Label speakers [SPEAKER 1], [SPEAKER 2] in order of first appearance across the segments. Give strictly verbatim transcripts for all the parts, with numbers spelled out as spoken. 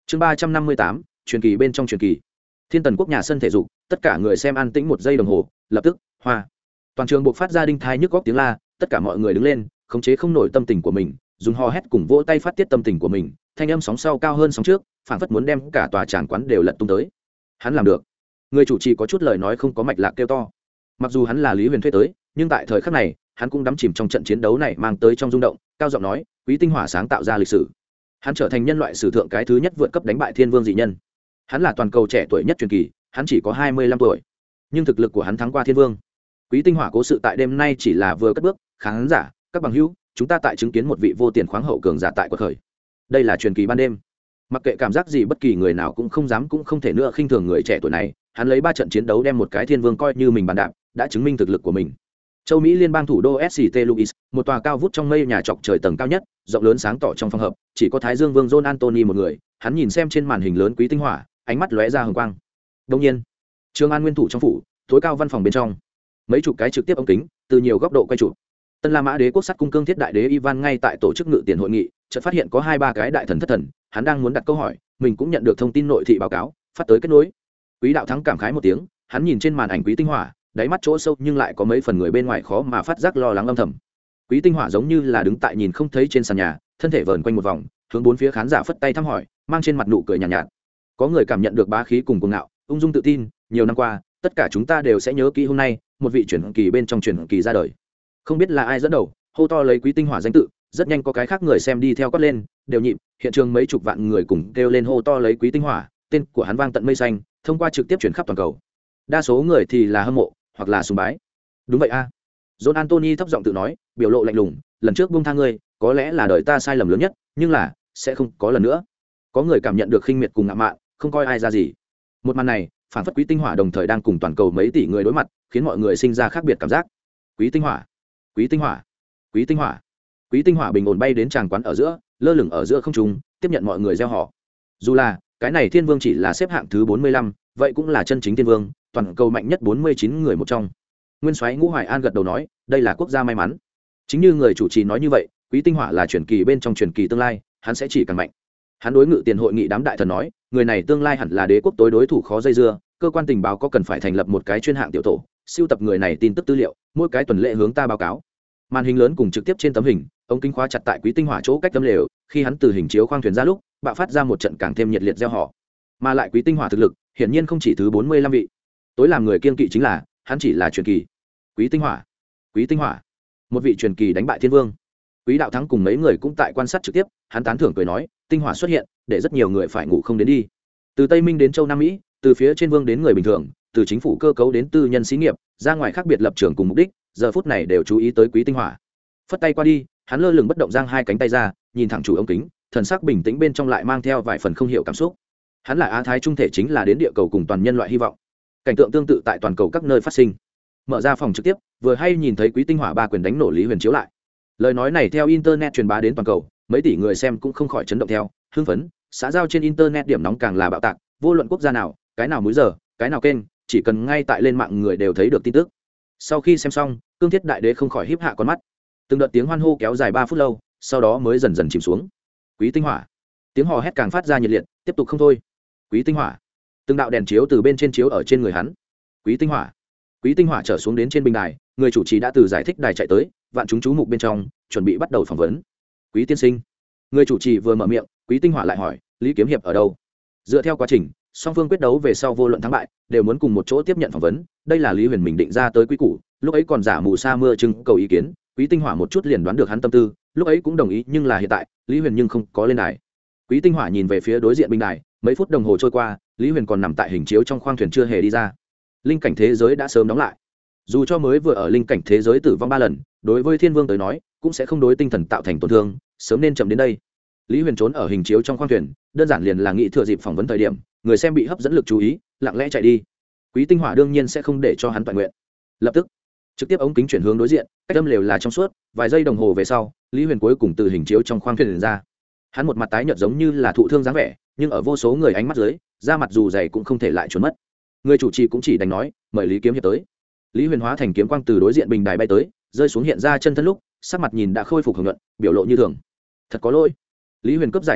[SPEAKER 1] chương ba trăm năm mươi tám truyền kỳ bên trong truyền kỳ. Thiên Tần Quốc nhà sân thể dục, tất cả người xem an tĩnh một giây đồng hồ, lập tức hoa toàn trường buộc phát ra đinh thai nhức góc tiếng la. Tất cả mọi người đứng lên, khống chế không nổi tâm tình của mình, dùng hò hét cùng vỗ tay phát tiết tâm tình của mình. Thanh âm sóng sau cao hơn sóng trước, phảng phất muốn đem cả tòa tràng quán đều lật tung tới. Hắn làm được. Người chủ trì có chút lời nói không có mạch lạc kêu to. Mặc dù hắn là Lý Huyền thuê tới, nhưng tại thời khắc này, hắn cũng đắm chìm trong trận chiến đấu này mang tới trong rung động, cao giọng nói, Quý Tinh Hỏa sáng tạo ra lịch sử. Hắn trở thành nhân loại sử thượng cái thứ nhất vượt cấp đánh bại Thiên Vương dị nhân. Hắn là toàn cầu trẻ tuổi nhất truyền kỳ, hắn chỉ có hai mươi lăm tuổi, nhưng thực lực của hắn thắng qua Thiên Vương. Quý Tinh Hỏa cố sự tại đêm nay chỉ là vừa cất bước, khán giả, các bằng hữu, chúng ta tại chứng kiến một vị vô tiền khoáng hậu cường giả tại quật khởi. Đây là truyền kỳ ban đêm. Mặc kệ cảm giác gì, bất kỳ người nào cũng không dám cũng không thể nữa khinh thường người trẻ tuổi này. Hắn lấy ba trận chiến đấu đem một cái Thiên Vương coi như mình bàn đạp, đã chứng minh thực lực của mình. Châu Mỹ liên bang thủ đô ét xê tê Louis, một tòa cao vút trong mây nhà chọc trời tầng cao nhất, rộng lớn sáng tỏ trong phòng hợp, chỉ có Thái Dương Vương John Anthony một người. Hắn nhìn xem trên màn hình lớn Quý Tinh Hỏa, ánh mắt lóe ra hừng quang. Đương nhiên, Trương An nguyên thủ trong phủ, tối cao văn phòng bên trong, mấy chục cái trực tiếp ống kính, từ nhiều góc độ quay chụp. Tân La Mã Đế quốc sắt cung cương thiết đại đế Ivan ngay tại tổ chức ngự tiền hội nghị, chợt phát hiện có hai ba cái đại thần thất thần, hắn đang muốn đặt câu hỏi, mình cũng nhận được thông tin nội thị báo cáo, phát tới kết nối. Quý đạo thắng cảm khái một tiếng, hắn nhìn trên màn ảnh Quý Tinh Hỏa, đáy mắt chỗ sâu nhưng lại có mấy phần người bên ngoài khó mà phát giác lo lắng âm thầm. Quý Tinh Hỏa giống như là đứng tại nhìn không thấy trên sàn nhà, thân thể vờn quanh một vòng, hướng bốn phía khán giả phất tay thăm hỏi, mang trên mặt nụ cười nhàn nhạt, nhạt. Có người cảm nhận được bá khí cùng cuồng ngạo, ung dung tự tin, nhiều năm qua, tất cả chúng ta đều sẽ nhớ kỹ hôm nay, một vị truyền kỳ bên trong truyền kỳ ra đời. Không biết là ai dẫn đầu, hô to lấy Quý Tinh Hỏa danh tự, rất nhanh có cái khác người xem đi theo quát lên, đều nhịp, hiện trường mấy chục vạn người cùng kêu lên hô to lấy Quý Tinh Hỏa, tên của hắn vang tận mây xanh, thông qua trực tiếp truyền khắp toàn cầu. Đa số người thì là hâm mộ hoặc là sùng bái. Đúng vậy a. À. John Anthony thấp giọng tự nói, biểu lộ lạnh lùng, lần trước buông tha ngươi, có lẽ là đời ta sai lầm lớn nhất, nhưng là sẽ không có lần nữa. Có người cảm nhận được khinh miệt cùng ngạo mạn, không coi ai ra gì. Một màn này, phản phất Quý Tinh Hỏa đồng thời đang cùng toàn cầu mấy tỷ người đối mặt, khiến mọi người sinh ra khác biệt cảm giác. Quý Tinh Hỏa, Quý Tinh Hỏa, Quý Tinh Hỏa. Quý Tinh Hỏa bình ổn bay đến tràng quán ở giữa, lơ lửng ở giữa không trung, tiếp nhận mọi người reo hò. Dù là cái này Thiên Vương chỉ là xếp hạng thứ bốn mươi lăm, vậy cũng là chân chính Thiên Vương, toàn cầu mạnh nhất bốn mươi chín người một trong. Nguyên soái Ngũ Hoài An gật đầu nói, đây là quốc gia may mắn. Chính như người chủ trì nói như vậy, Quý Tinh Hỏa là truyền kỳ bên trong truyền kỳ tương lai, hắn sẽ chỉ càng mạnh. Hắn đối ngự tiền hội nghị đám đại thần nói, người này tương lai hẳn là đế quốc tối đối thủ khó dây dưa, cơ quan tình báo có cần phải thành lập một cái chuyên hạng tiểu tổ, siêu tập người này tin tức tư liệu, mỗi cái tuần lễ hướng ta báo cáo. Màn hình lớn cùng trực tiếp trên tấm hình, ống kính khóa chặt tại Quý Tinh Hỏa chỗ cách tấm lều, khi hắn từ hình chiếu khoang thuyền ra lúc, bạo phát ra một trận càng thêm nhiệt liệt reo hò. Mà lại Quý Tinh Hỏa thực lực, hiển nhiên không chỉ thứ bốn mươi lăm vị. Tối làm người kiên kỵ chính là, hắn chỉ là truyền kỳ. Quý Tinh Hỏa, Quý Tinh Hỏa, một vị truyền kỳ đánh bại Thiên Vương. Quý đạo thắng cùng mấy người cũng tại quan sát trực tiếp, hắn tán thưởng cười nói, Tinh Hỏa xuất hiện, để rất nhiều người phải ngủ không đến đi. Từ Tây Minh đến châu Nam Mỹ, từ phía trên vương đến người bình thường, từ chính phủ cơ cấu đến tư nhân xí nghiệp, ra ngoài khác biệt lập trường cùng mục đích, giờ phút này đều chú ý tới Quý Tinh Hỏa. Phất tay qua đi, hắn lơ lửng bất động giang hai cánh tay ra, nhìn thẳng chủ ống kính, thần sắc bình tĩnh bên trong lại mang theo vài phần không hiểu cảm xúc. Hắn là Á Thái trung thể, chính là đến địa cầu cùng toàn nhân loại hy vọng. Cảnh tượng tương tự tại toàn cầu các nơi phát sinh. Mở ra phòng trực tiếp, vừa hay nhìn thấy Quý Tinh Hỏa ba quyền đánh nổ Lý Huyền chiếu lại. Lời nói này theo internet truyền bá đến toàn cầu, mấy tỷ người xem cũng không khỏi chấn động theo, hưng phấn, xã giao trên internet điểm nóng càng là bạo tạc, vô luận quốc gia nào, cái nào múi giờ, cái nào kênh, chỉ cần ngay tại lên mạng người đều thấy được tin tức. Sau khi xem xong, cương thiết đại đế không khỏi híp hạ con mắt. Từng đợt tiếng hoan hô kéo dài ba phút lâu, sau đó mới dần dần chìm xuống. Quý Tinh Hỏa, tiếng hò hét càng phát ra nhiệt liệt, tiếp tục không thôi. Quý Tinh Hỏa, từng đạo đèn chiếu từ bên trên chiếu ở trên người hắn. Quý Tinh Hỏa, Quý Tinh Hỏa trở xuống đến trên bình đài, người chủ trì đã từ giải thích đài chạy tới, vạn chúng chú mục bên trong, chuẩn bị bắt đầu phỏng vấn. Quý tiên sinh, người chủ trì vừa mở miệng, Quý Tinh Hỏa lại hỏi, Lý Kiếm Hiệp ở đâu? Dựa theo quá trình, song phương quyết đấu về sau vô luận thắng bại, đều muốn cùng một chỗ tiếp nhận phỏng vấn, đây là Lý Huyền mình định ra tới quy củ, lúc ấy còn giả mù sa mưa trưng cầu ý kiến, Quý Tinh Hỏa một chút liền đoán được hắn tâm tư, lúc ấy cũng đồng ý, nhưng là hiện tại, Lý Huyền nhưng không có lên đài. Quý Tinh Hỏa nhìn về phía đối diện bình đài, mấy phút đồng hồ trôi qua, Lý Huyền còn nằm tại hình chiếu trong khoang thuyền chưa hề đi ra. Linh cảnh thế giới đã sớm đóng lại. Dù cho mới vừa ở linh cảnh thế giới tử vong ba lần, đối với Thiên Vương tới nói, cũng sẽ không đối tinh thần tạo thành tổn thương, sớm nên chậm đến đây. Lý Huyền trốn ở hình chiếu trong khoang thuyền, đơn giản liền là nghĩ thừa dịp phỏng vấn thời điểm, người xem bị hấp dẫn lực chú ý, lặng lẽ chạy đi. Quý Tinh Hỏa đương nhiên sẽ không để cho hắn toàn nguyện. Lập tức, trực tiếp ống kính chuyển hướng đối diện, cách âm lều là trong suốt, vài giây đồng hồ về sau, Lý Huyền cuối cùng từ hình chiếu trong khoang thuyền ra. Hắn một mặt tái nhợt giống như là thụ thương dáng vẻ, nhưng ở vô số người ánh mắt dưới, da mặt dù dày cũng không thể lại trốn mất. Người chủ trì cũng chỉ đành nói, mời Lý Kiếm Hiệp tới. Lý Huyền hóa thành kiếm quang từ đối diện bình đài bay tới, rơi xuống hiện ra chân thân lúc, sắc mặt nhìn đã khôi phục hưởng luận, biểu lộ như thường. Thật có lỗi. Lý Huyền cấp giải thích nói,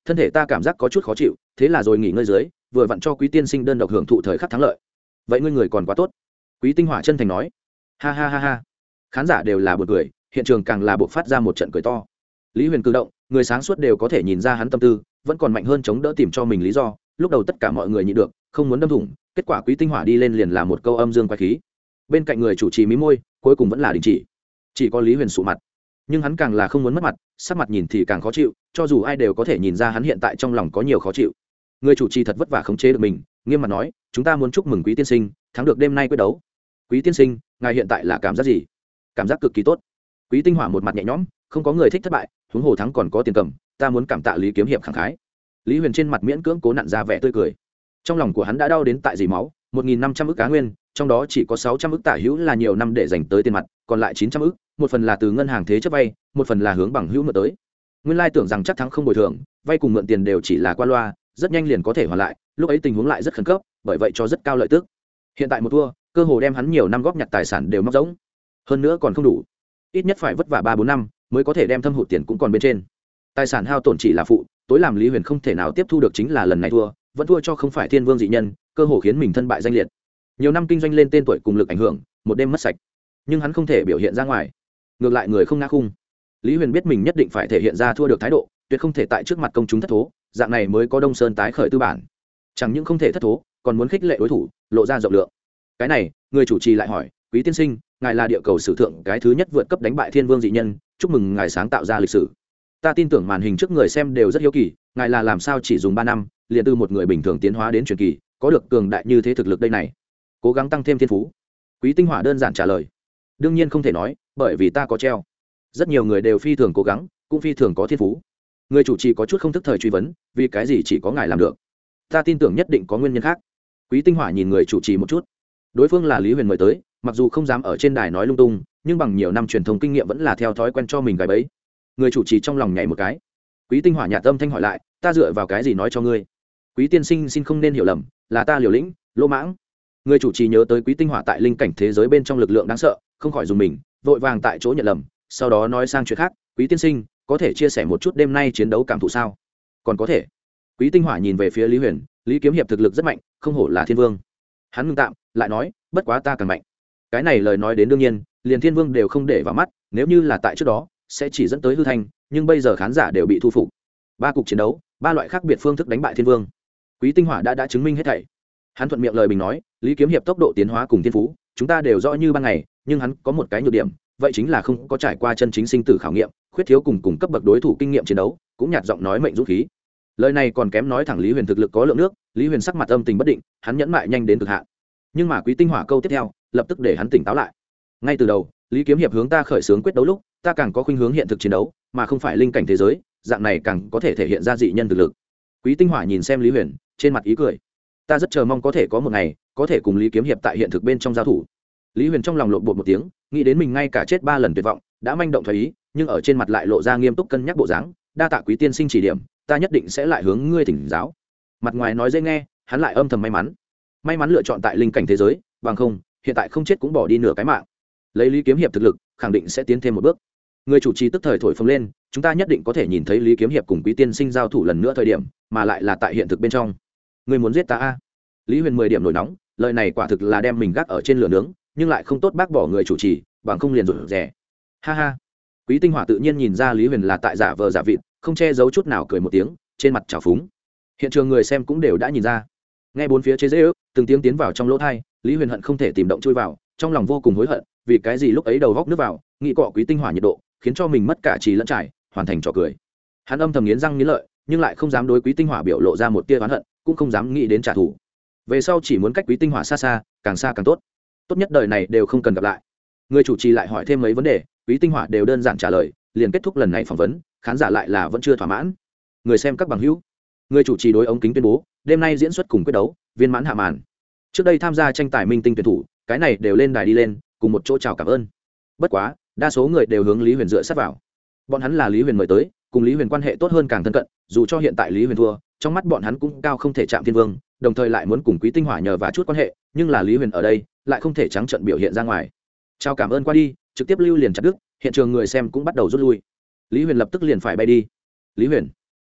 [SPEAKER 1] thân thể ta cảm giác có chút khó chịu, thế là rồi nghỉ ngơi dưới, vừa vặn cho Quý tiên sinh đơn độc hưởng thụ thời khắc thắng lợi. Vậy ngươi người còn quá tốt. Quý Tinh Hỏa chân thành nói. Ha ha ha ha. Khán giả đều là buồn cười, hiện trường càng là buộc phát ra một trận cười to. Lý Huyền cử động, người sáng suốt đều có thể nhìn ra hắn tâm tư, vẫn còn mạnh hơn chống đỡ tìm cho mình lý do. Lúc đầu tất cả mọi người nhịn được, không muốn đâm thủng, kết quả Quý Tinh Hỏa đi lên liền là một câu âm dương quái khí. Bên cạnh người chủ trì mí môi, cuối cùng vẫn là đình chỉ. Chỉ có Lý Huyền sụ mặt, nhưng hắn càng là không muốn mất mặt, sắc mặt nhìn thì càng khó chịu, cho dù ai đều có thể nhìn ra hắn hiện tại trong lòng có nhiều khó chịu. Người chủ trì thật vất vả khống chế được mình, nghiêm mặt nói, chúng ta muốn chúc mừng Quý tiên sinh thắng được đêm nay quyết đấu. Quý tiên sinh, ngài hiện tại là cảm giác gì? Cảm giác cực kỳ tốt. Quý Tinh Hỏa một mặt nhẹ nhõm, không có người thích thất bại, huống hồ thắng còn có tiền cầm, ta muốn cảm tạ Lý kiếm hiệp khẳng khái. Lý Huyền trên mặt miễn cưỡng cố nặn ra vẻ tươi cười. Trong lòng của hắn đã đau đến tại dì máu, một nghìn năm trăm ức cá nguyên, trong đó chỉ có sáu trăm ức tả hữu là nhiều năm để dành tới tiền mặt, còn lại chín trăm ức, một phần là từ ngân hàng thế chấp vay, một phần là hướng bằng hữu mượn tới. Nguyên lai tưởng rằng chắc thắng không bồi thường, vay cùng mượn tiền đều chỉ là qua loa, rất nhanh liền có thể hoàn lại, lúc ấy tình huống lại rất khẩn cấp, bởi vậy cho rất cao lợi tức. Hiện tại một thua, cơ hồ đem hắn nhiều năm góp nhặt tài sản đều móc rỗng, hơn nữa còn không đủ, ít nhất phải vất vả ba bốn năm mới có thể đem thâm hụt tiền cũng còn bên trên. Tài sản hao tổn chỉ là phụ, tối làm Lý Huyền không thể nào tiếp thu được chính là lần này thua, vẫn thua cho không phải thiên vương dị nhân, cơ hồ khiến mình thân bại danh liệt. Nhiều năm kinh doanh lên tên tuổi cùng lực ảnh hưởng, một đêm mất sạch, nhưng hắn không thể biểu hiện ra ngoài, ngược lại người không ngã khung. Lý Huyền biết mình nhất định phải thể hiện ra thua được thái độ, tuyệt không thể tại trước mặt công chúng thất thố, dạng này mới có Đông Sơn tái khởi tư bản. Chẳng những không thể thất thố, còn muốn khích lệ đối thủ, lộ ra rộng lượng. Cái này, người chủ trì lại hỏi, Quý tiên sinh, ngài là địa cầu sử thượng cái thứ nhất vượt cấp đánh bại thiên vương dị nhân, chúc mừng ngài sáng tạo ra lịch sử. Ta tin tưởng màn hình trước người xem đều rất hiếu kỳ, ngài là làm sao chỉ dùng ba năm liền từ một người bình thường tiến hóa đến truyền kỳ, có được cường đại như thế thực lực đây này? Cố gắng tăng thêm thiên phú. Quý Tinh Hỏa đơn giản trả lời. Đương nhiên không thể nói, bởi vì ta có treo. Rất nhiều người đều phi thường cố gắng, cũng phi thường có thiên phú. Người chủ trì có chút không thức thời truy vấn, vì cái gì chỉ có ngài làm được? Ta tin tưởng nhất định có nguyên nhân khác. Quý Tinh Hỏa nhìn người chủ trì một chút. Đối phương là Lý Huyền mời tới, mặc dù không dám ở trên đài nói lung tung, nhưng bằng nhiều năm truyền thống kinh nghiệm vẫn là theo thói quen cho mình gài bẫy. Người chủ trì trong lòng nhảy một cái. Quý Tinh Hỏa nhạt âm thanh hỏi lại, ta dựa vào cái gì nói cho ngươi? Quý tiên sinh xin không nên hiểu lầm, là ta liều lĩnh, lỗ mãng. Người chủ trì nhớ tới Quý Tinh Hỏa tại linh cảnh thế giới bên trong lực lượng đáng sợ, không khỏi dùng mình, vội vàng tại chỗ nhận lầm, sau đó nói sang chuyện khác, Quý tiên sinh, có thể chia sẻ một chút đêm nay chiến đấu cảm thụ sao? Còn có thể. Quý Tinh Hỏa nhìn về phía Lý Huyền, Lý kiếm hiệp thực lực rất mạnh, không hổ là thiên vương. Hắn ngưng tạm, lại nói, bất quá ta càng mạnh. Cái này lời nói đến đương nhiên, liền thiên vương đều không để vào mắt, nếu như là tại trước đó, sẽ chỉ dẫn tới hư thanh, nhưng bây giờ khán giả đều bị thu phục. Ba cuộc chiến đấu, ba loại khác biệt phương thức đánh bại thiên vương. Quý Tinh Hỏa đã đã chứng minh hết thảy. Hắn thuận miệng lời bình nói, Lý kiếm hiệp tốc độ tiến hóa cùng thiên phú, chúng ta đều rõ như ban ngày, nhưng hắn có một cái nhược điểm, vậy chính là không có trải qua chân chính sinh tử khảo nghiệm, khuyết thiếu cùng cùng cấp bậc đối thủ kinh nghiệm chiến đấu, cũng nhạt giọng nói mệnh dũng khí. Lời này còn kém nói thẳng Lý Huyền thực lực có lượng nước. Lý Huyền sắc mặt âm tình bất định, hắn nhẫn mại nhanh đến cực hạn. Nhưng mà Quý Tinh Hỏa câu tiếp theo, lập tức để hắn tỉnh táo lại. Ngay từ đầu, Lý kiếm hiệp hướng ta khởi xướng quyết đấu lúc, ta càng có khuynh hướng hiện thực chiến đấu, mà không phải linh cảnh thế giới, dạng này càng có thể thể hiện ra dị nhân thực lực. Quý Tinh Hỏa nhìn xem Lý Huyền, trên mặt ý cười. Ta rất chờ mong có thể có một ngày, có thể cùng Lý kiếm hiệp tại hiện thực bên trong giao thủ. Lý Huyền trong lòng lộn bột một tiếng, nghĩ đến mình ngay cả chết ba lần tuyệt vọng, đã manh động thoái ý, nhưng ở trên mặt lại lộ ra nghiêm túc cân nhắc bộ dáng. Đa tạ Quý tiên sinh chỉ điểm, ta nhất định sẽ lại hướng ngươi thỉnh giáo. Mặt ngoài nói dễ nghe, hắn lại âm thầm may mắn. May mắn lựa chọn tại linh cảnh thế giới, bằng không, hiện tại không chết cũng bỏ đi nửa cái mạng. Lấy Lý kiếm hiệp thực lực, khẳng định sẽ tiến thêm một bước. Người chủ trì tức thời thổi phồng lên, chúng ta nhất định có thể nhìn thấy Lý kiếm hiệp cùng Quý tiên sinh giao thủ lần nữa thời điểm, mà lại là tại hiện thực bên trong. Ngươi muốn giết ta a? Lý Huyền mười điểm nổi nóng, lời này quả thực là đem mình gác ở trên lửa nướng, nhưng lại không tốt bác bỏ người chủ trì, bằng không liền rụt rè. Ha ha. Quý Tinh Hỏa tự nhiên nhìn ra Lý Huyền là tại giả vờ giả vịt, không che giấu chút nào cười một tiếng, trên mặt trào phúng. Hiện trường người xem cũng đều đã nhìn ra. Nghe bốn phía chế giễu, từng tiếng tiến vào trong lỗ tai, Lý Huyền hận không thể tìm động chui vào, trong lòng vô cùng hối hận, vì cái gì lúc ấy đầu góc nước vào, nghĩ cọ Quý Tinh Hỏa nhiệt độ, khiến cho mình mất cả trí lẫn trải, hoàn thành trò cười. Hắn âm thầm nghiến răng nghiến lợi, nhưng lại không dám đối Quý Tinh Hỏa biểu lộ ra một tia oán hận, cũng không dám nghĩ đến trả thù. Về sau chỉ muốn cách Quý Tinh Hỏa xa xa, càng xa càng tốt. Tốt nhất đời này đều không cần gặp lại. Người chủ trì lại hỏi thêm mấy vấn đề, Quý Tinh Hỏa đều đơn giản trả lời, liền kết thúc lần này phỏng vấn. Khán giả lại là vẫn chưa thỏa mãn. Người xem các bằng hữu, người chủ trì đối ống kính tuyên bố, đêm nay diễn xuất cùng quyết đấu, viên mãn hạ màn. Trước đây tham gia tranh tài minh tinh tuyển thủ, cái này đều lên đài đi lên, cùng một chỗ chào cảm ơn. Bất quá, đa số người đều hướng Lý Huyền dựa sát vào. Bọn hắn là Lý Huyền mời tới, cùng Lý Huyền quan hệ tốt hơn càng thân cận, dù cho hiện tại Lý Huyền thua, trong mắt bọn hắn cũng cao không thể chạm thiên vương, đồng thời lại muốn cùng Quý Tinh Hỏa nhờ và chút quan hệ, nhưng là Lý Huyền ở đây, lại không thể trắng trợn biểu hiện ra ngoài. Chào cảm ơn qua đi, trực tiếp lưu liền chặt đứt, hiện trường người xem cũng bắt đầu rút lui. Lý Huyền lập tức liền phải bay đi. Lý Huyền,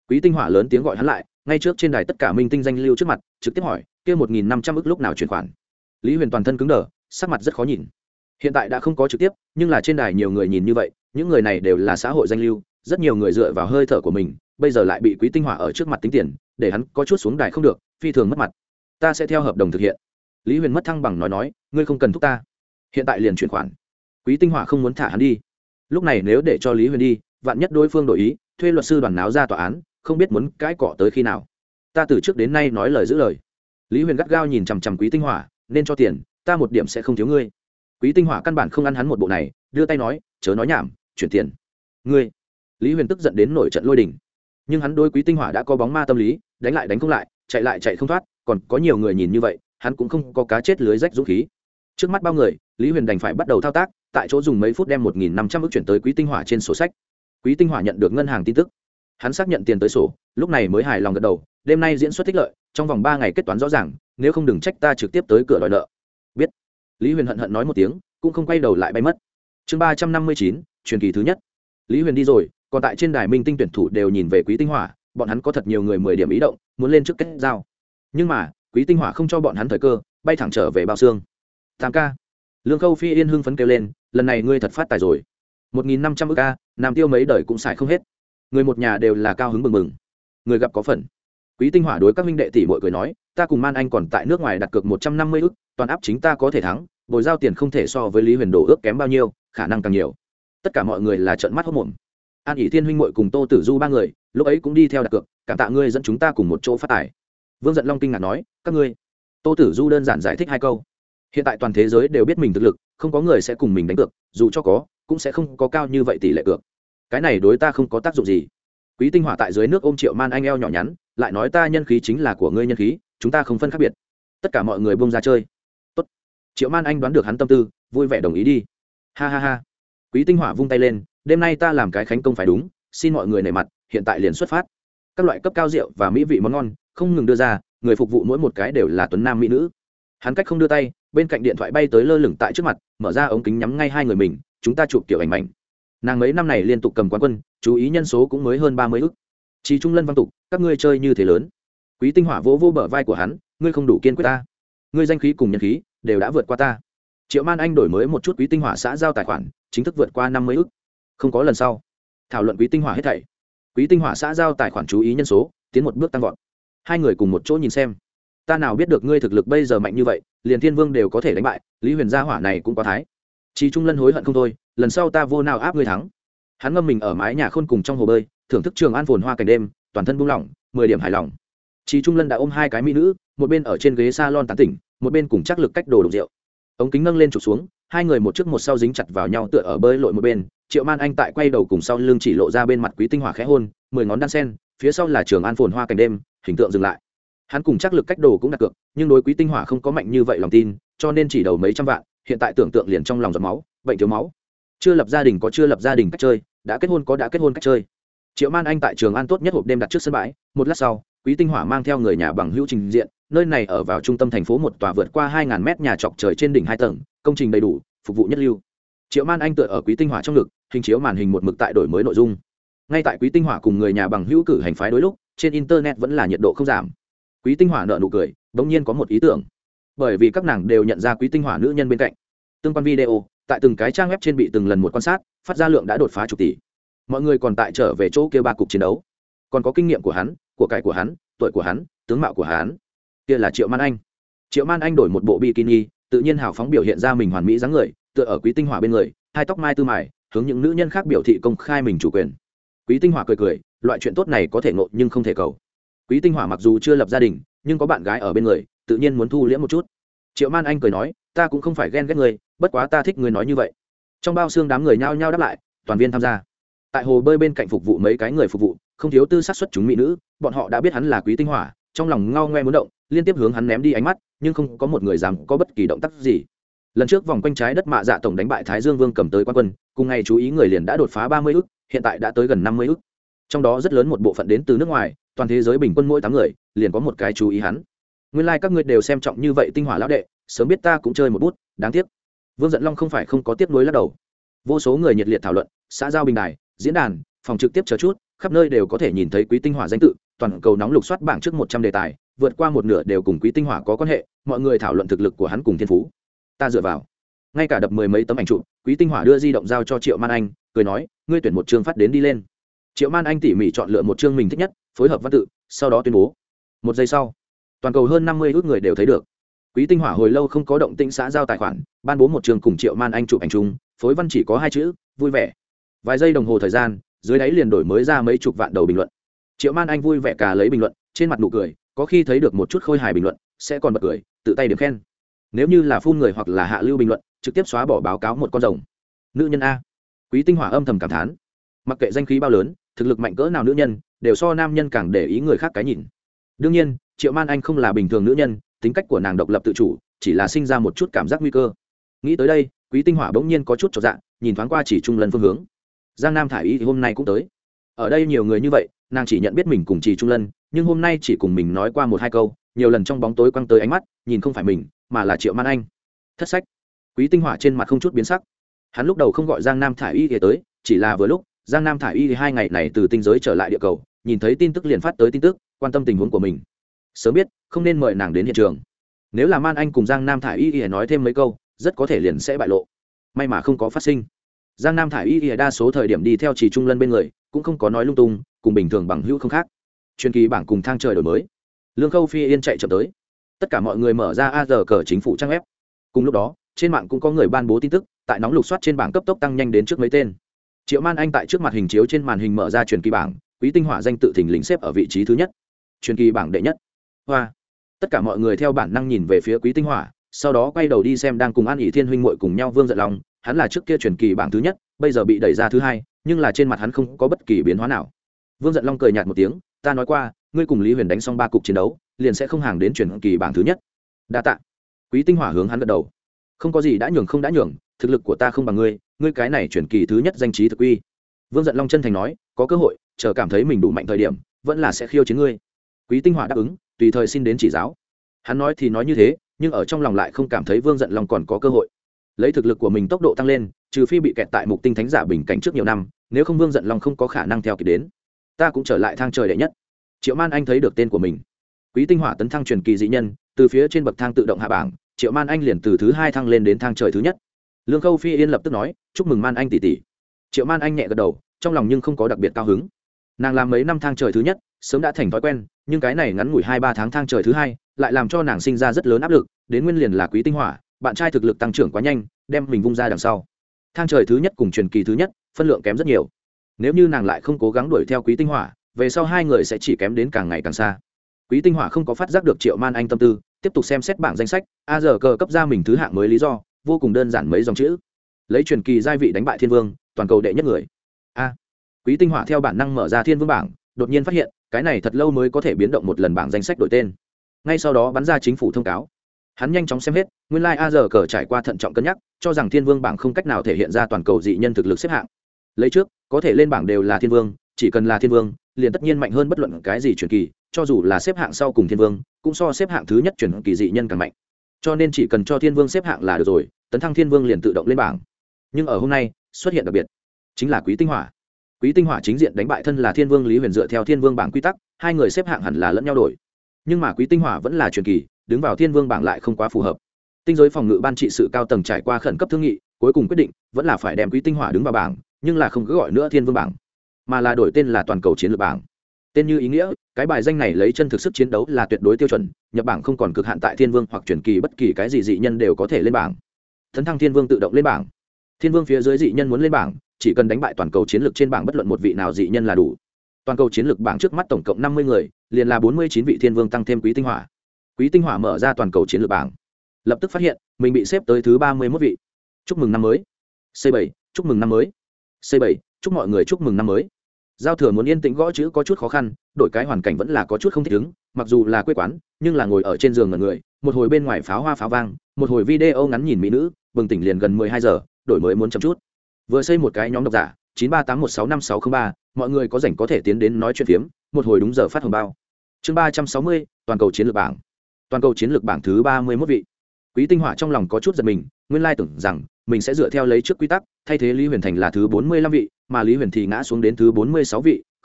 [SPEAKER 1] Quý Tinh Hỏa lớn tiếng gọi hắn lại, ngay trước trên đài tất cả minh tinh danh lưu trước mặt, trực tiếp hỏi, kia một nghìn năm trăm ức lúc nào chuyển khoản? Lý Huyền toàn thân cứng đờ, sắc mặt rất khó nhìn. Hiện tại đã không có trực tiếp, nhưng là trên đài nhiều người nhìn như vậy, những người này đều là xã hội danh lưu, rất nhiều người dựa vào hơi thở của mình, bây giờ lại bị Quý Tinh Hỏa ở trước mặt tính tiền, để hắn có chút xuống đài không được, phi thường mất mặt. Ta sẽ theo hợp đồng thực hiện. Lý Huyền mất thăng bằng nói nói, ngươi không cần thúc ta, hiện tại liền chuyển khoản. Quý Tinh Hỏa không muốn thả hắn đi. Lúc này nếu để cho Lý Huyền đi, vạn nhất đối phương đổi ý, thuê luật sư đoàn náo ra tòa án, không biết muốn cãi cọ tới khi nào. Ta từ trước đến nay nói lời giữ lời. Lý Huyền gắt gao nhìn chằm chằm Quý Tinh Hỏa, nên cho tiền, ta một điểm sẽ không thiếu ngươi. Quý Tinh Hỏa căn bản không ăn hắn một bộ này, đưa tay nói, chớ nói nhảm, chuyển tiền. Ngươi. Lý Huyền tức giận đến nổi trận lôi đình. Nhưng hắn đối Quý Tinh Hỏa đã có bóng ma tâm lý, đánh lại đánh không lại, chạy lại chạy không thoát, còn có nhiều người nhìn như vậy, hắn cũng không có cá chết lưới rách dũng khí. Trước mắt bao người, Lý Huyền đành phải bắt đầu thao tác, tại chỗ dùng mấy phút đem một nghìn năm trăm ức chuyển tới Quý Tinh Hỏa trên sổ sách. Quý Tinh Hỏa nhận được ngân hàng tin tức, hắn xác nhận tiền tới sổ, lúc này mới hài lòng gật đầu, đêm nay diễn xuất thích lợi, trong vòng ba ngày kết toán rõ ràng, nếu không đừng trách ta trực tiếp tới cửa đòi nợ. Biết. Lý Huyền hận hận nói một tiếng, cũng không quay đầu lại bay mất. Chương ba trăm năm mươi chín, truyền kỳ thứ nhất. Lý Huyền đi rồi, còn tại trên đài minh tinh tuyển thủ đều nhìn về Quý Tinh Hỏa, bọn hắn có thật nhiều người mười điểm ý động, muốn lên trước kết giao. Nhưng mà, Quý Tinh Hỏa không cho bọn hắn thời cơ, bay thẳng trở về bao xương. Tam ca. Lương Khâu Phi Yên hưng phấn kêu lên, lần này ngươi thật phát tài rồi. một nghìn năm trăm ức ca, Nam Tiêu mấy đời cũng xài không hết. Người một nhà đều là cao hứng mừng mừng. Người gặp có phần. Quý Tinh Hỏa đối các huynh đệ tỷ muội cười nói, ta cùng Man Anh còn tại nước ngoài đặt cược một trăm năm mươi ức, toàn áp chính ta có thể thắng, bồi giao tiền không thể so với Lý Huyền đổ ước kém bao nhiêu, khả năng càng nhiều. Tất cả mọi người là trợn mắt hốt mồm. An ỷ Thiên huynh muội cùng Tô Tử Du ba người, lúc ấy cũng đi theo đặt cược, cảm tạ ngươi dẫn chúng ta cùng một chỗ phát tài. Vương Dận Long kinh ngạc nói, các ngươi. Tô Tử Du đơn giản giải thích hai câu. Hiện tại toàn thế giới đều biết mình thực lực, không có người sẽ cùng mình đánh cược, dù cho có, cũng sẽ không có cao như vậy tỷ lệ cược. Cái này đối ta không có tác dụng gì. Quý Tinh Hỏa tại dưới nước ôm Triệu Man Anh eo nhỏ nhắn, lại nói ta nhân khí chính là của ngươi nhân khí, chúng ta không phân khác biệt. Tất cả mọi người buông ra chơi. Tốt. Triệu Man Anh đoán được hắn tâm tư, vui vẻ đồng ý đi. Ha ha ha. Quý Tinh Hỏa vung tay lên, đêm nay ta làm cái khánh công phải đúng, xin mọi người nể mặt, hiện tại liền xuất phát. Các loại cấp cao rượu và mỹ vị món ngon không ngừng đưa ra, người phục vụ mỗi một cái đều là tuấn nam mỹ nữ. Hắn cách không đưa tay, bên cạnh điện thoại bay tới lơ lửng tại trước mặt, mở ra ống kính nhắm ngay hai người mình, chúng ta chụp kiểu ảnh mảnh. Nàng mấy năm này liên tục cầm quán quân, chú ý nhân số cũng mới hơn ba mươi ức. Chí Trung Lân vang tục, các ngươi chơi như thế lớn. Quý Tinh Hỏa vỗ vỗ bờ vai của hắn, ngươi không đủ kiên quyết ta. Ngươi danh khí cùng nhân khí đều đã vượt qua ta. Triệu Man Anh đổi mới một chút Quý Tinh Hỏa xã giao tài khoản, chính thức vượt qua năm mươi ức. Không có lần sau. Thảo luận Quý Tinh Hỏa hết thảy. Quý Tinh Hỏa xã giao tài khoản chú ý nhân số, tiến một bước tăng vọt. Hai người cùng một chỗ nhìn xem. Ta nào biết được ngươi thực lực bây giờ mạnh như vậy, liền Thiên Vương đều có thể đánh bại, Lý Huyền gia hỏa này cũng quá thái. Chí Trung Lân hối hận không thôi, lần sau ta vô nào áp ngươi thắng. Hắn ngâm mình ở mái nhà khôn cùng trong hồ bơi, thưởng thức Trường An phồn hoa cảnh đêm, toàn thân buông lỏng, mười điểm hài lòng. Chí Trung Lân đã ôm hai cái mỹ nữ, một bên ở trên ghế salon tán tỉnh, một bên cùng chắc lực cách đồ đục rượu. Ống kính nâng lên chụp xuống, hai người một trước một sau dính chặt vào nhau tựa ở bơi lội một bên. Triệu Man Anh tại quay đầu cùng sau lưng chỉ lộ ra bên mặt Quý Tinh Hỏa khẽ hôn, mười ngón đan sen, phía sau là Trường An phồn hoa cảnh đêm, hình tượng dừng lại. Hắn cùng chắc lực cách đồ cũng đặt cược, nhưng đối Quý Tinh Hỏa không có mạnh như vậy lòng tin, cho nên chỉ đầu mấy trăm vạn, hiện tại tưởng tượng liền trong lòng giọt máu, bệnh thiếu máu. Chưa lập gia đình có chưa lập gia đình cách chơi, đã kết hôn có đã kết hôn cách chơi. Triệu Man Anh tại Trường An tốt nhất hộp đêm đặt trước sân bãi, một lát sau, Quý Tinh Hỏa mang theo người nhà bằng hữu trình diện, nơi này ở vào trung tâm thành phố một tòa vượt qua hai ngàn mét nhà chọc trời trên đỉnh hai tầng, công trình đầy đủ, phục vụ nhất lưu. Triệu Man Anh tựa ở Quý Tinh Hỏa trong ngực, hình chiếu màn hình một mực tại đổi mới nội dung. Ngay tại Quý Tinh Hỏa cùng người nhà bằng hữu cử hành phái đối lúc, trên internet vẫn là nhiệt độ không giảm. Quý Tinh Hỏa nở nụ cười, bỗng nhiên có một ý tưởng. Bởi vì các nàng đều nhận ra Quý Tinh Hỏa nữ nhân bên cạnh. Tương quan video, tại từng cái trang web trên bị từng lần một quan sát, phát ra lượng đã đột phá chục tỷ. Mọi người còn tại trở về chỗ kia ba cục chiến đấu. Còn có kinh nghiệm của hắn, của cải của hắn, tuổi của hắn, tướng mạo của hắn. Kia là Triệu Man Anh. Triệu Man Anh đổi một bộ bikini, tự nhiên hào phóng biểu hiện ra mình hoàn mỹ dáng người, tựa ở Quý Tinh Hỏa bên người, hai tóc mai tư mài, hướng những nữ nhân khác biểu thị công khai mình chủ quyền. Quý Tinh Hỏa cười cười, loại chuyện tốt này có thể ngộ nhưng không thể cầu. Quý Tinh Hỏa mặc dù chưa lập gia đình, nhưng có bạn gái ở bên người, tự nhiên muốn thu liễm một chút. Triệu Man Anh cười nói, ta cũng không phải ghen ghét người, bất quá ta thích người nói như vậy. Trong bao xương đám người nhao nhao đáp lại, toàn viên tham gia. Tại hồ bơi bên cạnh phục vụ mấy cái người phục vụ, không thiếu tư sát xuất chúng mỹ nữ, bọn họ đã biết hắn là Quý Tinh Hỏa, trong lòng ngao ngoe muốn động, liên tiếp hướng hắn ném đi ánh mắt, nhưng không có một người dám có bất kỳ động tác gì. Lần trước vòng quanh trái đất Mạ Dạ tổng đánh bại Thái Dương Vương cầm tới quan quân, cùng ngày chú ý người liền đã đột phá ba mươi ức, hiện tại đã tới gần năm mươi ức. Trong đó rất lớn một bộ phận đến từ nước ngoài, toàn thế giới bình quân mỗi tám người liền có một cái chú ý hắn. Nguyên lai like các ngươi đều xem trọng như vậy Tinh Hỏa lão đệ, sớm biết ta cũng chơi một bút, đáng tiếc. Vương Dận Long không phải không có tiếc nuối lắc đầu. Vô số người nhiệt liệt thảo luận, xã giao bình đài, diễn đàn, phòng trực tiếp chờ chút, khắp nơi đều có thể nhìn thấy Quý Tinh Hỏa danh tự, toàn cầu nóng lục soát bảng trước một trăm đề tài, vượt qua một nửa đều cùng Quý Tinh Hỏa có quan hệ, mọi người thảo luận thực lực của hắn cùng thiên phú. Ta dựa vào, ngay cả đập mười mấy tấm ảnh chụp. Quý Tinh Hỏa đưa di động giao cho Triệu Man Anh, cười nói, ngươi tuyển một chương phát đến đi lên. Triệu Man Anh tỉ mỉ chọn lựa một chương mình thích nhất, phối hợp văn tự, sau đó tuyên bố. Một giây sau, toàn cầu hơn năm mươi ước người đều thấy được. Quý Tinh Hỏa hồi lâu không có động tĩnh xã giao tài khoản, ban bố một chương cùng Triệu Man Anh chụp ảnh chung, phối văn chỉ có hai chữ, vui vẻ. Vài giây đồng hồ thời gian, dưới đáy liền đổi mới ra mấy chục vạn đầu bình luận. Triệu Man Anh vui vẻ cả lấy bình luận, trên mặt nụ cười, có khi thấy được một chút khôi hài bình luận, sẽ còn bật cười, tự tay điểm khen. Nếu như là phun người hoặc là hạ lưu bình luận, trực tiếp xóa bỏ báo cáo một con rồng. Nữ nhân a. Quý Tinh Hỏa âm thầm cảm thán. Mặc kệ danh khí bao lớn, thực lực mạnh cỡ nào nữ nhân, đều so nam nhân càng để ý người khác cái nhìn. Đương nhiên, Triệu Man Anh không là bình thường nữ nhân, tính cách của nàng độc lập tự chủ, chỉ là sinh ra một chút cảm giác nguy cơ. Nghĩ tới đây, Quý Tinh Hỏa bỗng nhiên có chút chột dạ, nhìn thoáng qua Chỉ Trung Lân phương hướng. Giang Nam Thải Y thì hôm nay cũng tới. Ở đây nhiều người như vậy, nàng chỉ nhận biết mình cùng Chỉ Trung Lân, nhưng hôm nay chỉ cùng mình nói qua một hai câu, nhiều lần trong bóng tối quăng tới ánh mắt, nhìn không phải mình, mà là Triệu Man Anh. Thất sách. Quý Tinh Hỏa trên mặt không chút biến sắc. Hắn lúc đầu không gọi Giang Nam Thải Y thì tới, chỉ là vừa lúc Giang Nam Thải Y thì hai ngày này từ tinh giới trở lại địa cầu, nhìn thấy tin tức liền phát tới tin tức, quan tâm tình huống của mình. Sớm biết, không nên mời nàng đến hiện trường. Nếu là Man Anh cùng Giang Nam Thải Y thì nói thêm mấy câu, rất có thể liền sẽ bại lộ. May mà không có phát sinh. Giang Nam Thải Y thì đa số thời điểm đi theo Chỉ Trung Lân bên người, cũng không có nói lung tung, cùng bình thường bằng hữu không khác. Truyền kỳ bảng cùng thang trời đổi mới. Lương Khâu Phi Yên chạy chậm tới. Tất cả mọi người mở ra a giờ cờ chính phủ trang web. Cùng lúc đó, trên mạng cũng có người ban bố tin tức, tại nóng lục soát trên bảng cấp tốc tăng nhanh đến trước mấy tên. Triệu Man Anh tại trước mặt hình chiếu trên màn hình mở ra truyền kỳ bảng, Quý Tinh Hỏa danh tự thình lình xếp ở vị trí thứ nhất. Truyền kỳ bảng đệ nhất. Hoa. Tất cả mọi người theo bản năng nhìn về phía Quý Tinh Hỏa, sau đó quay đầu đi xem đang cùng An ỉ Thiên huynh muội cùng nhau Vương Giận Long, hắn là trước kia truyền kỳ bảng thứ nhất, bây giờ bị đẩy ra thứ hai, nhưng là trên mặt hắn không có bất kỳ biến hóa nào. Vương Giận Long cười nhạt một tiếng, ta nói qua, ngươi cùng Lý Huyền đánh xong ba cuộc chiến đấu, liền sẽ không hàng đến truyền kỳ bảng thứ nhất. Đa tạ. Quý Tinh Hỏa hướng hắn gật đầu. Không có gì đã nhường không đã nhường, thực lực của ta không bằng ngươi, ngươi cái này truyền kỳ thứ nhất danh trí thực uy. Vương Giận Long chân thành nói, có cơ hội, chờ cảm thấy mình đủ mạnh thời điểm, vẫn là sẽ khiêu chiến ngươi. Quý Tinh Hỏa đáp ứng, tùy thời xin đến chỉ giáo. Hắn nói thì nói như thế, nhưng ở trong lòng lại không cảm thấy Vương Giận Long còn có cơ hội. Lấy thực lực của mình tốc độ tăng lên, trừ phi bị kẹt tại Mục Tinh Thánh giả bình cảnh trước nhiều năm, nếu không Vương Giận Long không có khả năng theo kịp đến. Ta cũng trở lại thang trời đệ nhất. Triệu Man Anh thấy được tên của mình. Quý Tinh Hỏa tấn thăng truyền kỳ dị nhân, từ phía trên bậc thang tự động hạ bảng, Triệu Man Anh liền từ thứ hai thăng lên đến thang trời thứ nhất. Lương Khâu Phi Yên lập tức nói, chúc mừng Man Anh tỷ tỷ. Triệu Man Anh nhẹ gật đầu, trong lòng nhưng không có đặc biệt cao hứng. Nàng làm mấy năm thang trời thứ nhất, sớm đã thành thói quen, nhưng cái này ngắn ngủi hai ba tháng thang trời thứ hai, lại làm cho nàng sinh ra rất lớn áp lực, đến nguyên liền là Quý Tinh Hỏa, bạn trai thực lực tăng trưởng quá nhanh, đem mình vung ra đằng sau. Thang trời thứ nhất cùng truyền kỳ thứ nhất, phân lượng kém rất nhiều. Nếu như nàng lại không cố gắng đuổi theo Quý Tinh Hỏa, về sau hai người sẽ chỉ kém đến càng ngày càng xa. Quý Tinh Hỏa không có phát giác được Triệu Man Anh tâm tư, tiếp tục xem xét bảng danh sách, a giờ cờ cấp ra mình thứ hạng mới lý do, vô cùng đơn giản mấy dòng chữ. Lấy truyền kỳ giai vị đánh bại Thiên Vương, toàn cầu đệ nhất người. A. Quý Tinh Hỏa theo bản năng mở ra Thiên Vương bảng, đột nhiên phát hiện, cái này thật lâu mới có thể biến động một lần bảng danh sách đổi tên. Ngay sau đó bắn ra chính phủ thông cáo. Hắn nhanh chóng xem hết, nguyên lai like a giờ cờ trải qua thận trọng cân nhắc, cho rằng Thiên Vương bảng không cách nào thể hiện ra toàn cầu dị nhân thực lực xếp hạng. Lấy trước, có thể lên bảng đều là Thiên Vương, chỉ cần là Thiên Vương, liền tất nhiên mạnh hơn bất luận cái gì truyền kỳ, cho dù là xếp hạng sau cùng Thiên Vương, cũng so xếp hạng thứ nhất truyền kỳ dị nhân càng mạnh. Cho nên chỉ cần cho Thiên Vương xếp hạng là được rồi, tấn thăng Thiên Vương liền tự động lên bảng. Nhưng ở hôm nay, xuất hiện đặc biệt, chính là Quý Tinh Hỏa. Quý Tinh Hỏa chính diện đánh bại thân là Thiên Vương Lý Huyền, dựa theo Thiên Vương bảng quy tắc, hai người xếp hạng hẳn là lẫn nhau đổi. Nhưng mà Quý Tinh Hỏa vẫn là truyền kỳ, đứng vào Thiên Vương bảng lại không quá phù hợp. Tinh giới phòng ngự ban trị sự cao tầng trải qua khẩn cấp thương nghị, cuối cùng quyết định vẫn là phải đem Quý Tinh Hỏa đứng vào bảng, nhưng là không cứ gọi nữa Thiên Vương bảng, mà là đổi tên là toàn cầu chiến lược bảng. Tên như ý nghĩa, cái bài danh này lấy chân thực sức chiến đấu là tuyệt đối tiêu chuẩn, nhập bảng không còn cực hạn tại Thiên Vương hoặc truyền kỳ, bất kỳ cái gì dị nhân đều có thể lên bảng. Tấn thăng Thiên Vương tự động lên bảng. Thiên Vương phía dưới dị nhân muốn lên bảng, chỉ cần đánh bại toàn cầu chiến lược trên bảng bất luận một vị nào dị nhân là đủ. Toàn cầu chiến lược bảng trước mắt tổng cộng năm mươi người, liền là bốn mươi chín vị Thiên Vương tăng thêm Quý Tinh Hỏa. Quý Tinh Hỏa mở ra toàn cầu chiến lược bảng, lập tức phát hiện mình bị xếp tới thứ ba mươi mốt vị. Chúc mừng năm mới. C bảy, chúc mừng năm mới. C bảy, chúc mọi người chúc mừng năm mới. Giao thừa muốn yên tĩnh gõ chữ có chút khó khăn, đổi cái hoàn cảnh vẫn là có chút không thích ứng, mặc dù là quê quán, nhưng là ngồi ở trên giường ngẩn người, một hồi bên ngoài pháo hoa pháo vang, một hồi video ngắn nhìn mỹ nữ, bừng tỉnh liền gần mười hai giờ, đổi mới muốn chậm chút. Vừa xây một cái nhóm độc giả, chín ba tám một sáu năm sáu không ba, mọi người có rảnh có thể tiến đến nói chuyện phiếm, một hồi đúng giờ phát hồng bao. Chương ba trăm sáu mươi, toàn cầu chiến lược bảng. Toàn cầu chiến lược bảng thứ ba mươi mốt vị. Quý Tinh Hỏa trong lòng có chút giật mình, nguyên lai tưởng rằng mình sẽ dựa theo lấy trước quy tắc, thay thế Lý Huyền Thành là thứ bốn mươi lăm vị, mà Lý Huyền thì ngã xuống đến thứ bốn mươi sáu vị,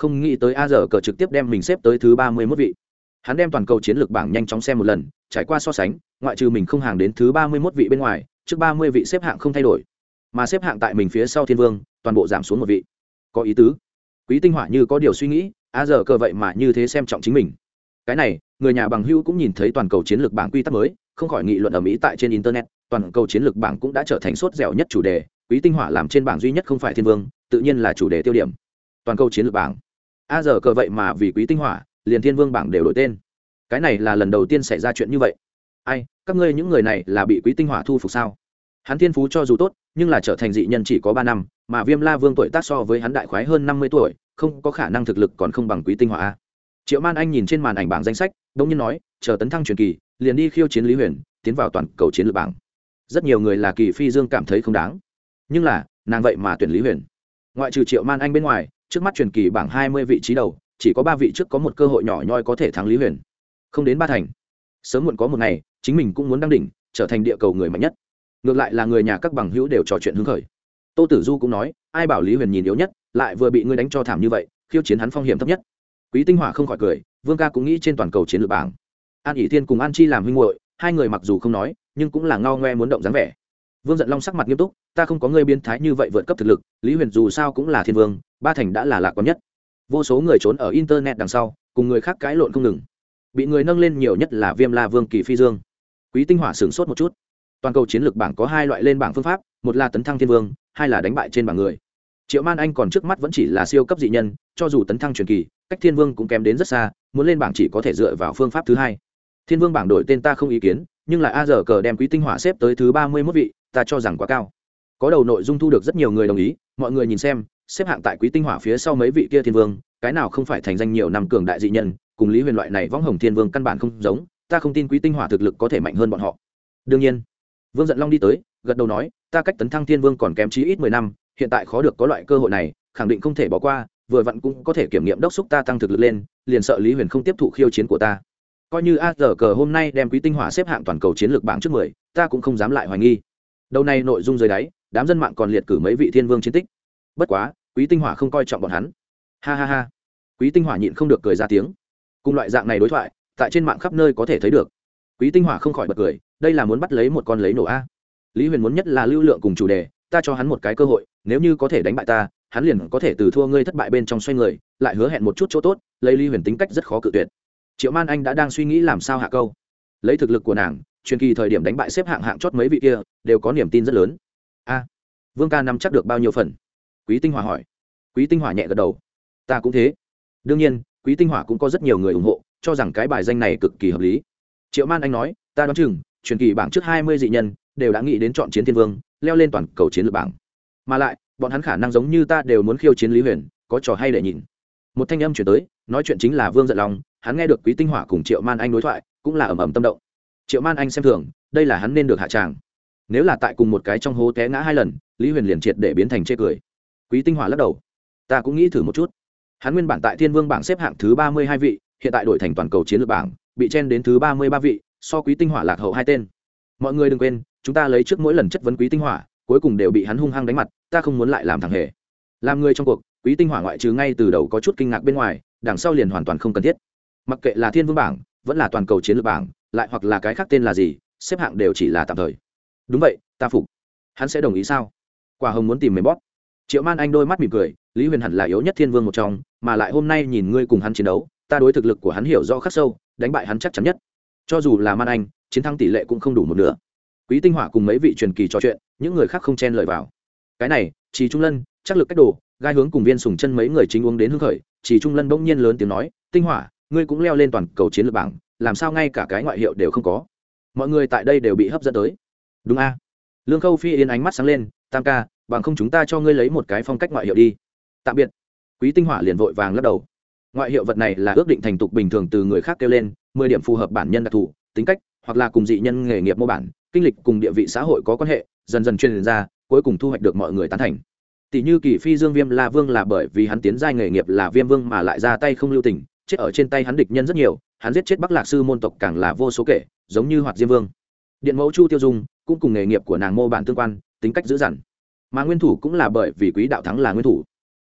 [SPEAKER 1] không nghĩ tới a giờ cờ trực tiếp đem mình xếp tới thứ ba mươi mốt vị. Hắn đem toàn cầu chiến lược bảng nhanh chóng xem một lần, trải qua so sánh, ngoại trừ mình không hàng đến thứ ba mươi mốt vị bên ngoài, trước ba mươi vị xếp hạng không thay đổi, mà xếp hạng tại mình phía sau Thiên Vương, toàn bộ giảm xuống một vị. Có ý tứ. Quý Tinh Hỏa như có điều suy nghĩ, a giờ cờ vậy mà như thế xem trọng chính mình. Cái này, người nhà bằng hữu cũng nhìn thấy toàn cầu chiến lược bảng quy tắc mới, không khỏi nghị luận ở mỹ tại trên internet, toàn cầu chiến lược bảng cũng đã trở thành sốt dẻo nhất chủ đề, Quý Tinh Hỏa làm trên bảng duy nhất không phải Thiên Vương, tự nhiên là chủ đề tiêu điểm. Toàn cầu chiến lược bảng. A giờ cờ vậy mà vì Quý Tinh Hỏa, liền Thiên Vương bảng đều đổi tên. Cái này là lần đầu tiên xảy ra chuyện như vậy. Ai, các ngươi những người này là bị Quý Tinh Hỏa thu phục sao? Hắn thiên phú cho dù tốt, nhưng là trở thành dị nhân chỉ có ba năm, mà Viêm La Vương tuổi tác so với hắn đại khoái hơn năm mươi tuổi, không có khả năng thực lực còn không bằng Quý Tinh Hỏa a. Triệu Man Anh nhìn trên màn ảnh bảng danh sách, đột nhiên nói, chờ tấn thăng truyền kỳ, liền đi khiêu chiến Lý Huyền, tiến vào toàn cầu chiến lược bảng. Rất nhiều người là Kỳ Phi Dương cảm thấy không đáng, nhưng là, nàng vậy mà tuyển Lý Huyền. Ngoại trừ Triệu Man Anh bên ngoài, trước mắt truyền kỳ bảng hai mươi vị trí đầu, chỉ có ba vị trước có một cơ hội nhỏ nhoi có thể thắng Lý Huyền. Không đến ba thành. Sớm muộn có một ngày, chính mình cũng muốn đăng đỉnh, trở thành địa cầu người mạnh nhất. Ngược lại là người nhà các bằng hữu đều trò chuyện hứng khởi. Tô Tử Du cũng nói, ai bảo Lý Huyền nhìn yếu nhất, lại vừa bị ngươi đánh cho thảm như vậy, khiêu chiến hắn phong hiểm thấp nhất. Quý Tinh Hỏa không khỏi cười, Vương ca cũng nghĩ trên toàn cầu chiến lược bảng. An ỷ Thiên cùng An Chi làm huynh muội, hai người mặc dù không nói, nhưng cũng là ngao ngoe muốn động dáng vẻ. Vương Giận Long sắc mặt nghiêm túc, ta không có ngươi biến thái như vậy vượt cấp thực lực, Lý Huyền dù sao cũng là thiên vương, ba thành đã là lạc quan nhất. Vô số người trốn ở internet đằng sau, cùng người khác cãi lộn không ngừng. Bị người nâng lên nhiều nhất là Viêm La Vương Kỳ Phi Dương. Quý Tinh Hỏa sửng sốt một chút. Toàn cầu chiến lược bảng có hai loại lên bảng phương pháp, một là tấn thăng thiên vương, hai là đánh bại trên bảng người. Triệu Man Anh còn trước mắt vẫn chỉ là siêu cấp dị nhân, cho dù tấn thăng truyền kỳ, cách thiên vương cũng kém đến rất xa, muốn lên bảng chỉ có thể dựa vào phương pháp thứ hai. Thiên vương bảng đổi tên ta không ý kiến, nhưng lại a giờ cờ đem Quý Tinh Hỏa xếp tới thứ ba mươi mốt vị, ta cho rằng quá cao. Có đầu nội dung thu được rất nhiều người đồng ý, mọi người nhìn xem, xếp hạng tại Quý Tinh Hỏa phía sau mấy vị kia thiên vương, cái nào không phải thành danh nhiều năm cường đại dị nhân, cùng Lý Huyền loại này võng hồng thiên vương căn bản không giống, ta không tin Quý Tinh Hỏa thực lực có thể mạnh hơn bọn họ. Đương nhiên, Vương Giận Long đi tới, gật đầu nói, ta cách tấn thăng thiên vương còn kém chí ít mười năm, hiện tại khó được có loại cơ hội này, khẳng định không thể bỏ qua, vừa vặn cũng có thể kiểm nghiệm đốc xúc ta tăng thực lực lên, liền sợ Lý Huyền không tiếp thụ khiêu chiến của ta. Coi như a giờ cờ hôm nay đem Quý Tinh Hỏa xếp hạng toàn cầu chiến lược bảng trước mười, ta cũng không dám lại hoài nghi. Đầu này nội dung dưới đáy, đám dân mạng còn liệt cử mấy vị thiên vương chiến tích. Bất quá, Quý Tinh Hỏa không coi trọng bọn hắn. Ha ha ha. Quý Tinh Hỏa nhịn không được cười ra tiếng. Cùng loại dạng này đối thoại, tại trên mạng khắp nơi có thể thấy được. Quý Tinh Hỏa không khỏi bật cười, đây là muốn bắt lấy một con lấy nổ a. Lý Huyền muốn nhất là lưu lượng cùng chủ đề, ta cho hắn một cái cơ hội, nếu như có thể đánh bại ta, hắn liền có thể từ thua ngươi thất bại bên trong xoay người, lại hứa hẹn một chút chỗ tốt, lấy Lý Huyền tính cách rất khó cự tuyệt. Triệu Man Anh đã đang suy nghĩ làm sao hạ câu. Lấy thực lực của nàng, truyền kỳ thời điểm đánh bại xếp hạng hạng chót mấy vị kia, đều có niềm tin rất lớn. A, Vương ca nắm chắc được bao nhiêu phần? Quý Tinh Hỏa hỏi. Quý Tinh Hỏa nhẹ gật đầu. Ta cũng thế. Đương nhiên, Quý Tinh Hỏa cũng có rất nhiều người ủng hộ, cho rằng cái bài danh này cực kỳ hợp lý. Triệu Man Anh nói, ta đoán chừng, truyền kỳ bảng trước hai mươi dị nhân đều đã nghĩ đến chọn chiến thiên vương, leo lên toàn cầu chiến lược bảng. Mà lại, bọn hắn khả năng giống như ta đều muốn khiêu chiến Lý Huyền, có trò hay để nhìn. Một thanh âm chuyển tới, nói chuyện chính là Vương Giận Long, hắn nghe được Quý Tinh Hỏa cùng Triệu Man Anh đối thoại, cũng là ầm ầm tâm động. Triệu Man Anh xem thường, đây là hắn nên được hạ tràng. Nếu là tại cùng một cái trong hố té ngã hai lần, Lý Huyền liền triệt để biến thành chê cười. Quý Tinh Hỏa lắc đầu, ta cũng nghĩ thử một chút. Hắn nguyên bản tại Thiên Vương bảng xếp hạng thứ ba mươi hai vị, hiện tại đổi thành toàn cầu chiến lược bảng, bị chen đến thứ ba mươi ba vị, so Quý Tinh Hỏa lạc hậu hai tên. Mọi người đừng quên, chúng ta lấy trước mỗi lần chất vấn Quý Tinh Hỏa, cuối cùng đều bị hắn hung hăng đánh mặt, ta không muốn lại làm thằng hề. Làm người trong cuộc, Quý Tinh Hỏa ngoại trừ ngay từ đầu có chút kinh ngạc bên ngoài, đằng sau liền hoàn toàn không cần thiết. Mặc kệ là Thiên Vương bảng, vẫn là toàn cầu chiến lược bảng, lại hoặc là cái khác tên là gì, xếp hạng đều chỉ là tạm thời. Đúng vậy, ta phục. Hắn sẽ đồng ý sao? Quả Hồng muốn tìm mềm bóp. Triệu Man Anh đôi mắt mỉm cười, Lý Huyền hẳn là yếu nhất thiên vương một trong, mà lại hôm nay nhìn ngươi cùng hắn chiến đấu, ta đối thực lực của hắn hiểu rõ khắc sâu, đánh bại hắn chắc chắn nhất. Cho dù là Man Anh, chiến thắng tỷ lệ cũng không đủ một nửa. Quý Tinh Hỏa cùng mấy vị truyền kỳ trò chuyện, những người khác không chen lời vào. Cái này, Trì Trung Lân, chắc lực cách đồ, gai hướng cùng Viên Sùng Chân mấy người chính uống đến hưng khởi, Trì Trung Lân bỗng nhiên lớn tiếng nói, Tinh Hỏa, ngươi cũng leo lên toàn cầu chiến lược bảng, làm sao ngay cả cái ngoại hiệu đều không có? Mọi người tại đây đều bị hấp dẫn tới. Đúng a? Lương Khâu Phi Yên ánh mắt sáng lên, Tam ca, bằng không chúng ta cho ngươi lấy một cái phong cách ngoại hiệu đi. Tạm biệt. Quý Tinh Hỏa liền vội vàng lắc đầu. Ngoại hiệu vật này là ước định thành tục bình thường từ người khác kêu lên, mười điểm phù hợp bản nhân đặc thù, tính cách, hoặc là cùng dị nhân nghề nghiệp mô bản, kinh lịch cùng địa vị xã hội có quan hệ, dần dần truyền ra, cuối cùng thu hoạch được mọi người tán thành. Tỷ như Kỳ Phi Dương Viêm La Vương là bởi vì hắn tiến giai nghề nghiệp là Viêm Vương mà lại ra tay không lưu tình, chết ở trên tay hắn địch nhân rất nhiều, hắn giết chết Bắc Lạc sư môn tộc càng là vô số kể, giống như Hoạt Diêm Vương. Điện mẫu Chu Tiêu Dung cũng cùng nghề nghiệp của nàng mô bản tương quan, tính cách dữ dằn. Mà nguyên thủ cũng là bởi vì Quý Đạo Thắng là nguyên thủ.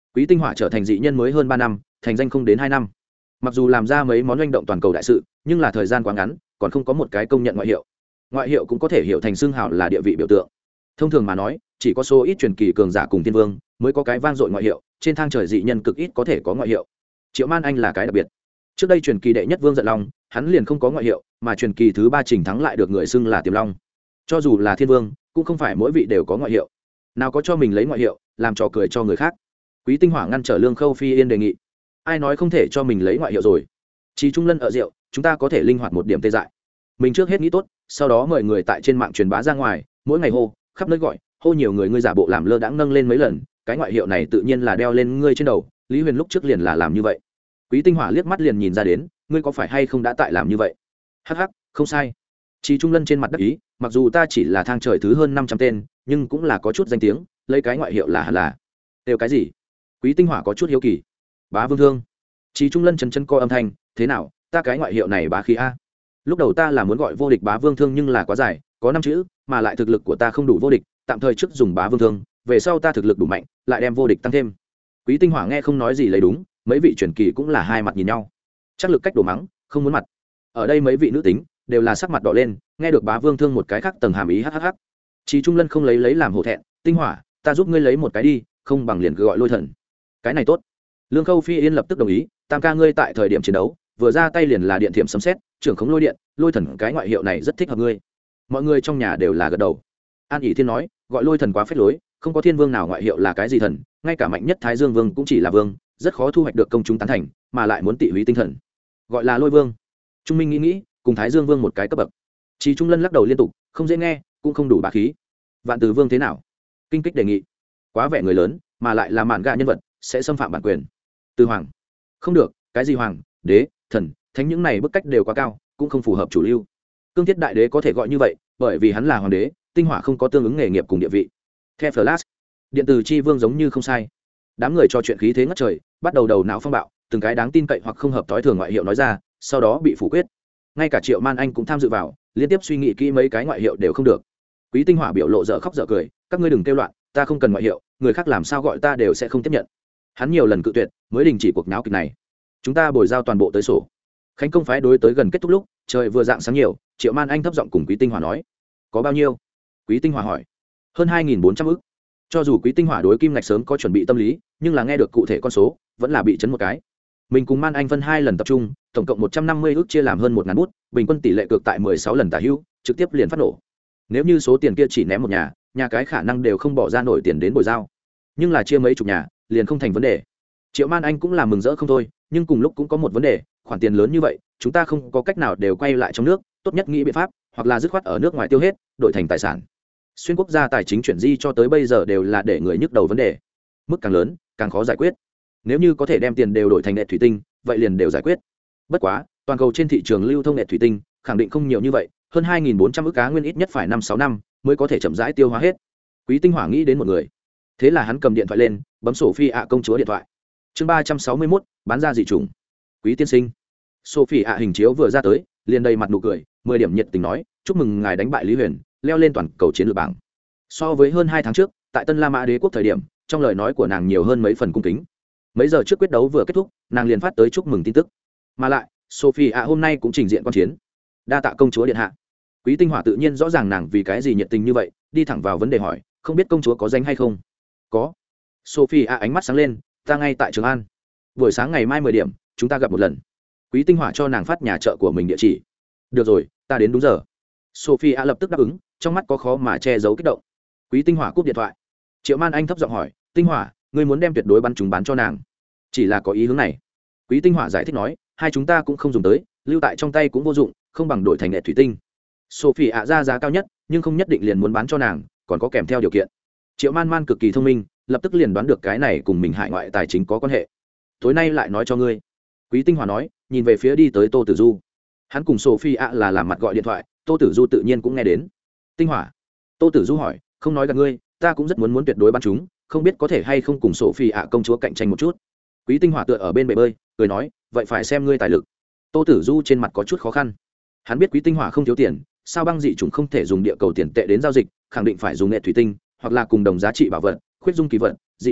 [SPEAKER 1] Quý Tinh Hỏa trở thành dị nhân mới hơn ba năm, thành danh không đến hai năm. Mặc dù làm ra mấy món doanh động toàn cầu đại sự, nhưng là thời gian quá ngắn, còn không có một cái công nhận ngoại hiệu. Ngoại hiệu cũng có thể hiểu thành xương hào là địa vị biểu tượng. Thông thường mà nói, chỉ có số ít truyền kỳ cường giả cùng tiên vương mới có cái vang dội ngoại hiệu, trên thang trời dị nhân cực ít có thể có ngoại hiệu. Triệu Man Anh là cái đặc biệt. Trước đây truyền kỳ đệ nhất vương Giận Long, hắn liền không có ngoại hiệu, mà truyền kỳ thứ ba Trình Thắng lại được người xưng là Tiềm Long. Cho dù là thiên vương, cũng không phải mỗi vị đều có ngoại hiệu. Nào có cho mình lấy ngoại hiệu, làm trò cười cho người khác. Quý Tinh Hỏa ngăn trở Lương Khâu Phi Yên đề nghị. Ai nói không thể cho mình lấy ngoại hiệu rồi? Chí Trung Lân ở rượu, chúng ta có thể linh hoạt một điểm tê dại. Mình trước hết nghĩ tốt, sau đó mời người tại trên mạng truyền bá ra ngoài, mỗi ngày hô, khắp nơi gọi, hô nhiều người ngươi giả bộ làm lơ đãng nâng lên mấy lần, cái ngoại hiệu này tự nhiên là đeo lên ngươi trên đầu. Lý Huyền lúc trước liền là làm như vậy. Quý Tinh Hỏa liếc mắt liền nhìn ra đến, ngươi có phải hay không đã tại làm như vậy? Hắc hắc, không sai. Chí Trung Lân trên mặt đắc ý, mặc dù ta chỉ là thang trời thứ hơn năm trăm tên, nhưng cũng là có chút danh tiếng, lấy cái ngoại hiệu là hẳn là. Đều cái gì? Quý Tinh Hỏa có chút hiếu kỳ. Bá Vương Thương. Chí Trung Lân chấn chân co âm thanh, thế nào, ta cái ngoại hiệu này bá khí a. Lúc đầu ta là muốn gọi vô địch Bá Vương Thương nhưng là quá dài, có năm chữ, mà lại thực lực của ta không đủ vô địch, tạm thời trước dùng Bá Vương Thương, về sau ta thực lực đủ mạnh, lại đem vô địch tăng thêm. Quý Tinh Hỏa nghe không nói gì lấy đúng, mấy vị truyền kỳ cũng là hai mặt nhìn nhau. Chắc lực cách đổ mắng, không muốn mặt. Ở đây mấy vị nữ tính đều là sắc mặt đỏ lên, nghe được Bá Vương Thương một cái khác tầng hàm ý hắc hắc hắc. Chí Trung Lân không lấy lấy làm hổ thẹn, Tinh Hỏa, ta giúp ngươi lấy một cái đi, không bằng liền cứ gọi Lôi Thần. Cái này tốt. Lương Khâu Phi Yên lập tức đồng ý, tam ca ngươi tại thời điểm chiến đấu, vừa ra tay liền là điện thiểm sấm sét, trưởng khống lôi điện, Lôi Thần cái ngoại hiệu này rất thích hợp ngươi. Mọi người trong nhà đều là gật đầu. An ỉ Thiên nói, gọi Lôi Thần quá phết lối, không có thiên vương nào ngoại hiệu là cái gì thần, ngay cả mạnh nhất Thái Dương Vương cũng chỉ là vương, rất khó thu hoạch được công chúng tán thành, mà lại muốn tị húy tinh thần. Gọi là Lôi Vương. Trung Minh nghĩ nghĩ, cùng Thái Dương Vương một cái cấp bậc. Chí Trung Lân lắc đầu liên tục, không dễ nghe, cũng không đủ bá khí. Vạn Từ Vương thế nào? Kinh Kích đề nghị. Quá vẻ người lớn, mà lại là mạn gạ nhân vật, sẽ xâm phạm bản quyền. Từ Hoàng. Không được, cái gì hoàng, đế, thần, thánh những này bức cách đều quá cao, cũng không phù hợp chủ lưu. Cương Thiết Đại Đế có thể gọi như vậy, bởi vì hắn là hoàng đế, Tinh Hỏa không có tương ứng nghề nghiệp cùng địa vị. The Flash. Điện tử chi vương giống như không sai. Đám người trò chuyện khí thế ngất trời, bắt đầu đầu não phong bạo, từng cái đáng tin cậy hoặc không hợp tối thường ngoại hiệu nói ra, sau đó bị phủ quyết. Ngay cả Triệu Man Anh cũng tham dự vào, liên tiếp suy nghĩ kỹ mấy cái ngoại hiệu đều không được. Quý Tinh Hỏa biểu lộ dở khóc dở cười, các ngươi đừng kêu loạn, ta không cần ngoại hiệu, người khác làm sao gọi ta đều sẽ không tiếp nhận. Hắn nhiều lần cự tuyệt, mới đình chỉ cuộc náo kịch này. Chúng ta bồi giao toàn bộ tới sổ. Khánh công phái đối tới gần kết thúc lúc, trời vừa dạng sáng nhiều, Triệu Man Anh thấp giọng cùng Quý Tinh Hỏa nói, có bao nhiêu? Quý Tinh Hỏa hỏi. Hơn hai nghìn bốn trăm ức. Cho dù Quý Tinh Hỏa đối kim ngạch sớm có chuẩn bị tâm lý, nhưng là nghe được cụ thể con số, vẫn là bị chấn một cái. Mình cùng Man Anh phân hai lần tập trung, tổng cộng một trăm năm mươi ức chia làm hơn một ngàn bút, bình quân tỷ lệ cược tại mười sáu lần tả hữu, trực tiếp liền phát nổ. Nếu như số tiền kia chỉ ném một nhà, nhà cái khả năng đều không bỏ ra nổi tiền đến bồi giao. Nhưng là chia mấy chục nhà, liền không thành vấn đề. Triệu Man Anh cũng là mừng rỡ không thôi, nhưng cùng lúc cũng có một vấn đề, khoản tiền lớn như vậy, chúng ta không có cách nào đều quay lại trong nước, tốt nhất nghĩ biện pháp, hoặc là dứt khoát ở nước ngoài tiêu hết, đổi thành tài sản. Xuyên quốc gia tài chính chuyển di cho tới bây giờ đều là để người nhức đầu vấn đề. Mức càng lớn, càng khó giải quyết. Nếu như có thể đem tiền đều đổi thành nghệ thủy tinh, vậy liền đều giải quyết. Bất quá, toàn cầu trên thị trường lưu thông nghệ thủy tinh, khẳng định không nhiều như vậy, hơn hai nghìn bốn trăm ức cá nguyên ít nhất phải năm sáu năm mới có thể chậm rãi tiêu hóa hết. Quý Tinh Hỏa nghĩ đến một người. Thế là hắn cầm điện thoại lên, bấm Sophie ạ công chúa điện thoại. Chương ba trăm sáu mươi mốt, bán ra dị chủng. Quý tiên sinh. Sophie ạ hình chiếu vừa ra tới, liền đầy mặt nụ cười, mười điểm nhiệt tình nói, chúc mừng ngài đánh bại Lý Huyền, leo lên toàn cầu chiến lược bảng. So với hơn hai tháng trước, tại Tân La Mã Đế quốc thời điểm, trong lời nói của nàng nhiều hơn mấy phần cung kính. Mấy giờ trước quyết đấu vừa kết thúc, nàng liền phát tới chúc mừng tin tức. Mà lại, Sophie ạ hôm nay cũng trình diện quan chiến. Đa tạ công chúa điện hạ. Quý Tinh Hỏa tự nhiên rõ ràng nàng vì cái gì nhiệt tình như vậy, đi thẳng vào vấn đề hỏi, không biết công chúa có danh hay không? Có. Sophie ạ ánh mắt sáng lên, ta ngay tại Trường An. Buổi sáng ngày mai mười điểm, chúng ta gặp một lần. Quý Tinh Hỏa cho nàng phát nhà chợ của mình địa chỉ. Được rồi, ta đến đúng giờ. Sophie ạ lập tức đáp ứng, trong mắt có khó mà che giấu kích động. Quý Tinh Hỏa cúp điện thoại. Triệu Man Anh thấp giọng hỏi, Tinh Hỏa, ngươi muốn đem tuyệt đối bắn chúng bán cho nàng? Chỉ là có ý hướng này. Quý Tinh Hỏa giải thích nói, hai chúng ta cũng không dùng tới, lưu tại trong tay cũng vô dụng, không bằng đổi thành nghệ thủy tinh. Sophie ạ ra giá cao nhất, nhưng không nhất định liền muốn bán cho nàng, còn có kèm theo điều kiện. Triệu Man Man cực kỳ thông minh, lập tức liền đoán được cái này cùng mình hải ngoại tài chính có quan hệ. Tối nay lại nói cho ngươi. Quý Tinh Hỏa nói, nhìn về phía đi tới Tô Tử Du. Hắn cùng Sophie ạ là làm mặt gọi điện thoại, Tô Tử Du tự nhiên cũng nghe đến. Tinh Hỏa. Tô Tử Du hỏi, không nói gặp ngươi, ta cũng rất muốn muốn tuyệt đối bắn chúng, không biết có thể hay không cùng Sophie ạ công chúa cạnh tranh một chút. Quý Tinh Hỏa tựa ở bên bể bơi, cười nói, vậy phải xem ngươi tài lực. Tô Tử Du trên mặt có chút khó khăn. Hắn biết Quý Tinh Hỏa không thiếu tiền, sao băng dị chủng không thể dùng địa cầu tiền tệ đến giao dịch, khẳng định phải dùng nghệ thủy tinh, hoặc là cùng đồng giá trị bảo vật, khuyết dung kỳ vật, dị chủng,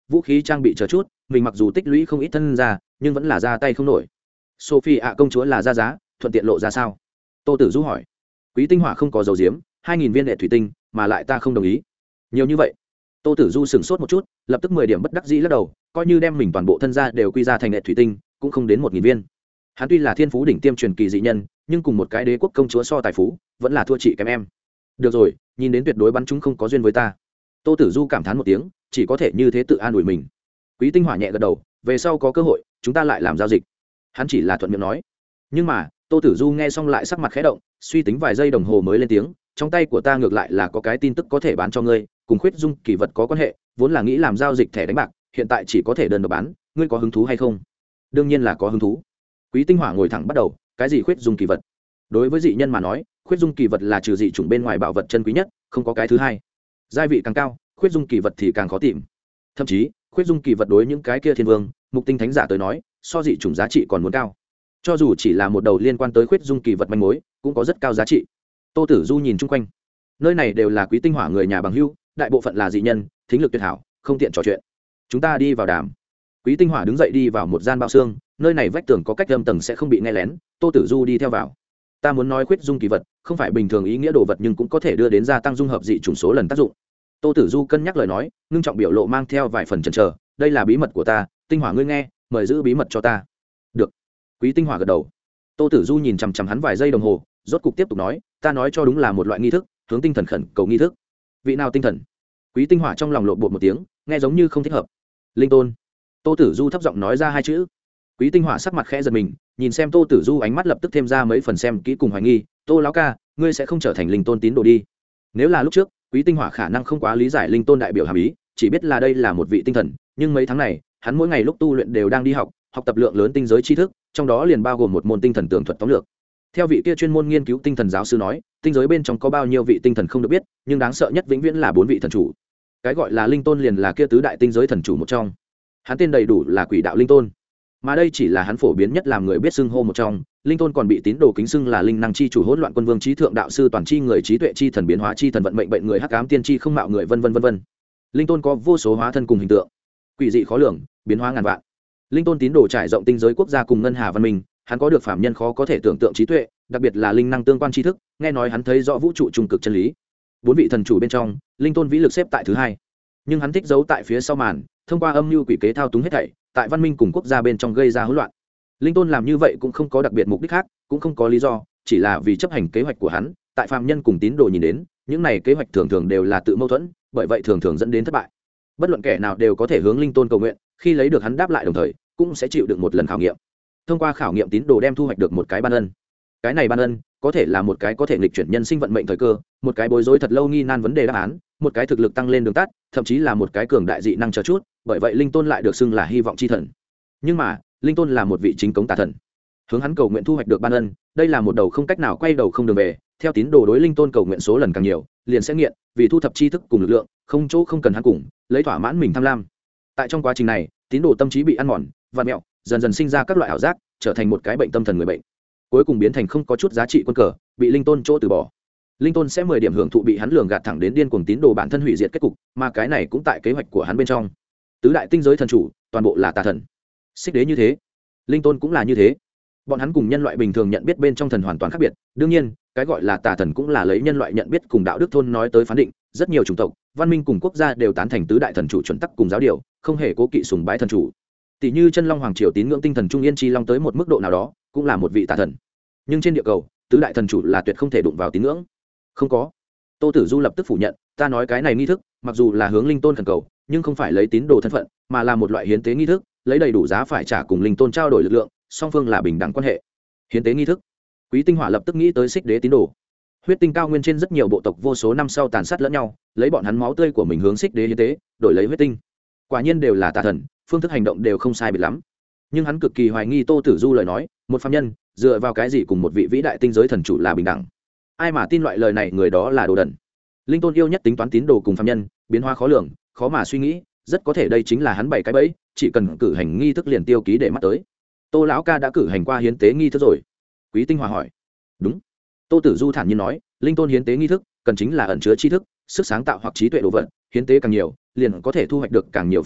[SPEAKER 1] vũ khí trang bị chờ chút mình mặc dù tích lũy không ít thân ra nhưng vẫn là ra tay không nổi. Sophie ạ công chúa là ra giá thuận tiện lộ ra sao? Tô Tử Du hỏi. Quý Tinh Hỏa không có dầu diếm, hai nghìn viên hệ thủy tinh mà lại ta không đồng ý nhiều như vậy. Tô Tử Du sững sốt một chút, lập tức mười điểm bất đắc dĩ lắc đầu, coi như đem mình toàn bộ thân gia đều quy ra thành hệ thủy tinh cũng không đến một nghìn viên. Hắn tuy là thiên phú đỉnh tiêm truyền kỳ dị nhân nhưng cùng một cái đế quốc công chúa so tài phú vẫn là thua chị kém em. Được rồi, nhìn đến tuyệt đối bắn chúng không có duyên với ta. Tô Tử Du cảm thán một tiếng, chỉ có thể như thế tự an ủi mình. Quý Tinh Hỏa nhẹ gật đầu, về sau có cơ hội chúng ta lại làm giao dịch. Hắn chỉ là thuận miệng nói. Nhưng mà Tô Tử Du nghe xong lại sắc mặt khẽ động, suy tính vài giây đồng hồ mới lên tiếng, trong tay của ta ngược lại là có cái tin tức có thể bán cho ngươi, cùng Khuyết Dung kỳ vật có quan hệ, vốn là nghĩ làm giao dịch thẻ đánh bạc, hiện tại chỉ có thể đơn độc bán, ngươi có hứng thú hay không? Đương nhiên là có hứng thú. Quý Tinh Hỏa ngồi thẳng bắt đầu, cái gì Khuyết Dung kỳ vật? Đối với dị nhân mà nói, Khuyết Dung kỳ vật là trừ dị chủng bên ngoài bảo vật chân quý nhất, không có cái thứ hai. Giai vị càng cao, Khuyết Dung kỳ vật thì càng khó tìm. Thậm chí, Khuyết Dung kỳ vật đối những cái kia thiên vương, mục tinh thánh giả tới nói, so dị chủng giá trị còn muốn cao. Cho dù chỉ là một đầu liên quan tới Khuyết Dung kỳ vật manh mối, cũng có rất cao giá trị. Tô Tử Du nhìn chung quanh, nơi này đều là Quý Tinh Hỏa người nhà bằng hữu, đại bộ phận là dị nhân, thính lực tuyệt hảo, không tiện trò chuyện. Chúng ta đi vào đàm. Quý Tinh Hỏa đứng dậy đi vào một gian bao xương, nơi này vách tường có cách âm tầng sẽ không bị nghe lén. Tô Tử Du đi theo vào. Ta muốn nói Khuyết Dung kỳ vật không phải bình thường ý nghĩa đồ vật nhưng cũng có thể đưa đến gia tăng dung hợp dị chủng số lần tác dụng. Tô Tử Du cân nhắc lời nói, ngưng trọng biểu lộ mang theo vài phần chần chờ. Đây là bí mật của ta, Tinh Hỏa ngươi nghe, mời giữ bí mật cho ta. Được. Quý Tinh Hỏa gật đầu. Tô Tử Du nhìn chằm chằm hắn vài giây đồng hồ, rốt cục tiếp tục nói, ta nói cho đúng là một loại nghi thức, hướng tinh thần khẩn cầu nghi thức. Vị nào tinh thần? Quý Tinh Hỏa trong lòng lộn bột một tiếng, nghe giống như không thích hợp. Linh Tôn. Tô Tử Du thấp giọng nói ra hai chữ. Quý Tinh Hỏa sắc mặt khẽ giật mình, nhìn xem Tô Tử Du ánh mắt lập tức thêm ra mấy phần xem kỹ cùng hoài nghi. Tô lão ca, ngươi sẽ không trở thành Linh Tôn tín đồ đi? Nếu là lúc trước, Quý Tinh Hỏa khả năng không quá lý giải Linh Tôn đại biểu hàm ý, chỉ biết là đây là một vị tinh thần, nhưng mấy tháng này, hắn mỗi ngày lúc tu luyện đều đang đi học, học tập lượng lớn tinh giới tri thức, trong đó liền bao gồm một môn tinh thần tường thuật tóm lược. Theo vị kia chuyên môn nghiên cứu tinh thần giáo sư nói, tinh giới bên trong có bao nhiêu vị tinh thần không được biết, nhưng đáng sợ nhất vĩnh viễn là bốn vị thần chủ. Cái gọi là Linh Tôn liền là kia tứ đại tinh giới thần chủ một trong. Hắn tên đầy đủ là Quỷ Đạo Linh Tôn, mà đây chỉ là hắn phổ biến nhất làm người biết xưng hô một trong. Linh Tôn còn bị tín đồ kính xưng là linh năng chi chủ, hỗn loạn quân vương, trí thượng đạo sư, toàn chi người, trí tuệ chi thần, biến hóa chi thần, vận mệnh bệnh người, hắc ám tiên tri, không mạo người, vân vân vân vân. Linh Tôn có vô số hóa thân cùng hình tượng, quỷ dị khó lường, biến hóa ngàn vạn. Linh Tôn tín đồ trải rộng tinh giới quốc gia cùng ngân hà văn minh, hắn có được phạm nhân khó có thể tưởng tượng trí tuệ, đặc biệt là linh năng tương quan tri thức, nghe nói hắn thấy rõ vũ trụ trung cực chân lý. Bốn vị thần chủ bên trong, Linh Tôn vĩ lực xếp tại thứ hai, nhưng hắn thích giấu tại phía sau màn, thông qua âm mưu quỷ kế thao túng hết thảy, tại văn minh cùng quốc gia bên trong gây ra hỗn loạn. Linh Tôn làm như vậy cũng không có đặc biệt mục đích khác, cũng không có lý do, chỉ là vì chấp hành kế hoạch của hắn. Tại phạm nhân cùng tín đồ nhìn đến, những này kế hoạch thường thường đều là tự mâu thuẫn, bởi vậy thường thường dẫn đến thất bại. Bất luận kẻ nào đều có thể hướng Linh Tôn cầu nguyện, khi lấy được hắn đáp lại đồng thời, cũng sẽ chịu được một lần khảo nghiệm. Thông qua khảo nghiệm, tín đồ đem thu hoạch được một cái ban ân. Cái này ban ân có thể là một cái có thể nghịch chuyển nhân sinh vận mệnh thời cơ, một cái bối rối thật lâu nghi nan vấn đề đáp án, một cái thực lực tăng lên đường tắt, thậm chí là một cái cường đại dị năng chờ chút. Bởi vậy Linh Tôn lại được xưng là hy vọng chi thần. Nhưng mà Linh Tôn là một vị chính cống tà thần, hướng hắn cầu nguyện thu hoạch được ban ân, đây là một đầu không cách nào quay đầu không đường về. Theo tín đồ đối Linh Tôn cầu nguyện số lần càng nhiều, liền sẽ nghiện, vì thu thập tri thức cùng lực lượng, không chỗ không cần hắn cùng, lấy thỏa mãn mình tham lam. Tại trong quá trình này, tín đồ tâm trí bị ăn mòn, vặn mẹo, dần dần sinh ra các loại ảo giác, trở thành một cái bệnh tâm thần người bệnh, cuối cùng biến thành không có chút giá trị quân cờ, bị Linh Tôn chỗ từ bỏ. Linh Tôn sẽ mười điểm hưởng thụ bị hắn lường gạt thẳng đến điên cuồng tín đồ bản thân hủy diệt kết cục, mà cái này cũng tại kế hoạch của hắn bên trong. Tứ đại tinh giới thần chủ, toàn bộ là tà thần. Xích Đế như thế, Linh Tôn cũng là như thế. Bọn hắn cùng nhân loại bình thường nhận biết bên trong thần hoàn toàn khác biệt. Đương nhiên, cái gọi là tà thần cũng là lấy nhân loại nhận biết cùng đạo đức thôn nói tới phán định. Rất nhiều chủng tộc, văn minh cùng quốc gia đều tán thành tứ đại thần chủ chuẩn tắc cùng giáo điều, không hề cố kỵ sùng bái thần chủ. Tỷ như chân Long Hoàng Triều tín ngưỡng tinh thần Trung Yên Chi Long tới một mức độ nào đó, cũng là một vị tà thần. Nhưng trên địa cầu, tứ đại thần chủ là tuyệt không thể đụng vào tín ngưỡng. Không có. Tô Tử Du lập tức phủ nhận, ta nói cái này nghi thức, mặc dù là hướng Linh Tôn khẩn cầu, nhưng không phải lấy tín đồ thân phận, mà là một loại hiến tế nghi thức, lấy đầy đủ giá phải trả cùng Linh Tôn trao đổi lực lượng, song phương là bình đẳng quan hệ. Hiến tế nghi thức. Quý Tinh Hỏa lập tức nghĩ tới Xích Đế tín đồ. Huyết tinh cao nguyên trên rất nhiều bộ tộc vô số năm sau tàn sát lẫn nhau, lấy bọn hắn máu tươi của mình hướng Xích Đế hiến tế, đổi lấy huyết tinh. Quả nhiên đều là tà thần, phương thức hành động đều không sai biệt lắm. Nhưng hắn cực kỳ hoài nghi Tô Tử Du lời nói, một phàm nhân, dựa vào cái gì cùng một vị vĩ đại tinh giới thần chủ là bình đẳng? Ai mà tin loại lời này, người đó là đồ đần. Linh Tôn yêu nhất tính toán tín đồ cùng phàm nhân, biến hóa khó lường, khó mà suy nghĩ, rất có thể đây chính là hắn bảy cái bẫy, chỉ cần cử hành nghi thức liền tiêu ký để mắt tới. Tô lão ca đã cử hành qua hiến tế nghi thức rồi? Quý Tinh Hòa hỏi. Đúng. Tô Tử Du thản nhiên nói, Linh Tôn hiến tế nghi thức cần chính là ẩn chứa tri thức, sức sáng tạo hoặc trí tuệ đồ vật, hiến tế càng nhiều, liền có thể thu hoạch được càng nhiều phản hồi,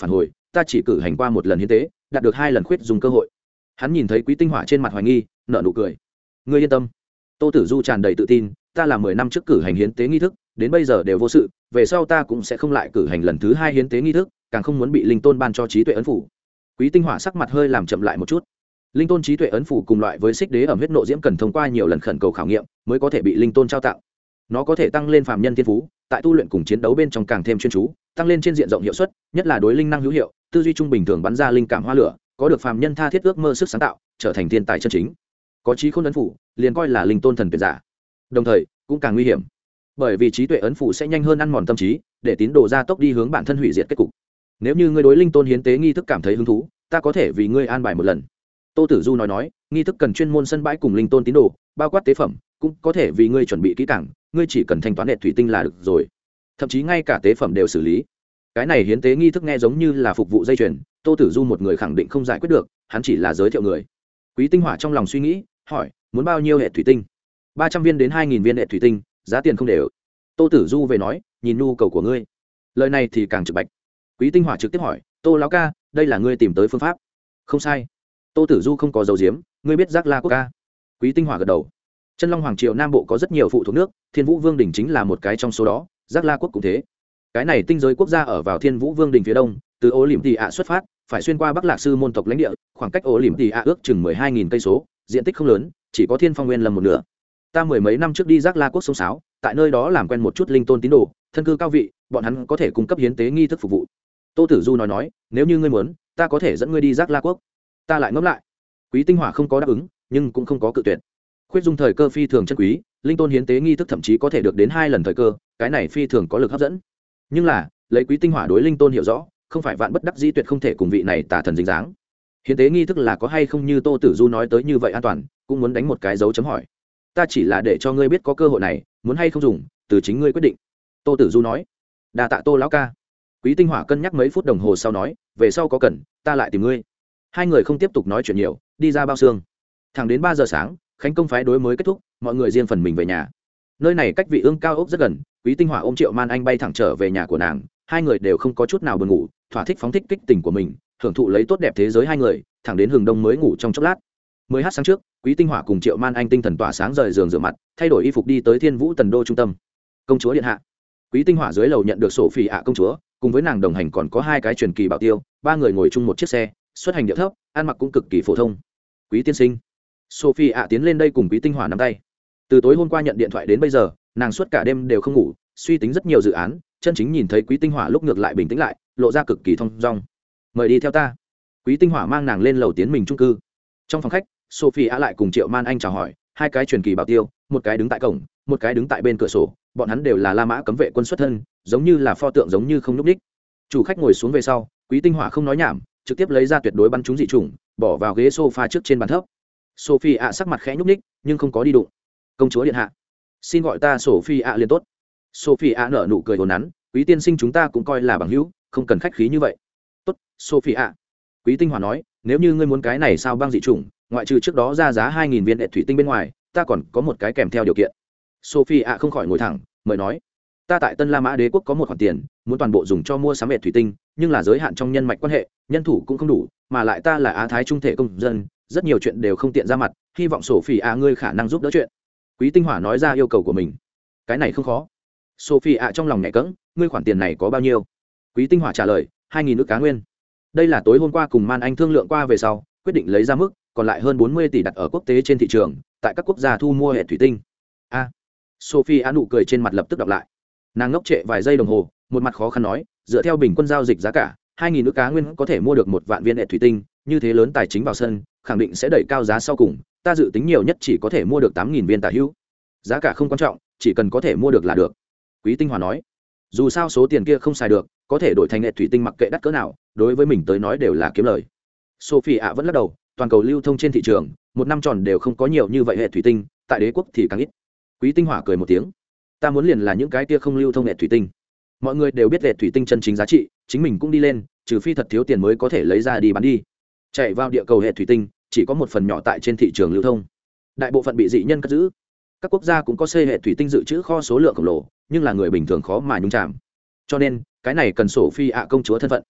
[SPEAKER 1] ta chỉ cử hành qua một lần hiến tế đạt được hai lần khuyết dùng cơ hội. Hắn nhìn thấy Quý Tinh Hỏa trên mặt hoài nghi, nở nụ cười. Ngươi yên tâm. Tô Tử Du tràn đầy tự tin, ta là mười năm trước cử hành hiến tế nghi thức, đến bây giờ đều vô sự, về sau ta cũng sẽ không lại cử hành lần thứ hai hiến tế nghi thức, càng không muốn bị linh tôn ban cho trí tuệ ấn phủ. Quý Tinh Hỏa sắc mặt hơi làm chậm lại một chút. Linh tôn trí tuệ ấn phủ cùng loại với xích đế ẩm huyết nộ diễm cần thông qua nhiều lần khẩn cầu khảo nghiệm mới có thể bị linh tôn trao tặng. Nó có thể tăng lên phàm nhân thiên phú, tại tu luyện cùng chiến đấu bên trong càng thêm chuyên chú, tăng lên trên diện rộng hiệu suất, nhất là đối linh năng hữu hiệu, tư duy trung bình thường bắn ra linh cảm hoa lửa, có được phàm nhân tha thiết ước mơ sức sáng tạo, trở thành thiên tài chân chính. Có trí khôn ấn phủ, liền coi là linh tôn thần tuyệt giả. Đồng thời, cũng càng nguy hiểm. Bởi vì trí tuệ ấn phủ sẽ nhanh hơn ăn mòn tâm trí, để tín đồ ra tốc đi hướng bản thân hủy diệt kết cục. Nếu như ngươi đối linh tôn hiến tế nghi thức cảm thấy hứng thú, ta có thể vì ngươi an bài một lần. Tô Tử Du nói nói, nghi thức cần chuyên môn sân bãi cùng linh tôn tín đồ, bao quát tế phẩm, cũng có thể vì ngươi chuẩn bị kỹ càng, ngươi chỉ cần thanh toán hệ thủy tinh là được rồi. Thậm chí ngay cả tế phẩm đều xử lý. Cái này hiến tế nghi thức nghe giống như là phục vụ dây chuyền, Tô Tử Du một người khẳng định không giải quyết được, hắn chỉ là giới thiệu người. Quý Tinh Hỏa trong lòng suy nghĩ, hỏi, muốn bao nhiêu hệ thủy tinh? ba trăm viên đến hai nghìn viên hệ thủy tinh, giá tiền không đều. Tô Tử Du về nói, nhìn nhu cầu của ngươi. Lời này thì càng trực bạch. Quý Tinh Hỏa trực tiếp hỏi, Tô lão ca, đây là ngươi tìm tới phương pháp? Không sai. Tô Tử Du không có dấu diếm, ngươi biết Giác La quốc ca? Quý Tinh Hỏa gật đầu. Chân Long Hoàng triều Nam Bộ có rất nhiều phụ thuộc nước, Thiên Vũ Vương đỉnh chính là một cái trong số đó, Giác La quốc cũng thế. Cái này tinh giới quốc gia ở vào Thiên Vũ Vương đỉnh phía đông, từ Ô Liễm Tỳ ạ xuất phát, phải xuyên qua Bắc Lạc Sư môn tộc lãnh địa, khoảng cách Ô Liễm Tỳ ạ ước chừng mười hai nghìn cây số, diện tích không lớn, chỉ có Thiên Phong Nguyên Lâm một nửa. Ta mười mấy năm trước đi Giác La quốc sông sáo, tại nơi đó làm quen một chút linh tôn tín đồ, thân cư cao vị, bọn hắn có thể cung cấp hiến tế nghi thức phục vụ. Tô Tử Du nói nói, nếu như ngươi muốn, ta có thể dẫn ngươi đi Giác La quốc. Ta lại ngẫm lại. Quý Tinh Hỏa không có đáp ứng, nhưng cũng không có cự tuyệt. Khuyết dung thời cơ phi thường chân quý, linh tôn hiến tế nghi thức thậm chí có thể được đến hai lần thời cơ, cái này phi thường có lực hấp dẫn. Nhưng là, lấy Quý Tinh Hỏa đối linh tôn hiểu rõ, không phải vạn bất đắc dĩ tuyệt không thể cùng vị này tả thần dính dáng. Hiến tế nghi thức là có hay không như Tô Tử Du nói tới như vậy an toàn, cũng muốn đánh một cái dấu chấm hỏi. Ta chỉ là để cho ngươi biết có cơ hội này, muốn hay không dùng, từ chính ngươi quyết định. Tô Tử Du nói. Đa tạ Tô lão ca. Quý Tinh Hỏa cân nhắc mấy phút đồng hồ sau nói, về sau có cần, ta lại tìm ngươi. Hai người không tiếp tục nói chuyện nhiều, đi ra bao xương. Thẳng đến ba giờ sáng, khánh công phái đối mới kết thúc, mọi người riêng phần mình về nhà. Nơi này cách Vị Ương cao ốc rất gần, Quý Tinh Hỏa ôm Triệu Man Anh bay thẳng trở về nhà của nàng, hai người đều không có chút nào buồn ngủ, thỏa thích phóng thích kích tình của mình, hưởng thụ lấy tốt đẹp thế giới hai người, thẳng đến hừng đông mới ngủ trong chốc lát. Mới hát sáng trước, Quý Tinh Hỏa cùng Triệu Man Anh tinh thần tỏa sáng rời giường rửa mặt, thay đổi y phục đi tới Thiên Vũ Tần đô trung tâm. Công chúa điện hạ. Quý Tinh Hỏa dưới lầu nhận được sổ phỉ ạ công chúa, cùng với nàng đồng hành còn có hai cái truyền kỳ bảo tiêu, ba người ngồi chung một chiếc xe, xuất hành điệu thấp, ăn mặc cũng cực kỳ phổ thông. Quý tiên sinh. Sophie ạ tiến lên đây cùng Quý Tinh Hỏa nắm tay. Từ tối hôm qua nhận điện thoại đến bây giờ, nàng suốt cả đêm đều không ngủ, suy tính rất nhiều dự án, chân chính nhìn thấy Quý Tinh Hỏa lúc ngược lại bình tĩnh lại, lộ ra cực kỳ thông dong. Mời đi theo ta. Quý Tinh Hỏa mang nàng lên lầu tiến mình chung cư. Trong phòng khách, Sophie ạ lại cùng Triệu Man Anh chào hỏi, hai cái truyền kỳ bảo tiêu, một cái đứng tại cổng, một cái đứng tại bên cửa sổ, bọn hắn đều là La Mã cấm vệ quân xuất thân, giống như là pho tượng giống như không nhúc nhích. Chủ khách ngồi xuống về sau, Quý Tinh Hỏa không nói nhảm, trực tiếp lấy ra tuyệt đối bắn trúng dị trùng, bỏ vào ghế sofa trước trên bàn thấp. Sophie ạ sắc mặt khẽ nhúc nhích, nhưng không có đi đụng. Công chúa điện hạ, xin gọi ta Sophie ạ liền tốt. Sophie ạ nở nụ cười ồn nắn, Quý tiên sinh chúng ta cũng coi là bằng hữu, không cần khách khí như vậy. Tốt, Sophie ạ. Quý Tinh Hỏa nói, nếu như ngươi muốn cái này sao băng dị trùng, ngoại trừ trước đó ra giá hai nghìn viên đệ thủy tinh bên ngoài, ta còn có một cái kèm theo điều kiện. Sophie ạ không khỏi ngồi thẳng, mời nói, ta tại Tân La Mã Đế quốc có một khoản tiền, muốn toàn bộ dùng cho mua sắm hệ thủy tinh, nhưng là giới hạn trong nhân mạch quan hệ, nhân thủ cũng không đủ, mà lại ta là Á Thái trung thể công dân, rất nhiều chuyện đều không tiện ra mặt, hy vọng Sophie ạ ngươi khả năng giúp đỡ chuyện. Quý Tinh Hỏa nói ra yêu cầu của mình. Cái này không khó. Sophie ạ trong lòng nhẹ cẫng, ngươi khoản tiền này có bao nhiêu? Quý Tinh Hỏa trả lời, hai nghìn nước cá nguyên. Đây là tối hôm qua cùng Man Anh thương lượng qua về sau, quyết định lấy ra mức, còn lại hơn bốn mươi tỷ đặt ở quốc tế trên thị trường, tại các quốc gia thu mua hệ thủy tinh. A. À, Sophie ạ nụ cười trên mặt lập tức đọc lại. Nàng ngốc trệ vài giây đồng hồ, một mặt khó khăn nói, dựa theo bình quân giao dịch giá cả, hai nghìn nước cá nguyên có thể mua được một vạn viên hệ thủy tinh, như thế lớn tài chính vào sân, khẳng định sẽ đẩy cao giá sau cùng, ta dự tính nhiều nhất chỉ có thể mua được tám nghìn viên tả hữu. Giá cả không quan trọng, chỉ cần có thể mua được là được. Quý Tinh Hỏa nói, dù sao số tiền kia không xài được, có thể đổi thành hệ thủy tinh mặc kệ đắt cỡ nào, đối với mình tới nói đều là kiếm lời. Sophie ạ vẫn lắc đầu, toàn cầu lưu thông trên thị trường, một năm tròn đều không có nhiều như vậy hệ thủy tinh, tại đế quốc thì càng ít. Quý Tinh Hỏa cười một tiếng, ta muốn liền là những cái kia không lưu thông hệ thủy tinh. Mọi người đều biết hệ thủy tinh chân chính giá trị, chính mình cũng đi lên, trừ phi thật thiếu tiền mới có thể lấy ra đi bán đi. Chạy vào địa cầu hệ thủy tinh, chỉ có một phần nhỏ tại trên thị trường lưu thông, đại bộ phận bị dị nhân cất giữ. Các quốc gia cũng có xây hệ thủy tinh dự trữ kho số lượng khổng lồ, nhưng là người bình thường khó mà nhúng chạm. Cho nên, cái này cần Sophie ạ công chúa thân phận.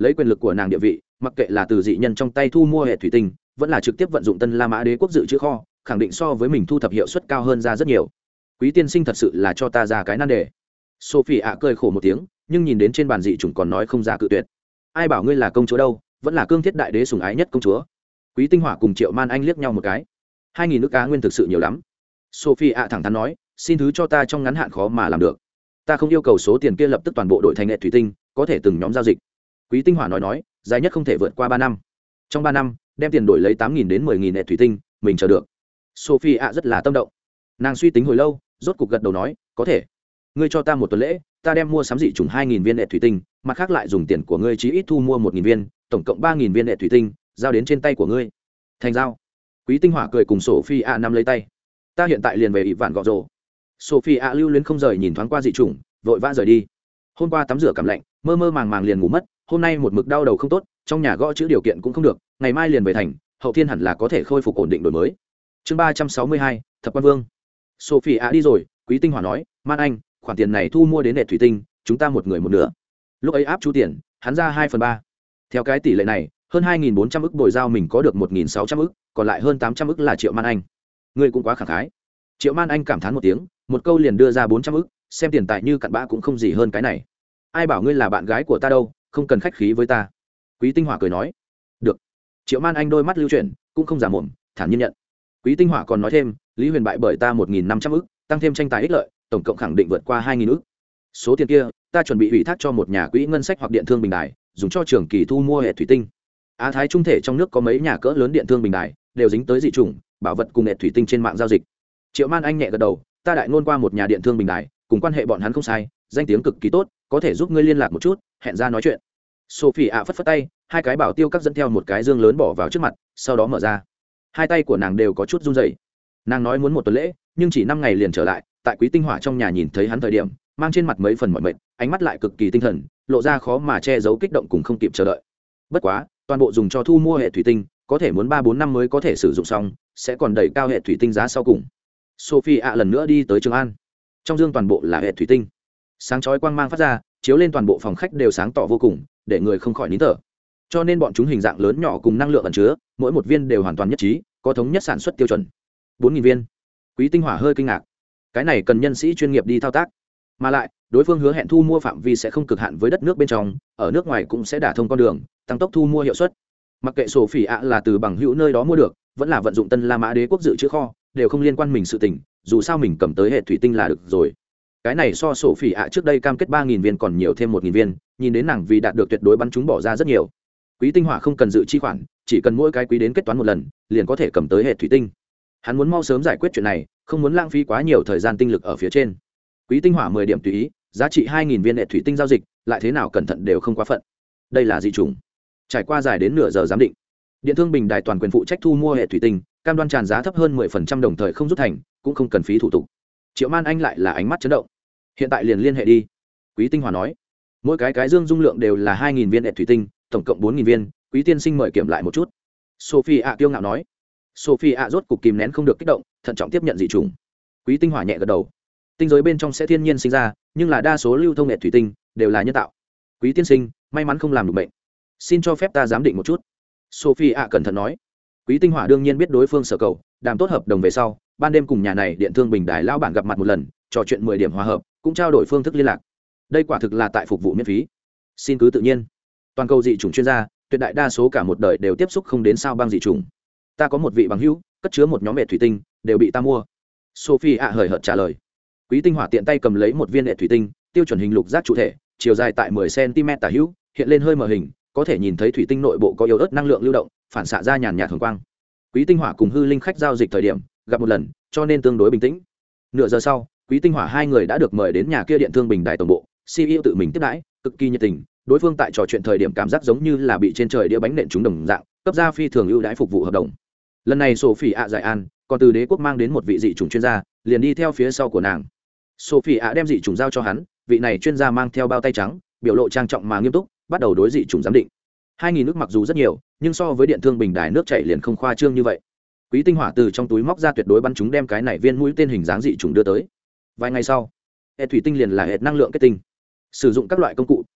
[SPEAKER 1] lấy quyền lực của nàng địa vị, mặc kệ là từ dị nhân trong tay thu mua hệ thủy tinh, vẫn là trực tiếp vận dụng Tân La Mã Đế quốc dự trữ kho, khẳng định so với mình thu thập hiệu suất cao hơn ra rất nhiều. Quý tiên sinh thật sự là cho ta ra cái nan đề. Sophie ạ cười khổ một tiếng, nhưng nhìn đến trên bàn dị chủng còn nói không ra cự tuyệt. Ai bảo ngươi là công chúa đâu, vẫn là cương thiết đại đế sủng ái nhất công chúa. Quý Tinh Hỏa cùng Triệu Man Anh liếc nhau một cái. Hai nghìn nước cá nguyên thực sự nhiều lắm. Sophie ạ thẳng thắn nói, xin thứ cho ta trong ngắn hạn khó mà làm được. Ta không yêu cầu số tiền kia lập tức toàn bộ đổi thành hệ thủy tinh, có thể từng nhóm giao dịch. Quý Tinh Hỏa nói nói, dài nhất không thể vượt qua ba năm. Trong ba năm, đem tiền đổi lấy tám nghìn đến mười nghìn hệ thủy tinh, mình chờ được. Sophie ạ rất là tâm động. Nàng suy tính hồi lâu, rốt cục gật đầu nói, có thể. Ngươi cho ta một tuần lễ, ta đem mua sắm dị chủng hai nghìn viên hệ thủy tinh, mặt khác lại dùng tiền của ngươi chí ít thu mua một nghìn viên, tổng cộng ba nghìn viên hệ thủy tinh, giao đến trên tay của ngươi. Thành giao. Quý Tinh Hỏa cười cùng Sophie ạ nắm lấy tay. Ta hiện tại liền về ỷ vạn gọ rồ. Sophie ạ lưu luyến không rời nhìn thoáng qua dị chủng, vội vã rời đi. Hôm qua tắm rửa cảm lạnh, mơ mơ màng màng liền ngủ mất, hôm nay một mực đau đầu không tốt, trong nhà gõ chữ điều kiện cũng không được, ngày mai liền về thành, hậu thiên hẳn là có thể khôi phục ổn định đổi mới. Chương ba trăm sáu mươi hai, Thập Quan Vương. Sophie ạ đi rồi, Quý Tinh Hỏa nói, Man Anh, khoản tiền này thu mua đến hệ thủy tinh, chúng ta một người một nửa. Lúc ấy áp chú tiền, hắn ra hai phần ba. Theo cái tỷ lệ này, hơn hai nghìn bốn trăm ức bồi giao mình có được một nghìn sáu trăm ức, còn lại hơn tám trăm ức là Triệu Man Anh. Ngươi cũng quá khẳng khái. Triệu Man Anh cảm thán một tiếng, một câu liền đưa ra bốn trăm ức, xem tiền tài như cặn bã cũng không gì hơn cái này. Ai bảo ngươi là bạn gái của ta đâu, không cần khách khí với ta. Quý Tinh Hỏa cười nói. Được. Triệu Man Anh đôi mắt lưu chuyển, cũng không giả mồm, thản nhiên nhận. Quý Tinh Hỏa còn nói thêm, Lý Huyền bại bởi ta một nghìn năm trăm ức, tăng thêm tranh tài ích lợi, tổng cộng khẳng định vượt qua hai nghìn ức. Số tiền kia, ta chuẩn bị ủy thác cho một nhà quỹ ngân sách hoặc điện thương bình đài, dùng cho trường kỳ thu mua hệ thủy tinh. Á Thái trung thể trong nước có mấy nhà cỡ lớn điện thương bình đài, đều dính tới dị chủng, bảo vật cùng hệ thủy tinh trên mạng giao dịch. Triệu Man Anh nhẹ gật đầu, ta đại ngôn qua một nhà điện thương bình đài, cùng quan hệ bọn hắn không sai, danh tiếng cực kỳ tốt, có thể giúp ngươi liên lạc một chút, hẹn ra nói chuyện. Sophie ạ phất phất tay, hai cái bảo tiêu các dẫn theo một cái dương lớn bỏ vào trước mặt, sau đó mở ra. Hai tay của nàng đều có chút run rẩy. Nàng nói muốn một tuần lễ, nhưng chỉ năm ngày liền trở lại, tại Quý Tinh Hỏa trong nhà nhìn thấy hắn thời điểm, mang trên mặt mấy phần mỏi mệt, ánh mắt lại cực kỳ tinh thần, lộ ra khó mà che giấu kích động cùng không kịp chờ đợi. Bất quá, toàn bộ dùng cho thu mua hệ thủy tinh, có thể muốn ba bốn năm mới có thể sử dụng xong, sẽ còn đẩy cao hệ thủy tinh giá sau cùng. Sophie ạ lần nữa đi tới Trường An. Trong dương toàn bộ là hệ thủy tinh. Sáng chói quang mang phát ra, chiếu lên toàn bộ phòng khách đều sáng tỏ vô cùng, để người không khỏi nín thở. Cho nên bọn chúng hình dạng lớn nhỏ cùng năng lượng ẩn chứa, mỗi một viên đều hoàn toàn nhất trí, có thống nhất sản xuất tiêu chuẩn. bốn nghìn viên. Quý Tinh Hỏa hơi kinh ngạc. Cái này cần nhân sĩ chuyên nghiệp đi thao tác. Mà lại, đối phương hứa hẹn thu mua phạm vi sẽ không cực hạn với đất nước bên trong, ở nước ngoài cũng sẽ đả thông con đường, tăng tốc thu mua hiệu suất. Mặc kệ Sophie ạ là từ bằng hữu nơi đó mua được, vẫn là vận dụng Tân La Mã Đế quốc dự trữ kho, đều không liên quan mình sự tình, dù sao mình cầm tới hệ thủy tinh là được rồi. Cái này so Sophie ạ trước đây cam kết ba nghìn viên còn nhiều thêm một nghìn viên, nhìn đến nàng vì đạt được tuyệt đối bắn chúng bỏ ra rất nhiều. Quý Tinh Hỏa không cần dự chi khoản, chỉ cần mỗi cái quý đến kết toán một lần, liền có thể cầm tới hệ thủy tinh. Hắn muốn mau sớm giải quyết chuyện này, không muốn lãng phí quá nhiều thời gian tinh lực ở phía trên. Quý Tinh Hỏa mười điểm tùy ý, giá trị hai nghìn viên hệ thủy tinh giao dịch, lại thế nào cẩn thận đều không quá phận. Đây là dị chủng. Trải qua dài đến nửa giờ giám định, điện thương bình đài toàn quyền phụ trách thu mua hệ thủy tinh, cam đoan tràn giá thấp hơn mười phần trăm đồng thời không rút thành, cũng không cần phí thủ tục. Triệu Man Anh lại là ánh mắt chấn động. Hiện tại liền liên hệ đi. Quý Tinh Hỏa nói. Mỗi cái cái dương dung lượng đều là hai nghìn viên hệ thủy tinh, tổng cộng bốn nghìn viên, Quý tiên sinh mời kiểm lại một chút. Sophie ạ kiêu ngạo nói. Sophie ạ rốt cục kìm nén không được kích động, thận trọng tiếp nhận dị chủng. Quý Tinh Hỏa nhẹ gật đầu. Tinh giới bên trong sẽ thiên nhiên sinh ra, nhưng là đa số lưu thông hệ thủy tinh đều là nhân tạo. Quý tiên sinh, may mắn không làm được bệnh. Xin cho phép ta giám định một chút. Sophie ạ cẩn thận nói. Quý Tinh Hỏa đương nhiên biết đối phương sở cầu, đàm tốt hợp đồng về sau, ban đêm cùng nhà này điện thương bình đài lão bản gặp mặt một lần, trò chuyện mười điểm hòa hợp, cũng trao đổi phương thức liên lạc. Đây quả thực là tại phục vụ miễn phí. Xin cứ tự nhiên. Toàn cầu dị chủng chuyên gia, tuyệt đại đa số cả một đời đều tiếp xúc không đến sao băng dị chủng. Ta có một vị bằng hữu, cất chứa một nhóm hệ thủy tinh, đều bị ta mua. Sophie ạ hời hợt trả lời. Quý Tinh Hỏa tiện tay cầm lấy một viên hệ thủy tinh, tiêu chuẩn hình lục giác chủ thể, chiều dài tại mười xăng-ti-mét tả hữu, hiện lên hơi mờ hình, có thể nhìn thấy thủy tinh nội bộ có yếu ớt năng lượng lưu động, phản xạ ra nhàn nhạt hồng quang. Quý Tinh Hỏa cùng hư linh khách giao dịch thời điểm gặp một lần, cho nên tương đối bình tĩnh. Nửa giờ sau, Quý Tinh Hỏa hai người đã được mời đến nhà kia điện thương bình đài tổng bộ, xê e ô tự mình tiếp đãi, cực kỳ nhiệt tình. Đối phương tại trò chuyện thời điểm cảm giác giống như là bị trên trời đĩa bánh nện trúng đồng dạng, cấp ra phi thường ưu đãi phục vụ hợp đồng. Lần này Sophie ạ giải an, còn từ đế quốc mang đến một vị dị chủng chuyên gia, liền đi theo phía sau của nàng. Sophie ạ đem dị chủng giao cho hắn, vị này chuyên gia mang theo bao tay trắng, biểu lộ trang trọng mà nghiêm túc, bắt đầu đối dị chủng giám định. Hai nghìn nước mặc dù rất nhiều, nhưng so với điện thương bình đài nước chảy liền không khoa trương như vậy. Quý Tinh Hỏa từ trong túi móc ra tuyệt đối bắn chúng đem cái này viên mũi tên hình dáng dị chủng đưa tới. Vài ngày sau, hệ thủy tinh liền là hệ năng lượng kết tinh. Sử dụng các loại công cụ,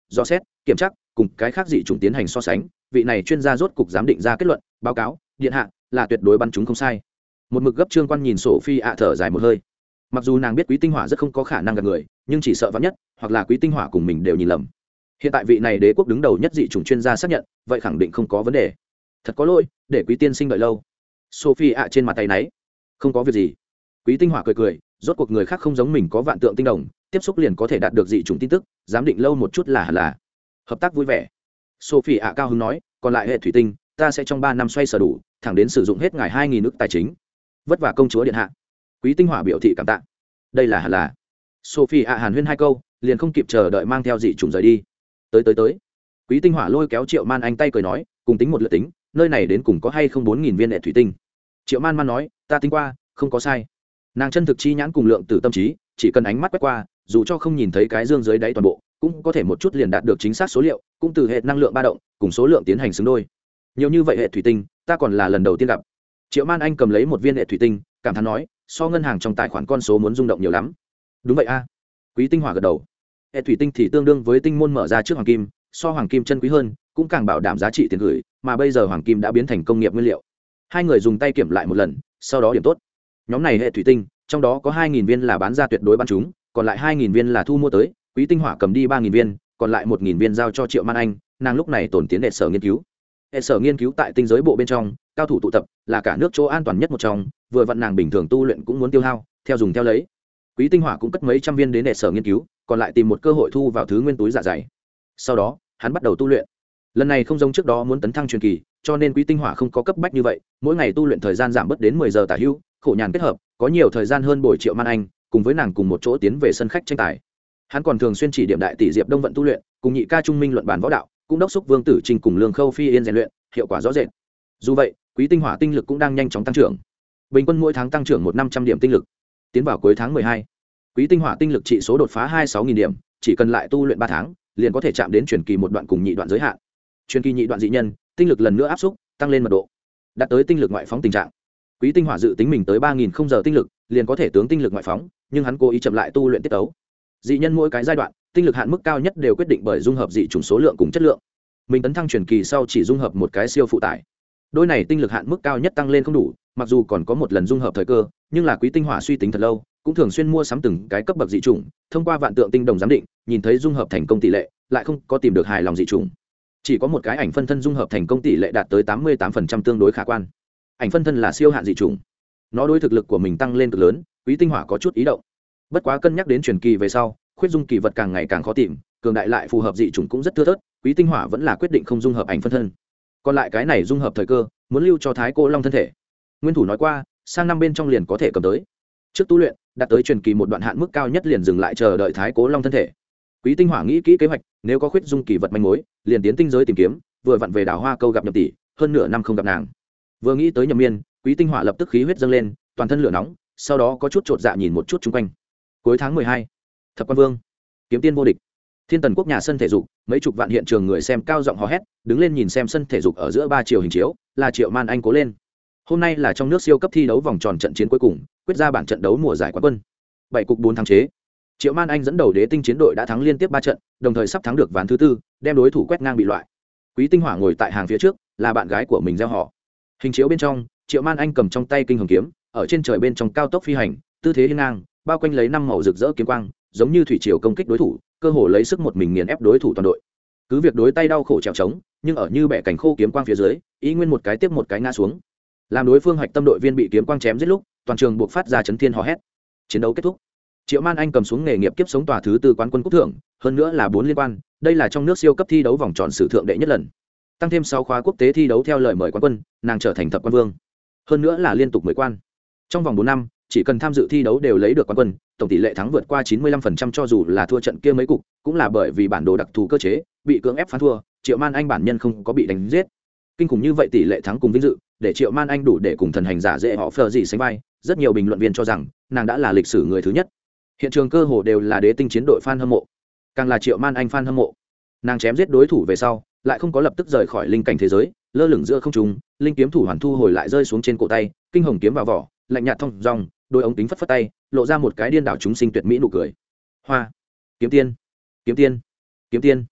[SPEAKER 1] do xét kiểm tra cùng cái khác dị chủng tiến hành so sánh, vị này chuyên gia rốt cục giám định ra kết luận, báo cáo điện hạ là tuyệt đối bắn chúng không sai. Một mực gấp trương quan nhìn Sophie ạ thở dài một hơi. Mặc dù nàng biết Quý Tinh Hỏa rất không có khả năng gặp người, nhưng chỉ sợ vắn nhất hoặc là Quý Tinh Hỏa cùng mình đều nhìn lầm. Hiện tại vị này đế quốc đứng đầu nhất dị chủng chuyên gia xác nhận, vậy khẳng định không có vấn đề. Thật có lỗi để Quý tiên sinh đợi lâu. Sophie ạ trên mặt tay náy. Không có việc gì. Quý Tinh Hỏa cười cười, rốt cuộc người khác không giống mình có vạn tượng tinh đồng, tiếp xúc liền có thể đạt được dị chủng tin tức, giám định lâu một chút là hẳn là. Hợp tác vui vẻ. Sophie ạ cao hứng nói, còn lại hệ thủy tinh, ta sẽ trong ba năm xoay sở đủ, thẳng đến sử dụng hết ngài hai nghìn nước tài chính. Vất vả công chúa điện hạ. Quý Tinh Hỏa biểu thị cảm tạ. Đây là hẳn là. Sophie ạ hàn huyên hai câu, liền không kịp chờ đợi mang theo dị chủng rời đi. Tới tới tới. Quý Tinh Hỏa lôi kéo Triệu Man Anh tay cười nói, cùng tính một lượt tính, nơi này đến cùng có hay không bốn nghìn viên hệ thủy tinh. Triệu Man Man nói, ta tính qua, không có sai. Nàng chân thực chi nhãn cùng lượng tử tâm trí, chỉ cần ánh mắt quét qua, dù cho không nhìn thấy cái dương dưới đáy toàn bộ, cũng có thể một chút liền đạt được chính xác số liệu, cũng từ hệ năng lượng ba động cùng số lượng tiến hành xứng đôi. Nhiều như vậy hệ thủy tinh, ta còn là lần đầu tiên gặp. Triệu Man Anh cầm lấy một viên hệ thủy tinh, cảm thán nói, so ngân hàng trong tài khoản con số muốn rung động nhiều lắm. Đúng vậy a. Quý Tinh Hỏa gật đầu. Hệ thủy tinh thì tương đương với tinh môn mở ra trước hoàng kim, so hoàng kim chân quý hơn, cũng càng bảo đảm giá trị tiền gửi, mà bây giờ hoàng kim đã biến thành công nghiệp nguyên liệu. Hai người dùng tay kiểm lại một lần, sau đó điểm tốt. Nhóm này hệ thủy tinh, trong đó có hai nghìn viên là bán ra tuyệt đối bán chúng, còn lại hai nghìn viên là thu mua tới, Quý Tinh Hỏa cầm đi ba nghìn viên, còn lại một nghìn viên giao cho Triệu Man Anh, nàng lúc này tổn tiến hệ sở nghiên cứu. Hệ sở nghiên cứu tại tinh giới bộ bên trong, cao thủ tụ tập, là cả nước chỗ an toàn nhất một trong, vừa vặn nàng bình thường tu luyện cũng muốn tiêu hao, theo dùng theo lấy. Quý Tinh Hỏa cũng cất mấy trăm viên đến hệ sở nghiên cứu, còn lại tìm một cơ hội thu vào thứ nguyên túi dạ dày. Sau đó, hắn bắt đầu tu luyện. Lần này không giống trước đó muốn tấn thăng truyền kỳ, cho nên Quý Tinh Hỏa không có cấp bách như vậy, mỗi ngày tu luyện thời gian giảm bớt đến mười giờ tả hữu, khổ nhàn kết hợp, có nhiều thời gian hơn bồi Triệu Man Anh, cùng với nàng cùng một chỗ tiến về sân khách tranh tài. Hắn còn thường xuyên chỉ điểm đại tỷ Diệp Đông vận tu luyện, cùng nhị ca Trung Minh luận bàn võ đạo, cũng đốc thúc Vương Tử Trình cùng Lương Khâu Phi Yên rèn luyện, hiệu quả rõ rệt. Dù vậy, Quý Tinh Hỏa tinh lực cũng đang nhanh chóng tăng trưởng. Bình quân mỗi tháng tăng trưởng một năm trăm điểm tinh lực. Tiến vào cuối tháng mười hai, Quý Tinh Hỏa tinh lực trị số đột phá hai mươi sáu nghìn điểm, chỉ cần lại tu luyện ba tháng, liền có thể chạm đến truyền kỳ một đoạn cùng nhị đoạn giới hạn. Truyền kỳ nhị đoạn dị nhân, tinh lực lần nữa áp xúc, tăng lên mật độ, đạt tới tinh lực ngoại phóng tình trạng. Quý Tinh Hỏa dự tính mình tới ba nghìn không giờ tinh lực, liền có thể tướng tinh lực ngoại phóng, nhưng hắn cố ý chậm lại tu luyện tiết tấu. Dị nhân mỗi cái giai đoạn, tinh lực hạn mức cao nhất đều quyết định bởi dung hợp dị chủng số lượng cùng chất lượng. Mình tấn thăng truyền kỳ sau chỉ dung hợp một cái siêu phụ tải. Đôi này tinh lực hạn mức cao nhất tăng lên không đủ, mặc dù còn có một lần dung hợp thời cơ, nhưng là Quý Tinh Hỏa suy tính thật lâu, cũng thường xuyên mua sắm từng cái cấp bậc dị chủng, thông qua vạn tượng tinh đồng giám định, nhìn thấy dung hợp thành công tỷ lệ, lại không có tìm được hài lòng dị chủng. Chỉ có một cái ảnh phân thân dung hợp thành công tỷ lệ đạt tới tám mươi tám phần trăm tương đối khả quan. Ảnh phân thân là siêu hạn dị chủng, nó đối thực lực của mình tăng lên cực lớn, Quý Tinh Hỏa có chút ý động. Bất quá cân nhắc đến truyền kỳ về sau, khuyết dung kỳ vật càng ngày càng khó tìm, cường đại lại phù hợp dị chủng cũng rất thưa thớt, Quý Tinh Hỏa vẫn là quyết định không dung hợp ảnh phân thân. Còn lại cái này dung hợp thời cơ, muốn lưu cho Thái Cô Long thân thể. Nguyên thủ nói qua, sang năm bên trong liền có thể cầm tới. Trước tu luyện, đạt tới truyền kỳ một đoạn hạn mức cao nhất liền dừng lại chờ đợi Thái Cố Long thân thể. Quý Tinh Hỏa nghĩ kỹ kế hoạch, nếu có khuyết dung kỳ vật manh mối, liền tiến tinh giới tìm kiếm, vừa vặn về đảo Hoa Câu gặp Nhậm tỷ, hơn nửa năm không gặp nàng. Vừa nghĩ tới Nhậm Miên, Quý Tinh Hỏa lập tức khí huyết dâng lên, toàn thân lửa nóng, sau đó có chút chột dạ nhìn một chút xung quanh. Cuối tháng mười hai, Thập Quan Vương, kiếm tiên vô địch. Thiên Tần quốc nhà sân thể dục, mấy chục vạn hiện trường người xem cao giọng hò hét, đứng lên nhìn xem sân thể dục ở giữa ba chiều hình chiếu, là Triệu Man Anh cố lên. Hôm nay là trong nước siêu cấp thi đấu vòng tròn trận chiến cuối cùng, quyết ra bản trận đấu mùa giải quán quân. Bảy cục bốn thắng chế. Triệu Man Anh dẫn đầu Đế Tinh chiến đội đã thắng liên tiếp ba trận, đồng thời sắp thắng được ván thứ tư, đem đối thủ quét ngang bị loại. Quý Tinh Hỏa ngồi tại hàng phía trước, là bạn gái của mình gieo họ. Hình chiếu bên trong, Triệu Man Anh cầm trong tay kinh hồng kiếm, ở trên trời bên trong cao tốc phi hành, tư thế hiên ngang, bao quanh lấy năm màu rực rỡ kiếm quang, giống như thủy triều công kích đối thủ, cơ hồ lấy sức một mình nghiền ép đối thủ toàn đội. Cứ việc đối tay đau khổ trèo trống, nhưng ở như bẻ cảnh khô kiếm quang phía dưới, ý nguyên một cái tiếp một cái ngã xuống. Làm đối phương hoạch tâm đội viên bị kiếm quang chém giết lúc, toàn trường buộc phát ra chấn thiên hò hét. Chiến đấu kết thúc. Triệu Man Anh cầm xuống nghề nghiệp kiếp sống tòa thứ tư quán quân cúp thưởng, hơn nữa là bốn liên quan, đây là trong nước siêu cấp thi đấu vòng tròn sử thượng đệ nhất lần. Tăng thêm sáu khóa quốc tế thi đấu theo lời mời quán quân, nàng trở thành thập quan vương. Hơn nữa là liên tục mười quan. Trong vòng bốn năm, chỉ cần tham dự thi đấu đều lấy được quán quân, tổng tỷ lệ thắng vượt qua chín mươi lăm phần trăm cho dù là thua trận kia mấy cục, cũng là bởi vì bản đồ đặc thù cơ chế, bị cưỡng ép phán thua, Triệu Man Anh bản nhân không có bị đánh giết. Kinh khủng như vậy tỷ lệ thắng cùng vinh dự, để Triệu Man Anh đủ để cùng thần hành giả dễ họ phờ gì sánh vai, rất nhiều bình luận viên cho rằng, nàng đã là lịch sử người thứ nhất. Hiện trường cơ hồ đều là Đế Tinh chiến đội fan hâm mộ, càng là Triệu Man Anh fan hâm mộ. Nàng chém giết đối thủ về sau, lại không có lập tức rời khỏi linh cảnh thế giới, lơ lửng giữa không trung, linh kiếm thủ hoàn thu hồi lại rơi xuống trên cổ tay, kinh hồng kiếm vào vỏ, lạnh nhạt thông dong, đôi ống kính phất phất tay, lộ ra một cái điên đảo chúng sinh tuyệt mỹ nụ cười. Hoa, kiếm tiên, kiếm tiên, kiếm tiên.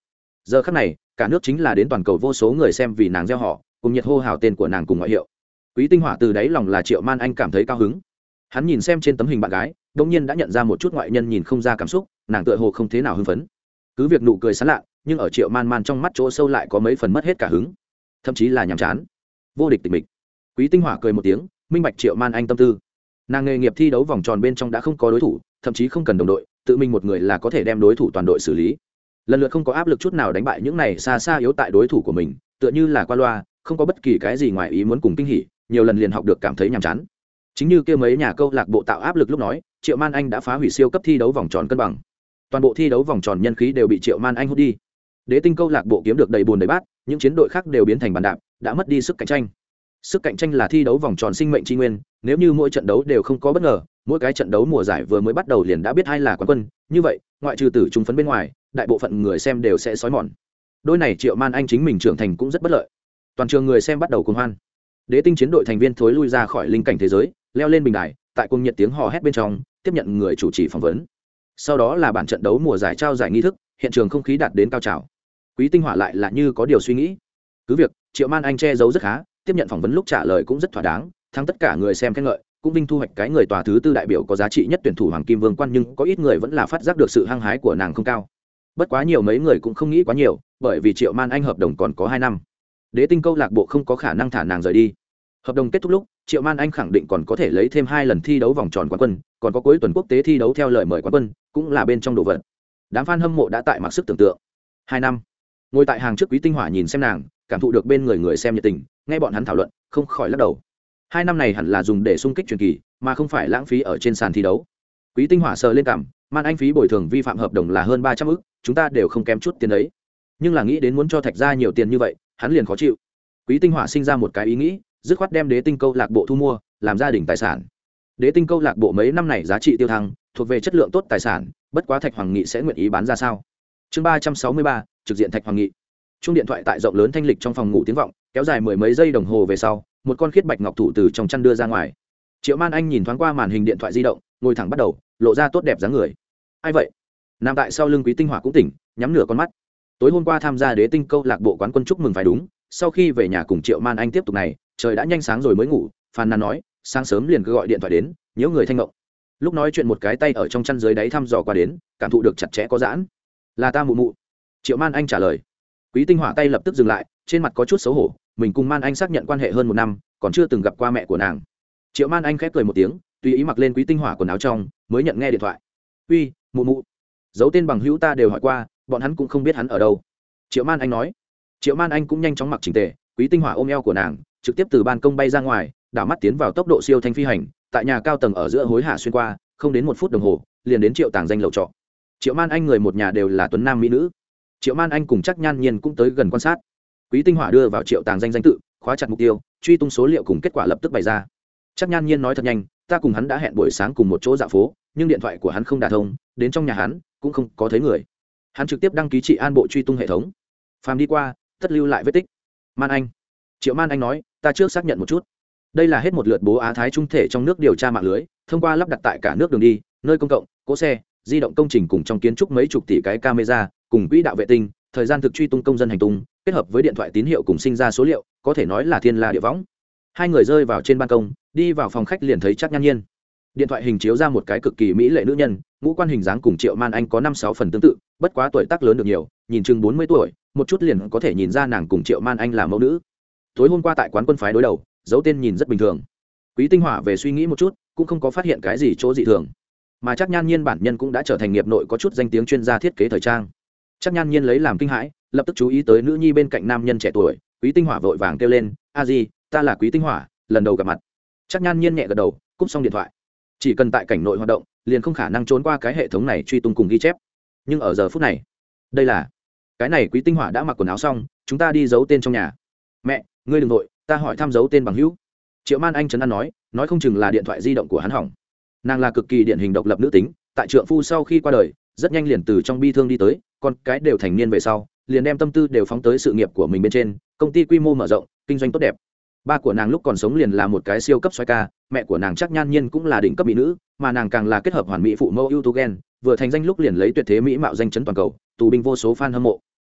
[SPEAKER 1] giờ khắc này cả nước chính là đến toàn cầu vô số người xem vì nàng gieo họ cùng nhiệt hô hào tên của nàng cùng ngoại hiệu. Quý Tinh Hỏa từ đáy lòng là Triệu Man Anh cảm thấy cao hứng. Hắn nhìn xem trên tấm hình bạn gái, đột nhiên đã nhận ra một chút ngoại nhân nhìn không ra cảm xúc, nàng tựa hồ không thế nào hưng phấn. Cứ việc nụ cười sán lạ, nhưng ở Triệu Man Man trong mắt chỗ sâu lại có mấy phần mất hết cả hứng, thậm chí là nhàm chán. Vô địch tịch mịch. Quý Tinh Hỏa cười một tiếng, minh bạch Triệu Man Anh tâm tư. Nàng nghề nghiệp thi đấu vòng tròn bên trong đã không có đối thủ, thậm chí không cần đồng đội, tự mình một người là có thể đem đối thủ toàn đội xử lý. Lần lượt không có áp lực chút nào đánh bại những này xa xa yếu tại đối thủ của mình, tựa như là qua loa, không có bất kỳ cái gì ngoài ý muốn cùng kinh hỉ, nhiều lần liền học được cảm thấy nhàm chán. Chính như kia mấy nhà câu lạc bộ tạo áp lực lúc nói, Triệu Man Anh đã phá hủy siêu cấp thi đấu vòng tròn cân bằng. Toàn bộ thi đấu vòng tròn nhân khí đều bị Triệu Man Anh hút đi. Đế Tinh câu lạc bộ kiếm được đầy buồn đầy bát, những chiến đội khác đều biến thành bàn đạp, đã mất đi sức cạnh tranh. Sức cạnh tranh là thi đấu vòng tròn sinh mệnh tri nguyên, nếu như mỗi trận đấu đều không có bất ngờ, mỗi cái trận đấu mùa giải vừa mới bắt đầu liền đã biết ai là quán quân, như vậy, ngoại trừ tử trung phấn bên ngoài, đại bộ phận người xem đều sẽ sói mòn. Đôi này Triệu Man Anh chính mình trưởng thành cũng rất bất lợi. Toàn trường người xem bắt đầu cuồng hoan. Đế Tinh chiến đội thành viên thối lui ra khỏi linh cảnh thế giới, leo lên bình đài, tại cuồng nhiệt tiếng hò hét bên trong, tiếp nhận người chủ trì phỏng vấn. Sau đó là bản trận đấu mùa giải trao giải nghi thức, hiện trường không khí đạt đến cao trào. Quý Tinh Hỏa lại là như có điều suy nghĩ. Cứ việc Triệu Man Anh che giấu rất khá, tiếp nhận phỏng vấn lúc trả lời cũng rất thỏa đáng, thắng tất cả người xem khen ngợi, cũng vinh thu hoạch cái người tòa thứ tư đại biểu có giá trị nhất tuyển thủ hoàng kim vương quan, nhưng có ít người vẫn là phát giác được sự hăng hái của nàng không cao. Bất quá nhiều mấy người cũng không nghĩ quá nhiều, bởi vì Triệu Man Anh hợp đồng còn có hai năm. Đế Tinh câu lạc bộ không có khả năng thả nàng rời đi. Hợp đồng kết thúc lúc, Triệu Man Anh khẳng định còn có thể lấy thêm hai lần thi đấu vòng tròn quán quân, còn có cuối tuần quốc tế thi đấu theo lời mời quán quân, cũng là bên trong đồ vật. Đám fan hâm mộ đã tại mặc sức tưởng tượng. Hai năm. Ngồi tại hàng trước Quý Tinh Hỏa nhìn xem nàng, cảm thụ được bên người người xem nhiệt tình, nghe bọn hắn thảo luận, không khỏi lắc đầu. Hai năm này hẳn là dùng để xung kích truyền kỳ, mà không phải lãng phí ở trên sàn thi đấu. Quý Tinh Hỏa sờ lên cằm, Man Anh phí bồi thường vi phạm hợp đồng là hơn ba trăm ức, chúng ta đều không kém chút tiền đấy. Nhưng là nghĩ đến muốn cho Thạch gia nhiều tiền như vậy, hắn liền khó chịu. Quý Tinh Hỏa sinh ra một cái ý nghĩ, dứt khoát đem Đế Tinh câu lạc bộ thu mua, làm gia đình tài sản. Đế Tinh câu lạc bộ mấy năm này giá trị tiêu thăng, thuộc về chất lượng tốt tài sản, bất quá Thạch Hoàng Nghị sẽ nguyện ý bán ra sao? Chương ba trăm sáu mươi ba, trực diện Thạch Hoàng Nghị. Chuông điện thoại tại rộng lớn thanh lịch trong phòng ngủ tiếng vọng, kéo dài mười mấy giây đồng hồ về sau, một con khiết bạch ngọc thủ từ trong chăn đưa ra ngoài. Triệu Man Anh nhìn thoáng qua màn hình điện thoại di động, ngồi thẳng bắt đầu, lộ ra tốt đẹp dáng người. Ai vậy? Nằm tại sau lưng Quý Tinh Hỏa cũng tỉnh, nhắm nửa con mắt. Tối hôm qua tham gia Đế Tinh câu lạc bộ quán quân chúc mừng phải đúng, sau khi về nhà cùng Triệu Man Anh tiếp tục này, trời đã nhanh sáng rồi mới ngủ, phàn nàn nói, sáng sớm liền cứ gọi điện thoại đến, nhiễu người thanh ngộng. Lúc nói chuyện một cái tay ở trong chăn dưới đáy thăm dò qua đến, cảm thụ được chặt chẽ có giãn. Là ta mụ mụ. Triệu Man Anh trả lời. Quý Tinh Hỏa tay lập tức dừng lại, trên mặt có chút xấu hổ, mình cùng Man Anh xác nhận quan hệ hơn một năm, còn chưa từng gặp qua mẹ của nàng. Triệu Man Anh khép cười một tiếng, tùy ý mặc lên Quý Tinh Hỏa quần áo trong, mới nhận nghe điện thoại. Uy, mụ mụ. Giấu tên bằng hữu ta đều hỏi qua, bọn hắn cũng không biết hắn ở đâu. Triệu Man Anh nói. Triệu Man Anh cũng nhanh chóng mặc chỉnh tề, Quý Tinh Hỏa ôm eo của nàng, trực tiếp từ ban công bay ra ngoài, đảo mắt tiến vào tốc độ siêu thanh phi hành, tại nhà cao tầng ở giữa hối hả xuyên qua, không đến một phút đồng hồ, liền đến Triệu Tàng danh lầu trọ. Triệu Man Anh người một nhà đều là tuấn nam mỹ nữ. Triệu Man Anh cùng Trác Nhan Nhiên cũng tới gần quan sát. Quý Tinh Hỏa đưa vào Triệu Tàng danh danh tự, khóa chặt mục tiêu, truy tung số liệu cùng kết quả lập tức bày ra. Trác Nhan Nhiên nói thật nhanh, ta cùng hắn đã hẹn buổi sáng cùng một chỗ dạo phố, nhưng điện thoại của hắn không đả thông, đến trong nhà hắn cũng không có thấy người. Hắn trực tiếp đăng ký trị an bộ truy tung hệ thống, phàm đi qua tất lưu lại vết tích. Man Anh. Triệu Man Anh nói, ta trước xác nhận một chút. Đây là hết một lượt bố Á Thái trung thể trong nước điều tra mạng lưới, thông qua lắp đặt tại cả nước đường đi, nơi công cộng, cỗ xe, di động công trình cùng trong kiến trúc mấy chục tỷ cái camera, cùng quỹ đạo vệ tinh, thời gian thực truy tung công dân hành tung, kết hợp với điện thoại tín hiệu cùng sinh ra số liệu, có thể nói là thiên la địa võng. Hai người rơi vào trên ban công, đi vào phòng khách liền thấy Trác Nhan Nhiên. Điện thoại hình chiếu ra một cái cực kỳ mỹ lệ nữ nhân, ngũ quan hình dáng cùng Triệu Man Anh có năm sáu phần tương tự, bất quá tuổi tác lớn được nhiều, nhìn chừng bốn mươi tuổi, một chút liền có thể nhìn ra nàng cùng Triệu Man Anh là mẫu nữ. Tối hôm qua tại quán quân phái đối đầu, dấu tên nhìn rất bình thường. Quý Tinh Hỏa về suy nghĩ một chút, cũng không có phát hiện cái gì chỗ dị thường. Mà Trác Nhan Nhiên bản nhân cũng đã trở thành nghiệp nội có chút danh tiếng chuyên gia thiết kế thời trang. Trác Nhan Nhiên lấy làm kinh hãi, lập tức chú ý tới nữ nhi bên cạnh nam nhân trẻ tuổi. Quý Tinh Hỏa vội vàng kêu lên, a di, ta là Quý Tinh Hỏa, lần đầu gặp mặt. Trác Nhan Nhiên nhẹ gật đầu, cúp xong điện thoại. Chỉ cần tại cảnh nội hoạt động, liền không khả năng trốn qua cái hệ thống này truy tung cùng ghi chép. Nhưng ở giờ phút này, đây là cái này Quý Tinh Hỏa đã mặc quần áo xong, chúng ta đi giấu tên trong nhà. Mẹ, ngươi đừng vội, ta hỏi thăm giấu tên bằng hữu. Triệu Man Anh trấn an nói, nói không chừng là điện thoại di động của hắn hỏng. Nàng là cực kỳ điển hình độc lập nữ tính, tại trượng phu sau khi qua đời, rất nhanh liền từ trong bi thương đi tới, con cái đều thành niên về sau, liền đem tâm tư đều phóng tới sự nghiệp của mình bên trên, công ty quy mô mở rộng, kinh doanh tốt đẹp. Ba của nàng lúc còn sống liền là một cái siêu cấp xoay ca, mẹ của nàng Trác Nhan Nhiên cũng là đỉnh cấp mỹ nữ, mà nàng càng là kết hợp hoàn mỹ phụ mẫu ưu tú gen, vừa thành danh lúc liền lấy tuyệt thế mỹ mạo danh chấn toàn cầu, tù binh vô số fan hâm mộ.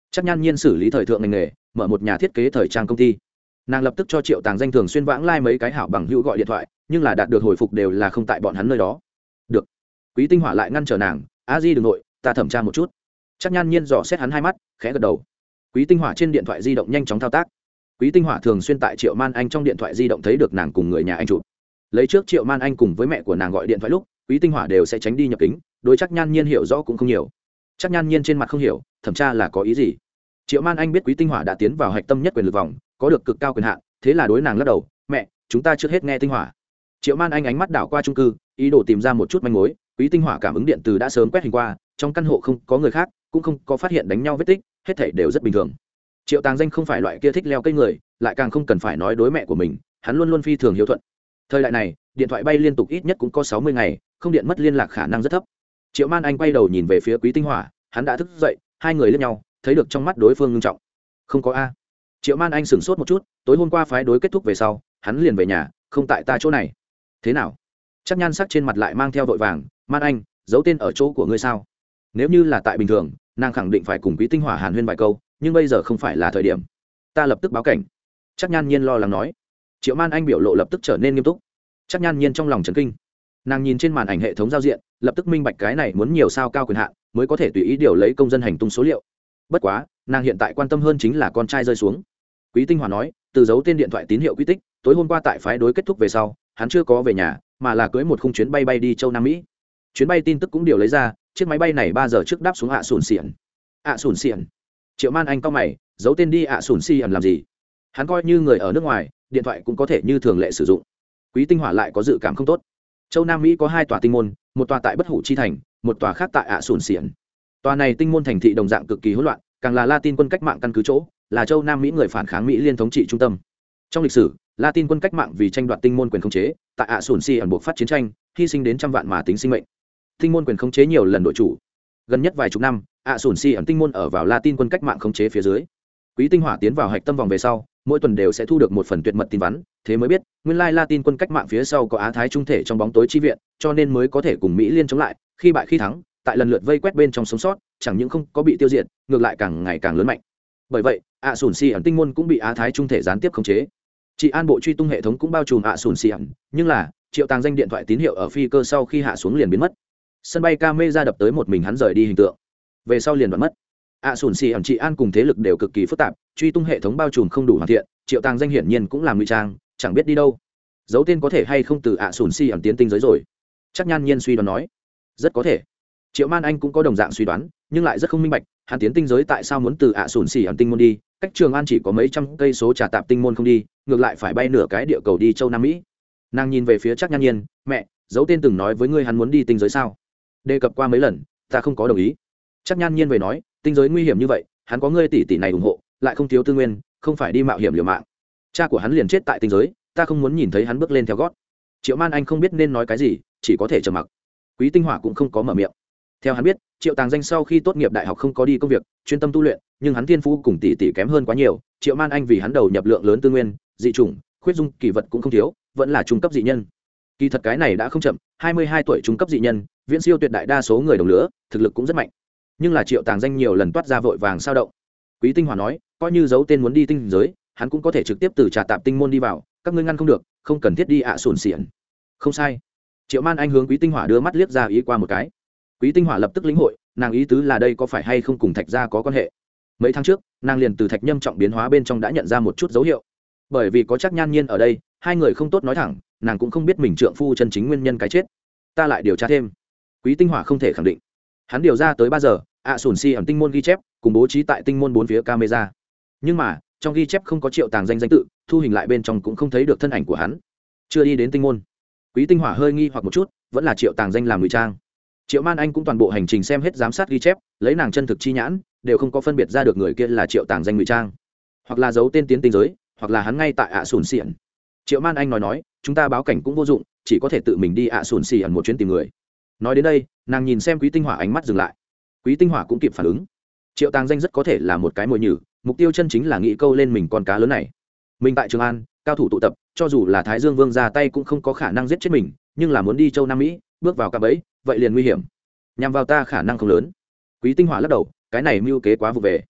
[SPEAKER 1] Chắc Nhan Nhiên xử lý thời thượng ngành nghề, mở một nhà thiết kế thời trang công ty. Nàng lập tức cho Triệu Tàng Danh thường xuyên vãng lai mấy cái hảo bằng hữu gọi điện thoại, nhưng là đạt được hồi phục đều là không tại bọn hắn nơi đó. Được. Quý Tinh Hỏa lại ngăn trở nàng, "A Di đừng nội, ta thẩm tra một chút." Chắc Nhan Nhiên dò xét hắn hai mắt, khẽ gật đầu. Quý Tinh Hỏa trên điện thoại di động nhanh chóng thao tác. Quý Tinh Hỏa thường xuyên tại Triệu Man Anh trong điện thoại di động thấy được nàng cùng người nhà anh chụp. Lấy trước Triệu Man Anh cùng với mẹ của nàng gọi điện thoại lúc, Quý Tinh Hỏa đều sẽ tránh đi nhập kính, đối Chắc Nhan Nhiên hiểu rõ cũng không nhiều. Chắc Nhan Nhiên trên mặt không hiểu, thẩm tra là có ý gì? Triệu Man Anh biết Quý Tinh Hỏa đã tiến vào hạch tâm nhất quyền lực vòng, có được cực cao quyền hạn, thế là đối nàng lắc đầu, "Mẹ, chúng ta trước hết nghe Tinh Hỏa." Triệu Man Anh ánh mắt đảo qua chung cư, ý đồ tìm ra một chút manh mối. Quý Tinh Hỏa cảm ứng điện từ đã sớm quét hình qua, trong căn hộ không có người khác, cũng không có phát hiện đánh nhau vết tích, hết thảy đều rất bình thường. Triệu Tàng Danh không phải loại kia thích leo cây người, lại càng không cần phải nói đối mẹ của mình, hắn luôn luôn phi thường hiếu thuận. Thời đại này, điện thoại bay liên tục ít nhất cũng có sáu mươi ngày, không điện mất liên lạc khả năng rất thấp. Triệu Man Anh quay đầu nhìn về phía Quý Tinh Hỏa, hắn đã thức dậy, hai người liếc nhau, thấy được trong mắt đối phương nghiêm trọng. "Không có a." Triệu Man Anh sửng sốt một chút, tối hôm qua phái đối kết thúc về sau, hắn liền về nhà, "Không tại ta chỗ này." "Thế nào?" Chắc Nhan sắc trên mặt lại mang theo vội vàng, "Man Anh, giấu tên ở chỗ của ngươi sao?" Nếu như là tại bình thường, nàng khẳng định phải cùng Quý Tinh Hỏa hàn huyên vài câu, nhưng bây giờ không phải là thời điểm. "Ta lập tức báo cảnh." Chắc Nhan Nhiên lo lắng nói. Triệu Man Anh biểu lộ lập tức trở nên nghiêm túc. Chắc Nhan Nhiên trong lòng chấn kinh. Nàng nhìn trên màn ảnh hệ thống giao diện, lập tức minh bạch cái này muốn nhiều sao cao quyền hạn mới có thể tùy ý điều lấy công dân hành tung số liệu. Bất quá, nàng hiện tại quan tâm hơn chính là con trai rơi xuống. Quý Tinh Hỏa nói, từ giấu tên điện thoại tín hiệu quy tích, tối hôm qua tại phái đối kết thúc về sau, hắn chưa có về nhà, mà là cưới một khung chuyến bay bay đi châu Nam Mỹ. Chuyến bay tin tức cũng điều lấy ra, chiếc máy bay này ba giờ trước đáp xuống ạ sùn xiển. ạ sùn xiển. Triệu Man Anh cau mày, giấu tên đi ạ sùn xiển làm gì? Hắn coi như người ở nước ngoài, điện thoại cũng có thể như thường lệ sử dụng. Quý Tinh Hỏa lại có dự cảm không tốt. Châu Nam Mỹ có hai tòa tinh môn, một tòa tại Bất Hủ chi thành, một tòa khác tại ạ sùn xiển. Tòa này tinh môn thành thị đồng dạng cực kỳ hỗn loạn, càng là Latin quân cách mạng căn cứ chỗ, là châu Nam Mỹ người phản kháng Mỹ liên thống trị trung tâm. Trong lịch sử, Latin quân cách mạng vì tranh đoạt tinh môn quyền khống chế, tại ạ sùn xiển buộc phát chiến tranh, hy sinh đến trăm vạn mà tính sinh mệnh. Tinh môn quyền khống chế nhiều lần đổi chủ. Gần nhất vài chục năm, ạ sùn xiển tinh môn ở vào Latin quân cách mạng khống chế phía dưới. Quý Tinh Hỏa tiến vào hạch tâm vòng về sau, mỗi tuần đều sẽ thu được một phần tuyệt mật tin vắn, thế mới biết nguyên lai Latin quân cách mạng phía sau có Á Thái trung thể trong bóng tối chi viện, cho nên mới có thể cùng Mỹ liên chống lại, khi bại khi thắng, tại lần lượt vây quét bên trong sống sót, chẳng những không có bị tiêu diệt, ngược lại càng ngày càng lớn mạnh. Bởi vậy, ạ sùn xì ẩn tinh môn cũng bị Á Thái trung thể gián tiếp khống chế. Trị an bộ truy tung hệ thống cũng bao trùm ạ sùn xì ẩn, nhưng là Triệu Tàng Danh điện thoại tín hiệu ở phi cơ sau khi hạ xuống liền biến mất. Sân bay camera đập tới một mình hắn rời đi hình tượng, về sau liền đoạn mất. ạ sùn xì ẩn trị an cùng thế lực đều cực kỳ phức tạp, truy tung hệ thống bao trùm không đủ hoàn thiện, Triệu Tàng Danh hiển nhiên cũng làm ngụy trang, chẳng biết đi đâu. Dấu tên có thể hay không từ ạ sùn xì ẩn tiến tinh giới rồi? Chắc Nhan Nhiên suy đoán nói. Rất có thể. Triệu Man Anh cũng có đồng dạng suy đoán, nhưng lại rất không minh bạch, hắn tiến tinh giới tại sao muốn từ ạ sùn xì ẩn tinh môn đi, cách Trường An chỉ có mấy trăm cây số trà tạp tinh môn không đi, ngược lại phải bay nửa cái địa cầu đi châu Nam Mỹ. Nàng nhìn về phía Chắc Nhan Nhiên, "Mẹ, dấu tên từng nói với ngươi hắn muốn đi tinh giới sao?" Đề cập qua mấy lần, ta không có đồng ý. Chắc Nhan Nhiên về nói, tinh giới nguy hiểm như vậy, hắn có ngươi tỷ tỷ này ủng hộ, lại không thiếu tư nguyên, không phải đi mạo hiểm liều mạng. Cha của hắn liền chết tại tinh giới, ta không muốn nhìn thấy hắn bước lên theo gót. Triệu Man Anh không biết nên nói cái gì, chỉ có thể trầm mặc. Quý Tinh Hỏa cũng không có mở miệng. Theo hắn biết, Triệu Tàng Danh sau khi tốt nghiệp đại học không có đi công việc, chuyên tâm tu luyện, nhưng hắn thiên phú cùng tỷ tỷ kém hơn quá nhiều. Triệu Man Anh vì hắn đầu nhập lượng lớn tư nguyên, dị chủng, khuyết dung, kỳ vật cũng không thiếu, vẫn là trung cấp dị nhân. Kỳ thật cái này đã không chậm, hai mươi hai tuổi trung cấp dị nhân, viễn siêu tuyệt đại đa số người đồng lứa, thực lực cũng rất mạnh. Nhưng là Triệu Tàng Danh nhiều lần toát ra vội vàng sao động. Quý Tinh Hỏa nói, coi như giấu tên muốn đi tinh giới, hắn cũng có thể trực tiếp từ trà tạp tinh môn đi vào, các ngươi ngăn không được, không cần thiết đi ạ sùn xiển. Không sai. Triệu Man Anh hướng Quý Tinh Hỏa đưa mắt liếc ra ý qua một cái. Quý Tinh Hỏa lập tức lĩnh hội, nàng ý tứ là đây có phải hay không cùng Thạch gia có quan hệ. Mấy tháng trước, nàng liền từ Thạch Nhâm trọng biến hóa bên trong đã nhận ra một chút dấu hiệu. Bởi vì có Chắc Nhan Nhiên ở đây, hai người không tốt nói thẳng, nàng cũng không biết mình trượng phu chân chính nguyên nhân cái chết. Ta lại điều tra thêm. Quý Tinh Hỏa không thể khẳng định. Hắn điều ra tới ba giờ, ạ sùn si ẩn tinh môn ghi chép, cùng bố trí tại tinh môn bốn phía camera. Nhưng mà, trong ghi chép không có Triệu Tàng Danh danh tự, thu hình lại bên trong cũng không thấy được thân ảnh của hắn. Chưa đi đến tinh môn. Quý Tinh Hỏa hơi nghi hoặc một chút, vẫn là Triệu Tàng Danh làm ngụy trang. Triệu Man Anh cũng toàn bộ hành trình xem hết giám sát ghi chép, lấy nàng chân thực chi nhãn, đều không có phân biệt ra được người kia là Triệu Tàng Danh ngụy trang, hoặc là giấu tên tiến tinh giới, hoặc là hắn ngay tại ạ sùn xiển. Triệu Man Anh nói nói, chúng ta báo cảnh cũng vô dụng, chỉ có thể tự mình đi ạ sùn xiển một chuyến tìm người. Nói đến đây, nàng nhìn xem Quý Tinh Hỏa ánh mắt dừng lại. Quý Tinh Hỏa cũng kịp phản ứng. Triệu Tàng Danh rất có thể là một cái mồi nhử, mục tiêu chân chính là nghĩ câu lên mình con cá lớn này. Mình tại Trường An, cao thủ tụ tập, cho dù là Thái Dương Vương ra tay cũng không có khả năng giết chết mình, nhưng là muốn đi châu Nam Mỹ, bước vào cạm bẫy, vậy liền nguy hiểm. Nhằm vào ta khả năng không lớn. Quý Tinh Hỏa lắc đầu, cái này mưu kế quá vụ về.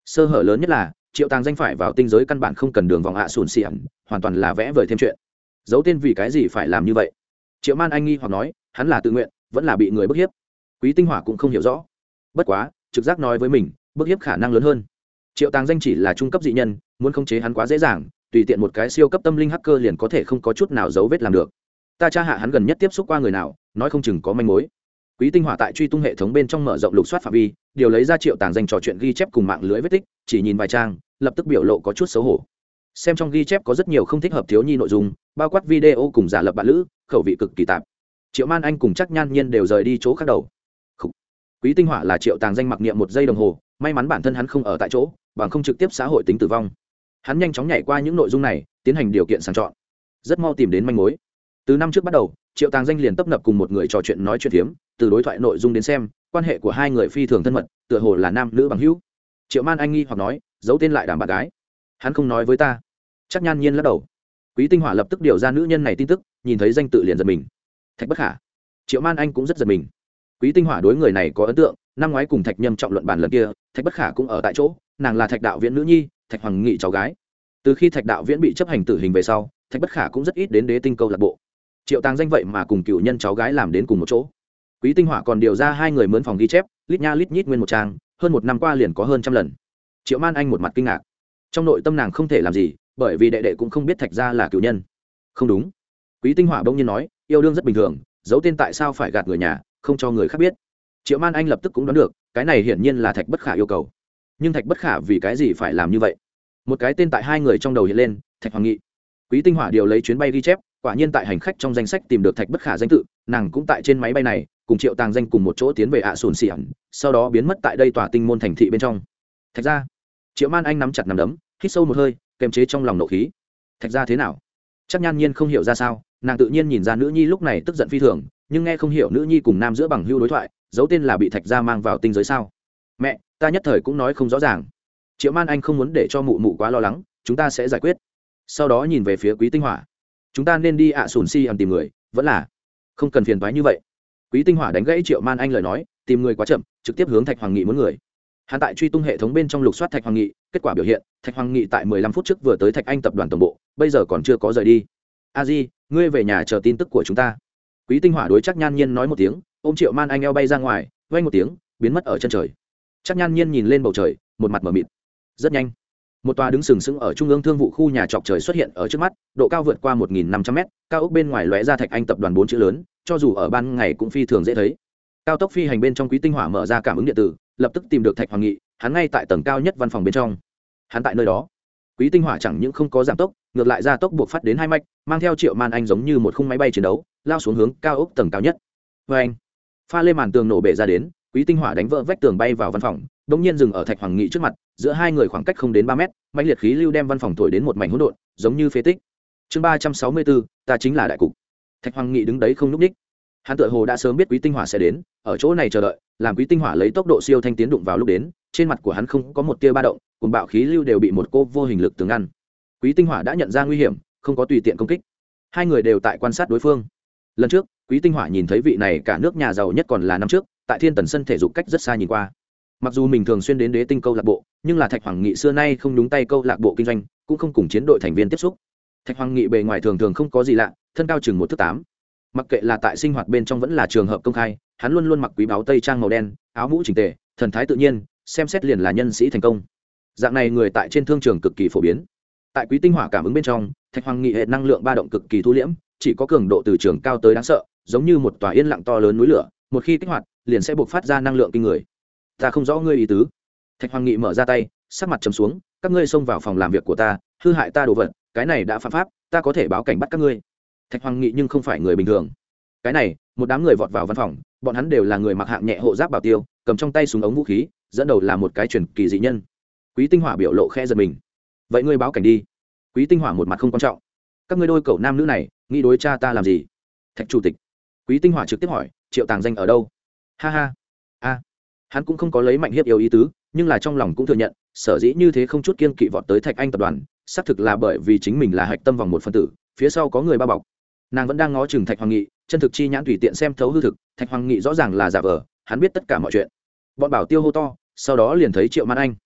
[SPEAKER 1] Sơ hở lớn nhất là triệu tàng danh phải vào tinh giới căn bản không cần đường vòng ạ sùn xì ẩn, hoàn toàn là vẽ vời thêm chuyện. Giấu tên vì cái gì phải làm như vậy? Triệu Man Anh nghi hoặc nói, hắn là tự nguyện vẫn là bị người bức hiếp? Quý Tinh Hỏa cũng không hiểu rõ. Bất quá trực giác nói với mình, bức hiếp khả năng lớn hơn. Triệu tàng danh chỉ là trung cấp dị nhân, muốn khống chế hắn quá dễ dàng, tùy tiện một cái siêu cấp tâm linh hacker liền có thể không có chút nào dấu vết làm được. Ta tra hạ hắn gần nhất tiếp xúc qua người nào, nói không chừng có manh mối. Quý Tinh Hỏa tại truy tung hệ thống bên trong mở rộng lục soát phạm vi, điều lấy ra triệu tàng danh trò chuyện ghi chép cùng mạng lưới vết tích, chỉ nhìn vài trang, lập tức biểu lộ có chút xấu hổ. Xem trong ghi chép có rất nhiều không thích hợp thiếu nhi nội dung, bao quát video cùng giả lập bạn lữ, khẩu vị cực kỳ tạp. Triệu Man Anh cùng chắc Nhan Nhiên đều rời đi chỗ khác đầu. Khủ. Quý Tinh Hỏa là triệu tàng danh mặc niệm một giây đồng hồ, may mắn bản thân hắn không ở tại chỗ, bằng không trực tiếp xã hội tính tử vong. Hắn nhanh chóng nhảy qua những nội dung này, tiến hành điều kiện sàng chọn, rất mau tìm đến manh mối. Từ năm trước bắt đầu, triệu tàng danh liền tấp nập cùng một người trò chuyện nói chuyện phiếm, từ đối thoại nội dung đến xem, quan hệ của hai người phi thường thân mật, tựa hồ là nam nữ bằng hữu. Triệu Man Anh nghi hoặc nói, giấu tên lại đảm bạn gái, hắn không nói với ta. Chắc Nhan Nhiên lắc đầu. Quý Tinh Hỏa lập tức điều ra nữ nhân này tin tức, nhìn thấy danh tự liền giật mình. Thạch Bất Khả. Triệu Man Anh cũng rất giật mình. Quý Tinh Hỏa đối người này có ấn tượng, năm ngoái cùng Thạch Nhâm trọng luận bàn lần kia, Thạch Bất Khả cũng ở tại chỗ, nàng là Thạch Đạo Viễn nữ nhi, Thạch Hoàng Nghị cháu gái. Từ khi Thạch Đạo Viễn bị chấp hành tử hình về sau, Thạch Bất Khả cũng rất ít đến Đế Tinh câu lạc bộ. Triệu tàng danh vậy mà cùng cựu nhân cháu gái làm đến cùng một chỗ. Quý Tinh Hỏa còn điều ra hai người mướn phòng ghi chép, lít nha lít nhít nguyên một trang, hơn một năm qua liền có hơn trăm lần. Triệu Man Anh một mặt kinh ngạc, trong nội tâm nàng không thể làm gì, bởi vì đệ đệ cũng không biết Thạch gia là cựu nhân. Không đúng. Quý Tinh Hỏa bỗng nhiên nói, yêu đương rất bình thường, giấu tên tại sao phải gạt người nhà, không cho người khác biết. Triệu Man Anh lập tức cũng đoán được, cái này hiển nhiên là Thạch Bất Khả yêu cầu. Nhưng Thạch Bất Khả vì cái gì phải làm như vậy? Một cái tên tại hai người trong đầu hiện lên, Thạch Hoàng Nghị. Quý Tinh Hỏa điều lấy chuyến bay ghi chép, quả nhiên tại hành khách trong danh sách tìm được Thạch Bất Khả danh tự, nàng cũng tại trên máy bay này cùng triệu tàng danh cùng một chỗ tiến về ạ sùn xì ẩn, sau đó biến mất tại đây tòa tinh môn thành thị bên trong. Thạch gia. Triệu Man Anh nắm chặt nắm đấm, hít sâu một hơi, kềm chế trong lòng nộ khí. Thạch gia thế nào? Chắc Nhan Nhiên không hiểu ra sao, nàng tự nhiên nhìn ra nữ nhi lúc này tức giận phi thường, nhưng nghe không hiểu nữ nhi cùng nam giữa bằng hữu đối thoại, giấu tên là bị Thạch gia mang vào tinh giới sao? Mẹ, ta nhất thời cũng nói không rõ ràng. Triệu Man Anh không muốn để cho mụ mụ quá lo lắng, chúng ta sẽ giải quyết. Sau đó nhìn về phía Quý Tinh Hỏa, chúng ta nên đi ạ sùn xì ẩn tìm người, vẫn là không cần phiền toái như vậy. Quý Tinh Hỏa đánh gãy Triệu Man Anh lời nói, tìm người quá chậm, trực tiếp hướng Thạch Hoàng Nghị muốn người. Hắn tại truy tung hệ thống bên trong lục soát Thạch Hoàng Nghị, kết quả biểu hiện, Thạch Hoàng Nghị tại mười lăm phút trước vừa tới Thạch Anh tập đoàn tổng bộ, bây giờ còn chưa có rời đi. A Di, ngươi về nhà chờ tin tức của chúng ta. Quý Tinh Hỏa đối chắc Nhan Nhiên nói một tiếng, ôm Triệu Man Anh eo bay ra ngoài, vang một tiếng, biến mất ở chân trời. Chắc Nhan Nhiên nhìn lên bầu trời, một mặt mở mịt. Rất nhanh, một tòa đứng sừng sững ở trung ương thương vụ khu nhà trọc trời xuất hiện ở trước mắt, độ cao vượt qua một nghìn năm trăm mét, cao ốc bên ngoài lóe ra Thạch Anh tập đoàn bốn chữ lớn, cho dù ở ban ngày cũng phi thường dễ thấy. Cao tốc phi hành bên trong, Quý Tinh Hỏa mở ra cảm ứng điện tử, lập tức tìm được Thạch Hoàng Nghị, hắn ngay tại tầng cao nhất văn phòng bên trong. Hắn tại nơi đó. Quý Tinh Hỏa chẳng những không có giảm tốc, ngược lại ra tốc buộc phát đến hai mạch, mang theo Triệu Man Anh giống như một khung máy bay chiến đấu, lao xuống hướng cao ốc tầng cao nhất. Oeng! Pha lê màn tường nổ bể ra đến, Quý Tinh Hỏa đánh vỡ vách tường bay vào văn phòng, đột nhiên dừng ở Thạch Hoàng Nghị trước mặt, giữa hai người khoảng cách không đến ba mét, mãnh liệt khí lưu đem văn phòng thổi đến một mảnh hỗn độn, giống như phế tích. Chương ba trăm sáu mươi bốn, ta chính là đại cục. Thạch Hoàng Nghị đứng đấy không nhúc nhích. Hắn tựa hồ đã sớm biết Quý Tinh Hỏa sẽ đến, ở chỗ này chờ đợi, làm Quý Tinh Hỏa lấy tốc độ siêu thanh tiến đụng vào lúc đến, trên mặt của hắn không có một tia ba động, cùng bạo khí lưu đều bị một cô vô hình lực tường ngăn. Quý Tinh Hỏa đã nhận ra nguy hiểm, không có tùy tiện công kích. Hai người đều tại quan sát đối phương. Lần trước, Quý Tinh Hỏa nhìn thấy vị này cả nước nhà giàu nhất còn là năm trước, tại Thiên Tần sân thể dục cách rất xa nhìn qua. Mặc dù mình thường xuyên đến Đế Tinh câu lạc bộ, nhưng là Thạch Hoàng Nghị xưa nay không nhúng tay câu lạc bộ kinh doanh, cũng không cùng chiến đội thành viên tiếp xúc. Thạch Hoàng Nghị bề ngoài thường thường không có gì lạ, thân cao chừng một thước tám. Mặc kệ là tại sinh hoạt bên trong vẫn là trường hợp công khai, hắn luôn luôn mặc quý báu tây trang màu đen, áo mũ chỉnh tề, thần thái tự nhiên, xem xét liền là nhân sĩ thành công. Dạng này người tại trên thương trường cực kỳ phổ biến. Tại Quý Tinh Hỏa cảm ứng bên trong, Thạch Hoàng Nghị hệ năng lượng ba động cực kỳ thu liễm, chỉ có cường độ từ trường cao tới đáng sợ, giống như một tòa yên lặng to lớn núi lửa, một khi kích hoạt, liền sẽ bộc phát ra năng lượng kinh người. Ta không rõ ngươi ý tứ. Thạch Hoàng Nghị mở ra tay, sắc mặt trầm xuống, các ngươi xông vào phòng làm việc của ta, hư hại ta đồ vật, cái này đã phạm pháp, ta có thể báo cảnh bắt các ngươi. Thạch Hoàng Nghị nhưng không phải người bình thường. Cái này, một đám người vọt vào văn phòng, bọn hắn đều là người mặc hạng nhẹ hộ giáp bảo tiêu, cầm trong tay súng ống vũ khí, dẫn đầu là một cái truyền kỳ dị nhân. Quý Tinh Hỏa biểu lộ khẽ giật mình. Vậy ngươi báo cảnh đi. Quý Tinh Hỏa một mặt không quan trọng. Các ngươi đôi cậu nam nữ này, nghĩ đối cha ta làm gì? Thạch chủ tịch. Quý Tinh Hỏa trực tiếp hỏi, Triệu Tàng Danh ở đâu? Ha ha. A. Hắn cũng không có lấy mạnh hiếp yếu ý tứ, nhưng là trong lòng cũng thừa nhận, sở dĩ như thế không chút kiên kỵ vọt tới Thạch Anh tập đoàn, xác thực là bởi vì chính mình là hạch tâm vòng một phân tử, phía sau có người bao bọc. Nàng vẫn đang ngó chừng Thạch Hoàng Nghị, chân thực chi nhãn tùy tiện xem thấu hư thực, Thạch Hoàng Nghị rõ ràng là giả vờ, hắn biết tất cả mọi chuyện. Bọn bảo tiêu hô to, sau đó liền thấy Triệu Man Anh.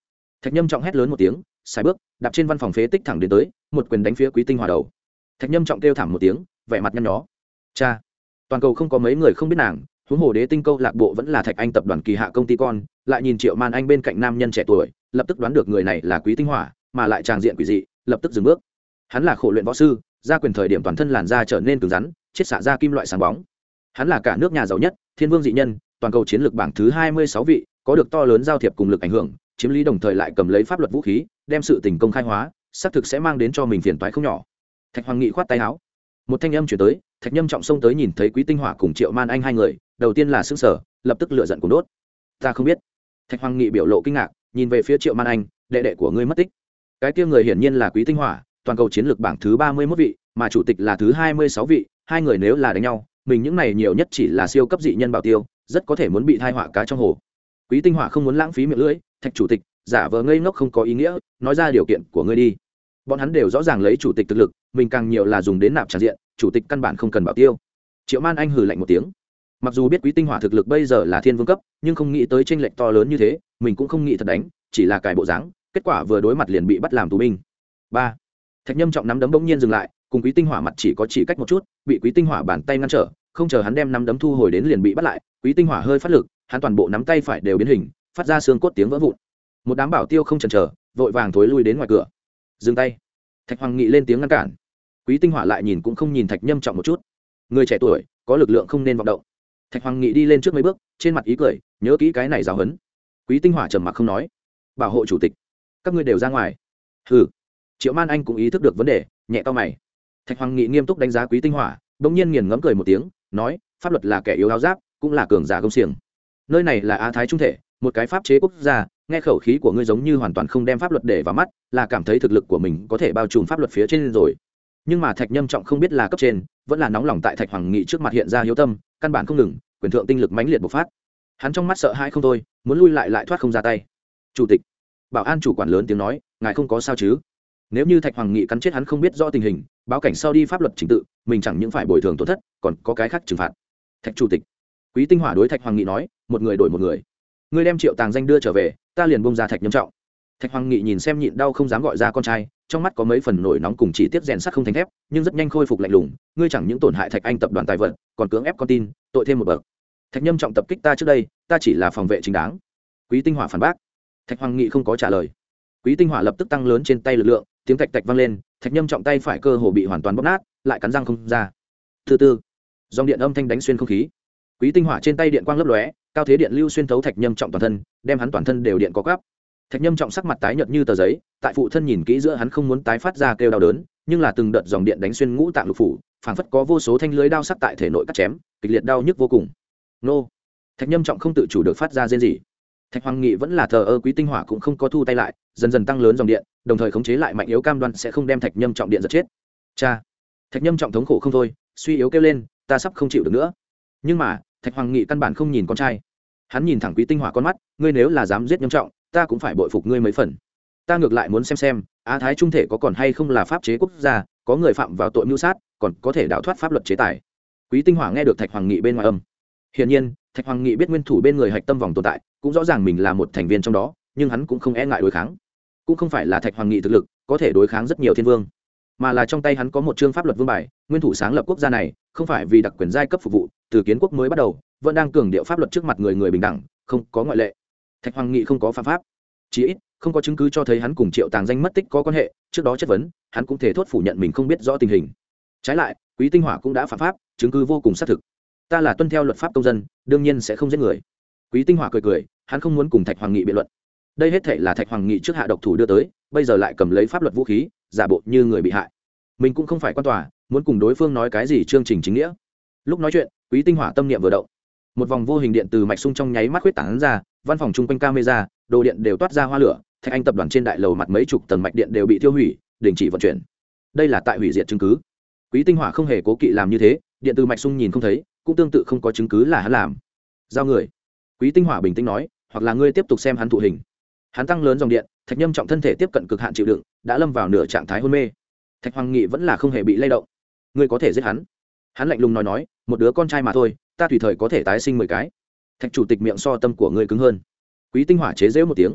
[SPEAKER 1] Thạch Nhâm Trọng hét lớn một tiếng, sải bước đạp trên văn phòng phế tích thẳng đến tới, một quyền đánh phía Quý Tinh Hỏa đầu. Thạch Nhâm Trọng kêu thảm một tiếng, vẻ mặt nhăn nhó. Cha, toàn cầu không có mấy người không biết nàng, huống hồ Đế Tinh câu lạc bộ vẫn là Thạch Anh tập đoàn kỳ hạ công ty con, lại nhìn Triệu Man Anh bên cạnh nam nhân trẻ tuổi, lập tức đoán được người này là Quý Tinh Hỏa, mà lại tràng diện quỷ dị, lập tức dừng bước. Hắn là khổ luyện võ sư, ra quyền thời điểm toàn thân làn da trở nên cứng rắn, chiết xạ ra kim loại sáng bóng. Hắn là cả nước nhà giàu nhất, thiên vương dị nhân, toàn cầu chiến lược bảng thứ hai mươi sáu vị, có được to lớn giao thiệp cùng lực ảnh hưởng, chiếm lý đồng thời lại cầm lấy pháp luật vũ khí, đem sự tình công khai hóa, xác thực sẽ mang đến cho mình phiền toái không nhỏ. Thạch Hoàng Nghị khoát tay áo, một thanh âm chuyển tới, Thạch Nhâm Trọng xông tới nhìn thấy Quý Tinh Hỏa cùng Triệu Man Anh hai người, đầu tiên là sững sờ, lập tức lửa giận cuồn đốt. Ta không biết. Thạch Hoàng Nghị biểu lộ kinh ngạc, nhìn về phía Triệu Man Anh, đệ đệ của ngươi mất tích. Cái kia người hiển nhiên là Quý Tinh Hỏa, toàn cầu chiến lược bảng thứ ba mươi mốt vị, mà chủ tịch là thứ hai mươi sáu vị, hai người nếu là đánh nhau, mình những này nhiều nhất chỉ là siêu cấp dị nhân bảo tiêu, rất có thể muốn bị thai họa cá trong hồ. Quý Tinh Hỏa không muốn lãng phí miệng lưỡi, Thạch chủ tịch, giả vờ ngây ngốc không có ý nghĩa, nói ra điều kiện của ngươi đi. Bọn hắn đều rõ ràng lấy chủ tịch thực lực, mình càng nhiều là dùng đến nạp tràn diện, chủ tịch căn bản không cần bảo tiêu. Triệu Man Anh hừ lạnh một tiếng. Mặc dù biết Quý Tinh Hỏa thực lực bây giờ là thiên vương cấp, nhưng không nghĩ tới chênh lệch to lớn như thế, mình cũng không nghĩ thật đánh, chỉ là cài bộ dáng, kết quả vừa đối mặt liền bị bắt làm tù binh. Ba. Thạch Nhâm Trọng nắm đấm bỗng nhiên dừng lại, cùng Quý Tinh Hỏa mặt chỉ có chỉ cách một chút, bị Quý Tinh Hỏa bàn tay ngăn trở, không chờ hắn đem nắm đấm thu hồi đến liền bị bắt lại. Quý Tinh Hỏa hơi phát lực, hắn toàn bộ nắm tay phải đều biến hình, phát ra xương cốt tiếng vỡ vụn. Một đám bảo tiêu không chần chờ, vội vàng thối lui đến ngoài cửa. Dừng tay. Thạch Hoàng Nghị lên tiếng ngăn cản. Quý Tinh Hỏa lại nhìn cũng không nhìn Thạch Nhâm Trọng một chút. Người trẻ tuổi, có lực lượng không nên vọng động. Thạch Hoàng Nghị đi lên trước mấy bước, trên mặt ý cười, nhớ kỹ cái này giáo huấn. Quý Tinh Hỏa trầm mặc không nói. Bảo hộ chủ tịch, các ngươi đều ra ngoài. Hừ. Triệu Man Anh cũng ý thức được vấn đề, nhẹ cau mày. Thạch Hoàng Nghị nghiêm túc đánh giá Quý Tinh Hỏa, bỗng nhiên nghiền ngẫm cười một tiếng, nói, pháp luật là kẻ yếu áo giáp, cũng là cường giả công xiềng. Nơi này là Á Thái trung thể, một cái pháp chế quốc gia, nghe khẩu khí của ngươi giống như hoàn toàn không đem pháp luật để vào mắt, là cảm thấy thực lực của mình có thể bao trùm pháp luật phía trên rồi. Nhưng mà Thạch Nhâm Trọng không biết là cấp trên, vẫn là nóng lòng tại Thạch Hoàng Nghị trước mặt hiện ra hiếu tâm, căn bản không ngừng, quyền thượng tinh lực mãnh liệt bộc phát. Hắn trong mắt sợ hãi không thôi, muốn lui lại lại thoát không ra tay. Chủ tịch, bảo an chủ quản lớn tiếng nói, ngài không có sao chứ? Nếu như Thạch Hoàng Nghị cắn chết hắn không biết rõ tình hình, báo cảnh sau đi pháp luật trình tự, mình chẳng những phải bồi thường tổn thất, còn có cái khác trừng phạt. Thạch chủ tịch, Quý Tinh Hỏa đối Thạch Hoàng Nghị nói, một người đổi một người. Ngươi đem Triệu Tàng Danh đưa trở về, ta liền bông ra Thạch Nhâm Trọng. Thạch Hoàng Nghị nhìn xem nhịn đau không dám gọi ra con trai, trong mắt có mấy phần nổi nóng cùng chỉ tiết rèn sắt không thành thép, nhưng rất nhanh khôi phục lạnh lùng. Ngươi chẳng những tổn hại Thạch Anh tập đoàn tài vận, còn cưỡng ép con tin, tội thêm một bậc. Thạch Nhâm Trọng tập kích ta trước đây, ta chỉ là phòng vệ chính đáng. Quý Tinh Hỏa phản bác. Thạch Hoàng Nghị không có trả lời. Quý Tinh Hỏa lập tức tăng lớn trên tay lực lượng, tiếng tạch tạch vang lên, Thạch Nhâm Trọng tay phải cơ hồ bị hoàn toàn bóp nát, lại cắn răng không ra. Thứ tư, dòng điện âm thanh đánh xuyên không khí. Quý Tinh Hỏa trên tay điện quang lấp lóe, cao thế điện lưu xuyên thấu Thạch Nhâm Trọng toàn thân, đem hắn toàn thân đều điện có quắp. Thạch Nhâm Trọng sắc mặt tái nhợt như tờ giấy, tại phụ thân nhìn kỹ giữa hắn không muốn tái phát ra kêu đau đớn, nhưng là từng đợt dòng điện đánh xuyên ngũ tạng lục phủ, phảng phất có vô số thanh lưới đao sắc tại thể nội cắt chém, kịch liệt đau nhức vô cùng. Nô! Thạch Nhâm Trọng không tự chủ được phát ra rên rỉ. Thạch Hoàng Nghị vẫn là thờ ơ, Quý Tinh Hỏa cũng không có thu tay lại, dần dần tăng lớn dòng điện, đồng thời khống chế lại mạnh yếu cam đoan sẽ không đem Thạch Nhâm Trọng điện giật chết. Cha! Thạch Nhâm Trọng thống khổ không thôi, suy yếu kêu lên, ta sắp không chịu được nữa. Nhưng mà, Thạch Hoàng Nghị căn bản không nhìn con trai. Hắn nhìn thẳng Quý Tinh Hỏa con mắt, ngươi nếu là dám giết Nhâm Trọng, ta cũng phải bội phục ngươi mấy phần. Ta ngược lại muốn xem xem, Á Thái trung thể có còn hay không là pháp chế quốc gia, có người phạm vào tội mưu sát, còn có thể đào thoát pháp luật chế tài. Quý Tinh Hỏa nghe được Thạch Hoàng Nghị bên ngoài âm. Hiển nhiên, Thạch Hoàng Nghị biết nguyên thủ bên người hạch tâm vòng tồn tại, cũng rõ ràng mình là một thành viên trong đó, nhưng hắn cũng không e ngại đối kháng. Cũng không phải là Thạch Hoàng Nghị thực lực có thể đối kháng rất nhiều thiên vương, mà là trong tay hắn có một chương pháp luật vương bài, nguyên thủ sáng lập quốc gia này, không phải vì đặc quyền giai cấp phục vụ, từ kiến quốc mới bắt đầu, vẫn đang cường điệu pháp luật trước mặt người người bình đẳng, không có ngoại lệ. Thạch Hoàng Nghị không có phạm pháp, chí ít không có chứng cứ cho thấy hắn cùng Triệu Tàng Danh mất tích có quan hệ, trước đó chất vấn, hắn cũng thể thốt phủ nhận mình không biết rõ tình hình. Trái lại, Quý Tinh Hỏa cũng đã phạm pháp, chứng cứ vô cùng xác thực. Ta là tuân theo luật pháp công dân, đương nhiên sẽ không giết người. Quý Tinh Hỏa cười cười, hắn không muốn cùng Thạch Hoàng Nghị biện luận. Đây hết thảy là Thạch Hoàng Nghị trước hạ độc thủ đưa tới, bây giờ lại cầm lấy pháp luật vũ khí, giả bộ như người bị hại. Mình cũng không phải quan tòa, muốn cùng đối phương nói cái gì chương trình chính nghĩa. Lúc nói chuyện, Quý Tinh Hỏa tâm niệm vừa động, một vòng vô hình điện từ mạch sung trong nháy mắt huyết tán ra, văn phòng chung quanh camera, đồ điện đều toát ra hoa lửa, Thạch Anh tập đoàn trên đại lầu mặt mấy chục tầng mạch điện đều bị tiêu hủy, đình chỉ vận chuyển. Đây là tại hủy diệt chứng cứ. Quý Tinh Hỏa không hề cố kỵ làm như thế, điện từ mạch sung nhìn không thấy, cũng tương tự không có chứng cứ là hắn làm. Giao người. Quý Tinh Hỏa bình tĩnh nói, hoặc là ngươi tiếp tục xem hắn thụ hình. Hắn tăng lớn dòng điện, Thạch Nhâm Trọng thân thể tiếp cận cực hạn chịu đựng, đã lâm vào nửa trạng thái hôn mê. Thạch Hoàng Nghị vẫn là không hề bị lay động. Ngươi có thể giết hắn. Hắn lạnh lùng nói nói, một đứa con trai mà thôi, ta tùy thời có thể tái sinh mười cái. Thạch chủ tịch miệng so tâm của ngươi cứng hơn. Quý Tinh Hỏa chế giễu một tiếng.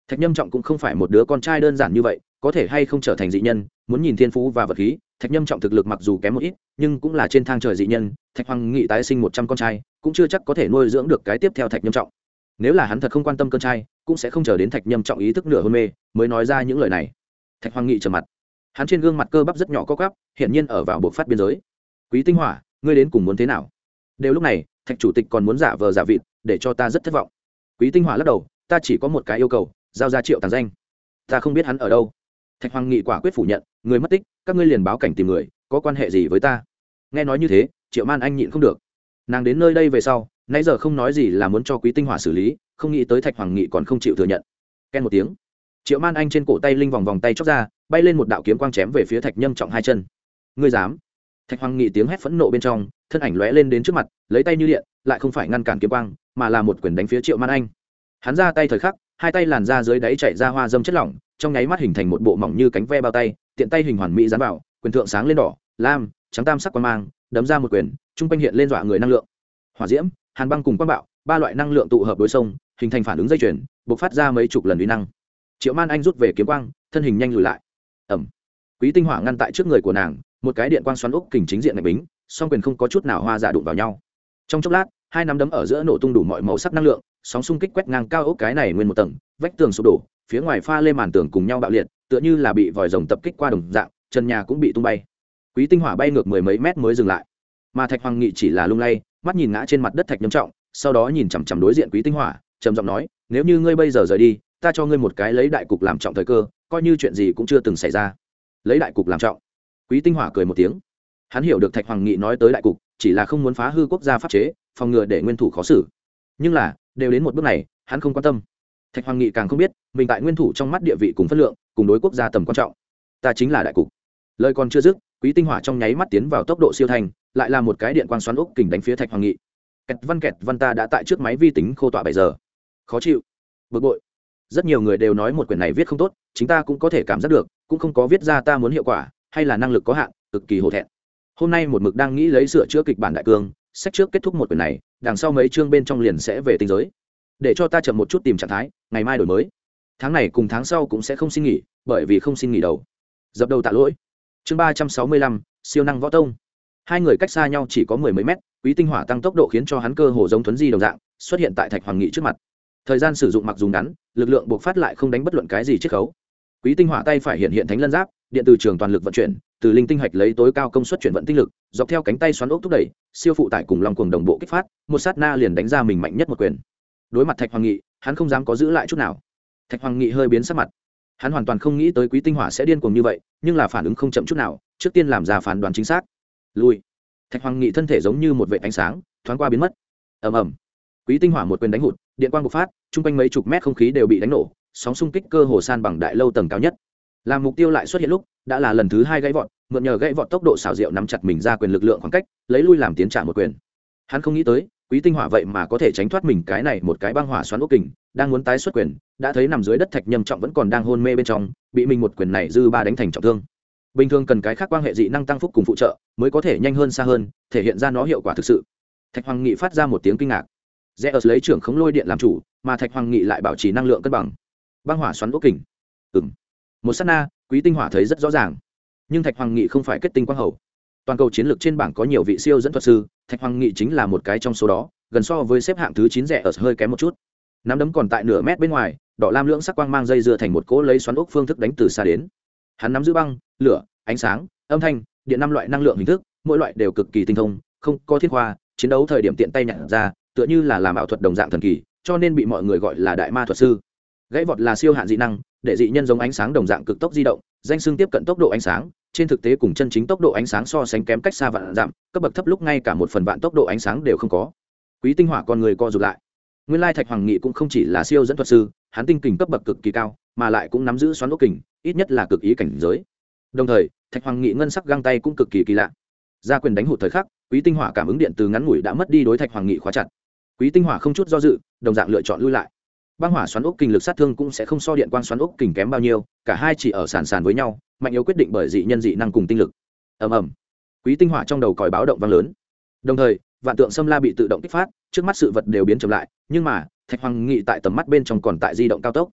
[SPEAKER 1] Thạch Nhâm Trọng cũng không phải một đứa con trai đơn giản như vậy, có thể hay không trở thành dị nhân, muốn nhìn thiên phú và vật khí. Thạch Nhâm Trọng thực lực mặc dù kém một ít, nhưng cũng là trên thang trời dị nhân. Thạch Hoàng Nghị tái sinh một trăm con trai, cũng chưa chắc có thể nuôi dưỡng được cái tiếp theo Thạch Nhâm Trọng. Nếu là hắn thật không quan tâm con trai, cũng sẽ không chờ đến Thạch Nhâm Trọng ý thức nửa hôn mê mới nói ra những lời này. Thạch Hoàng Nghị trầm mặt, hắn trên gương mặt cơ bắp rất nhỏ co quắp, hiện nhiên ở vào bộ phát biên giới. Quý Tinh Hỏa, ngươi đến cùng muốn thế nào? Đều lúc này, Thạch chủ tịch còn muốn giả vờ giả vịt, để cho ta rất thất vọng. Quý Tinh Hỏa lắc đầu, ta chỉ có một cái yêu cầu, giao ra Triệu Tàng Danh. Ta không biết hắn ở đâu. Thạch Hoàng Nghị quả quyết phủ nhận, người mất tích, các ngươi liền báo cảnh tìm người, có quan hệ gì với ta? Nghe nói như thế, Triệu Man Anh nhịn không được. Nàng đến nơi đây về sau, nãy giờ không nói gì là muốn cho Quý Tinh Hỏa xử lý, không nghĩ tới Thạch Hoàng Nghị còn không chịu thừa nhận. Ken một tiếng, Triệu Man Anh trên cổ tay linh vòng vòng tay chóc ra, bay lên một đạo kiếm quang chém về phía Thạch Nhâm Trọng hai chân. Ngươi dám? Thạch Hoàng Nghị tiếng hét phẫn nộ bên trong, thân ảnh lóe lên đến trước mặt, lấy tay như điện, lại không phải ngăn cản kiếm quang, mà là một quyền đánh phía Triệu Man Anh. Hắn ra tay thời khắc, hai tay làn ra dưới đáy chảy ra hoa dâm chất lỏng, trong nháy mắt hình thành một bộ mỏng như cánh ve bao tay, tiện tay hình hoàn mỹ dán vào, quyền thượng sáng lên đỏ, lam, trắng tam sắc quang mang, đấm ra một quyền, trung quanh hiện lên dọa người năng lượng. Hỏa diễm, hàn băng cùng quang bạo, ba loại năng lượng tụ hợp đối xông, hình thành phản ứng dây chuyền, bộc phát ra mấy chục lần uy năng. Triệu Man Anh rút về kiếm quang, thân hình nhanh lùi lại. Ầm. Quý Tinh Hỏa ngăn tại trước người của nàng, một cái điện quang xoắn ốc kình chính diện ngạch bính, song quyền không có chút nào hoa dạ đụng vào nhau. Trong chốc lát, hai nắm đấm ở giữa nổ tung đủ mọi màu sắc năng lượng, sóng xung kích quét ngang cao ốc cái này nguyên một tầng, vách tường sụp đổ, phía ngoài pha lê màn tường cùng nhau bạo liệt, tựa như là bị vòi rồng tập kích qua đồng dạng, chân nhà cũng bị tung bay. Quý Tinh Hỏa bay ngược mười mấy mét mới dừng lại, mà Thạch Hoàng Nghị chỉ là lung lay, mắt nhìn ngã trên mặt đất Thạch Nhâm Trọng, sau đó nhìn chằm chằm đối diện Quý Tinh Hỏa, trầm giọng nói, nếu như ngươi bây giờ rời đi, ta cho ngươi một cái lấy đại cục làm trọng thời cơ, coi như chuyện gì cũng chưa từng xảy ra. Lấy đại cục làm trọng. Quý Tinh Hỏa cười một tiếng, hắn hiểu được Thạch Hoàng Nghị nói tới đại cục, chỉ là không muốn phá hư quốc gia pháp chế, phòng ngừa để nguyên thủ khó xử. Nhưng là đều đến một bước này, hắn không quan tâm. Thạch Hoàng Nghị càng không biết mình tại nguyên thủ trong mắt địa vị cùng phân lượng, cùng đối quốc gia tầm quan trọng. Ta chính là đại cục. Lời còn chưa dứt, Quý Tinh Hỏa trong nháy mắt tiến vào tốc độ siêu thành, lại là một cái điện quang xoắn ốc kình đánh phía Thạch Hoàng Nghị. Kẹt văn kẹt văn ta đã tại trước máy vi tính khô tọa bảy giờ. Khó chịu, bực bội. Rất nhiều người đều nói một quyển này viết không tốt, chính ta cũng có thể cảm giác được, cũng không có viết ra ta muốn hiệu quả, hay là năng lực có hạn, cực kỳ hổ thẹn. Hôm nay một mực đang nghĩ lấy sửa chữa kịch bản đại cương, sách trước kết thúc một quyển này, đằng sau mấy chương bên trong liền sẽ về tinh giới. Để cho ta chậm một chút tìm trạng thái, ngày mai đổi mới. Tháng này cùng tháng sau cũng sẽ không xin nghỉ, bởi vì không xin nghỉ đầu. Dập đầu tạ lỗi. Chương ba trăm sáu mươi lăm, siêu năng võ tông. Hai người cách xa nhau chỉ có mười mấy mét, Quý Tinh Hỏa tăng tốc độ khiến cho hắn cơ hồ giống thuấn di đồng dạng, xuất hiện tại Thạch Hoàng Nghị trước mặt. Thời gian sử dụng mặc dù ngắn, lực lượng buộc phát lại không đánh bất luận cái gì chiết khấu. Quý Tinh Hỏa tay phải hiện hiện thánh lân giáp, điện từ trường toàn lực vận chuyển, từ linh tinh hạch lấy tối cao công suất chuyển vận tinh lực, dọc theo cánh tay xoắn ốc thúc đẩy, siêu phụ tải cùng long cuồng đồng bộ kích phát, một sát na liền đánh ra mình mạnh nhất một quyền. Đối mặt Thạch Hoàng Nghị, hắn không dám có giữ lại chút nào. Thạch Hoàng Nghị hơi biến sắc mặt, hắn hoàn toàn không nghĩ tới Quý Tinh Hỏa sẽ điên cuồng như vậy, nhưng là phản ứng không chậm chút nào, trước tiên làm ra phán đoán chính xác. Lui. Thạch Hoàng Nghị thân thể giống như một vệt ánh sáng, thoáng qua biến mất. Ầm ầm. Quý Tinh Hỏa một quyền đánh hụt, điện quang bộc phát, trung quanh mấy chục mét không khí đều bị đánh nổ, sóng xung kích cơ hồ san bằng đại lâu tầng cao nhất. Làm mục tiêu lại xuất hiện lúc, đã là lần thứ hai gãy vọt, mượn nhờ gãy vọt tốc độ xảo diệu nắm chặt mình ra quyền lực lượng khoảng cách, lấy lui làm tiến trả một quyền. Hắn không nghĩ tới, Quý Tinh Hỏa vậy mà có thể tránh thoát mình cái này một cái băng hỏa xoắn ốc kình, đang muốn tái xuất quyền, đã thấy nằm dưới đất Thạch Nhâm Trọng vẫn còn đang hôn mê bên trong, bị mình một quyền này dư ba đánh thành trọng thương. Bình thường cần cái khác quan hệ dị năng tăng phúc cùng phụ trợ, mới có thể nhanh hơn xa hơn, thể hiện ra nó hiệu quả thực sự. Thạch Hoàng Nghị phát ra một tiếng kinh ngạc. Zeus lấy trưởng khống lôi điện làm chủ, mà Thạch Hoàng Nghị lại bảo trì năng lượng cân bằng. Băng hỏa xoắn ốc kình. Ừm. Một sát na, Quý Tinh Hỏa thấy rất rõ ràng. Nhưng Thạch Hoàng Nghị không phải kết tinh quang hầu. Toàn cầu chiến lược trên bảng có nhiều vị siêu dẫn thuật sư, Thạch Hoàng Nghị chính là một cái trong số đó, gần so với xếp hạng thứ chín Zeus hơi kém một chút. Nắm đấm còn tại nửa mét bên ngoài, đỏ lam lưỡng sắc quang mang dây dưa thành một cỗ lấy xoắn ốc phương thức đánh từ xa đến. Hắn nắm giữ băng, lửa, ánh sáng, âm thanh, điện năm loại năng lượng hình thức, mỗi loại đều cực kỳ tinh thông, không có thiên khoa, chiến đấu thời điểm tiện tay nhặt ra, tựa như là làm ảo thuật đồng dạng thần kỳ, cho nên bị mọi người gọi là đại ma thuật sư. Gãy vọt là siêu hạn dị năng, để dị nhân giống ánh sáng đồng dạng cực tốc di động, danh xưng tiếp cận tốc độ ánh sáng, trên thực tế cùng chân chính tốc độ ánh sáng so sánh kém cách xa vạn dặm, cấp bậc thấp lúc ngay cả một phần vạn tốc độ ánh sáng đều không có. Quý Tinh Hỏa con người co rụt lại. Nguyên lai Thạch Hoàng Nghị cũng không chỉ là siêu dẫn thuật sư, hắn tinh kình cấp bậc cực kỳ cao, mà lại cũng nắm giữ xoắn ốc kình, ít nhất là cực ý cảnh giới. Đồng thời, Thạch Hoàng Nghị ngân sắc găng tay cũng cực kỳ kỳ lạ. Ra quyền đánh hụt thời khắc, Quý Tinh Hỏa cảm ứng điện từ ngắn ngủi đã mất đi đối Thạch Hoàng Nghị khóa chặt. Quý Tinh Hỏa không chút do dự, đồng dạng lựa chọn lui lại. Băng hỏa xoắn ốc kình lực sát thương cũng sẽ không so điện quang xoắn ốc kình kém bao nhiêu, cả hai chỉ ở sàn sàn với nhau, mạnh yếu quyết định bởi dị nhân dị năng cùng tinh lực. Ầm ầm. Quý Tinh Hỏa trong đầu còi báo động vang lớn. Đồng thời, vạn tượng xâm la bị tự động kích phát, trước mắt sự vật đều biến chậm lại, nhưng mà Thạch Hoàng Nghị tại tầm mắt bên trong còn tại di động cao tốc.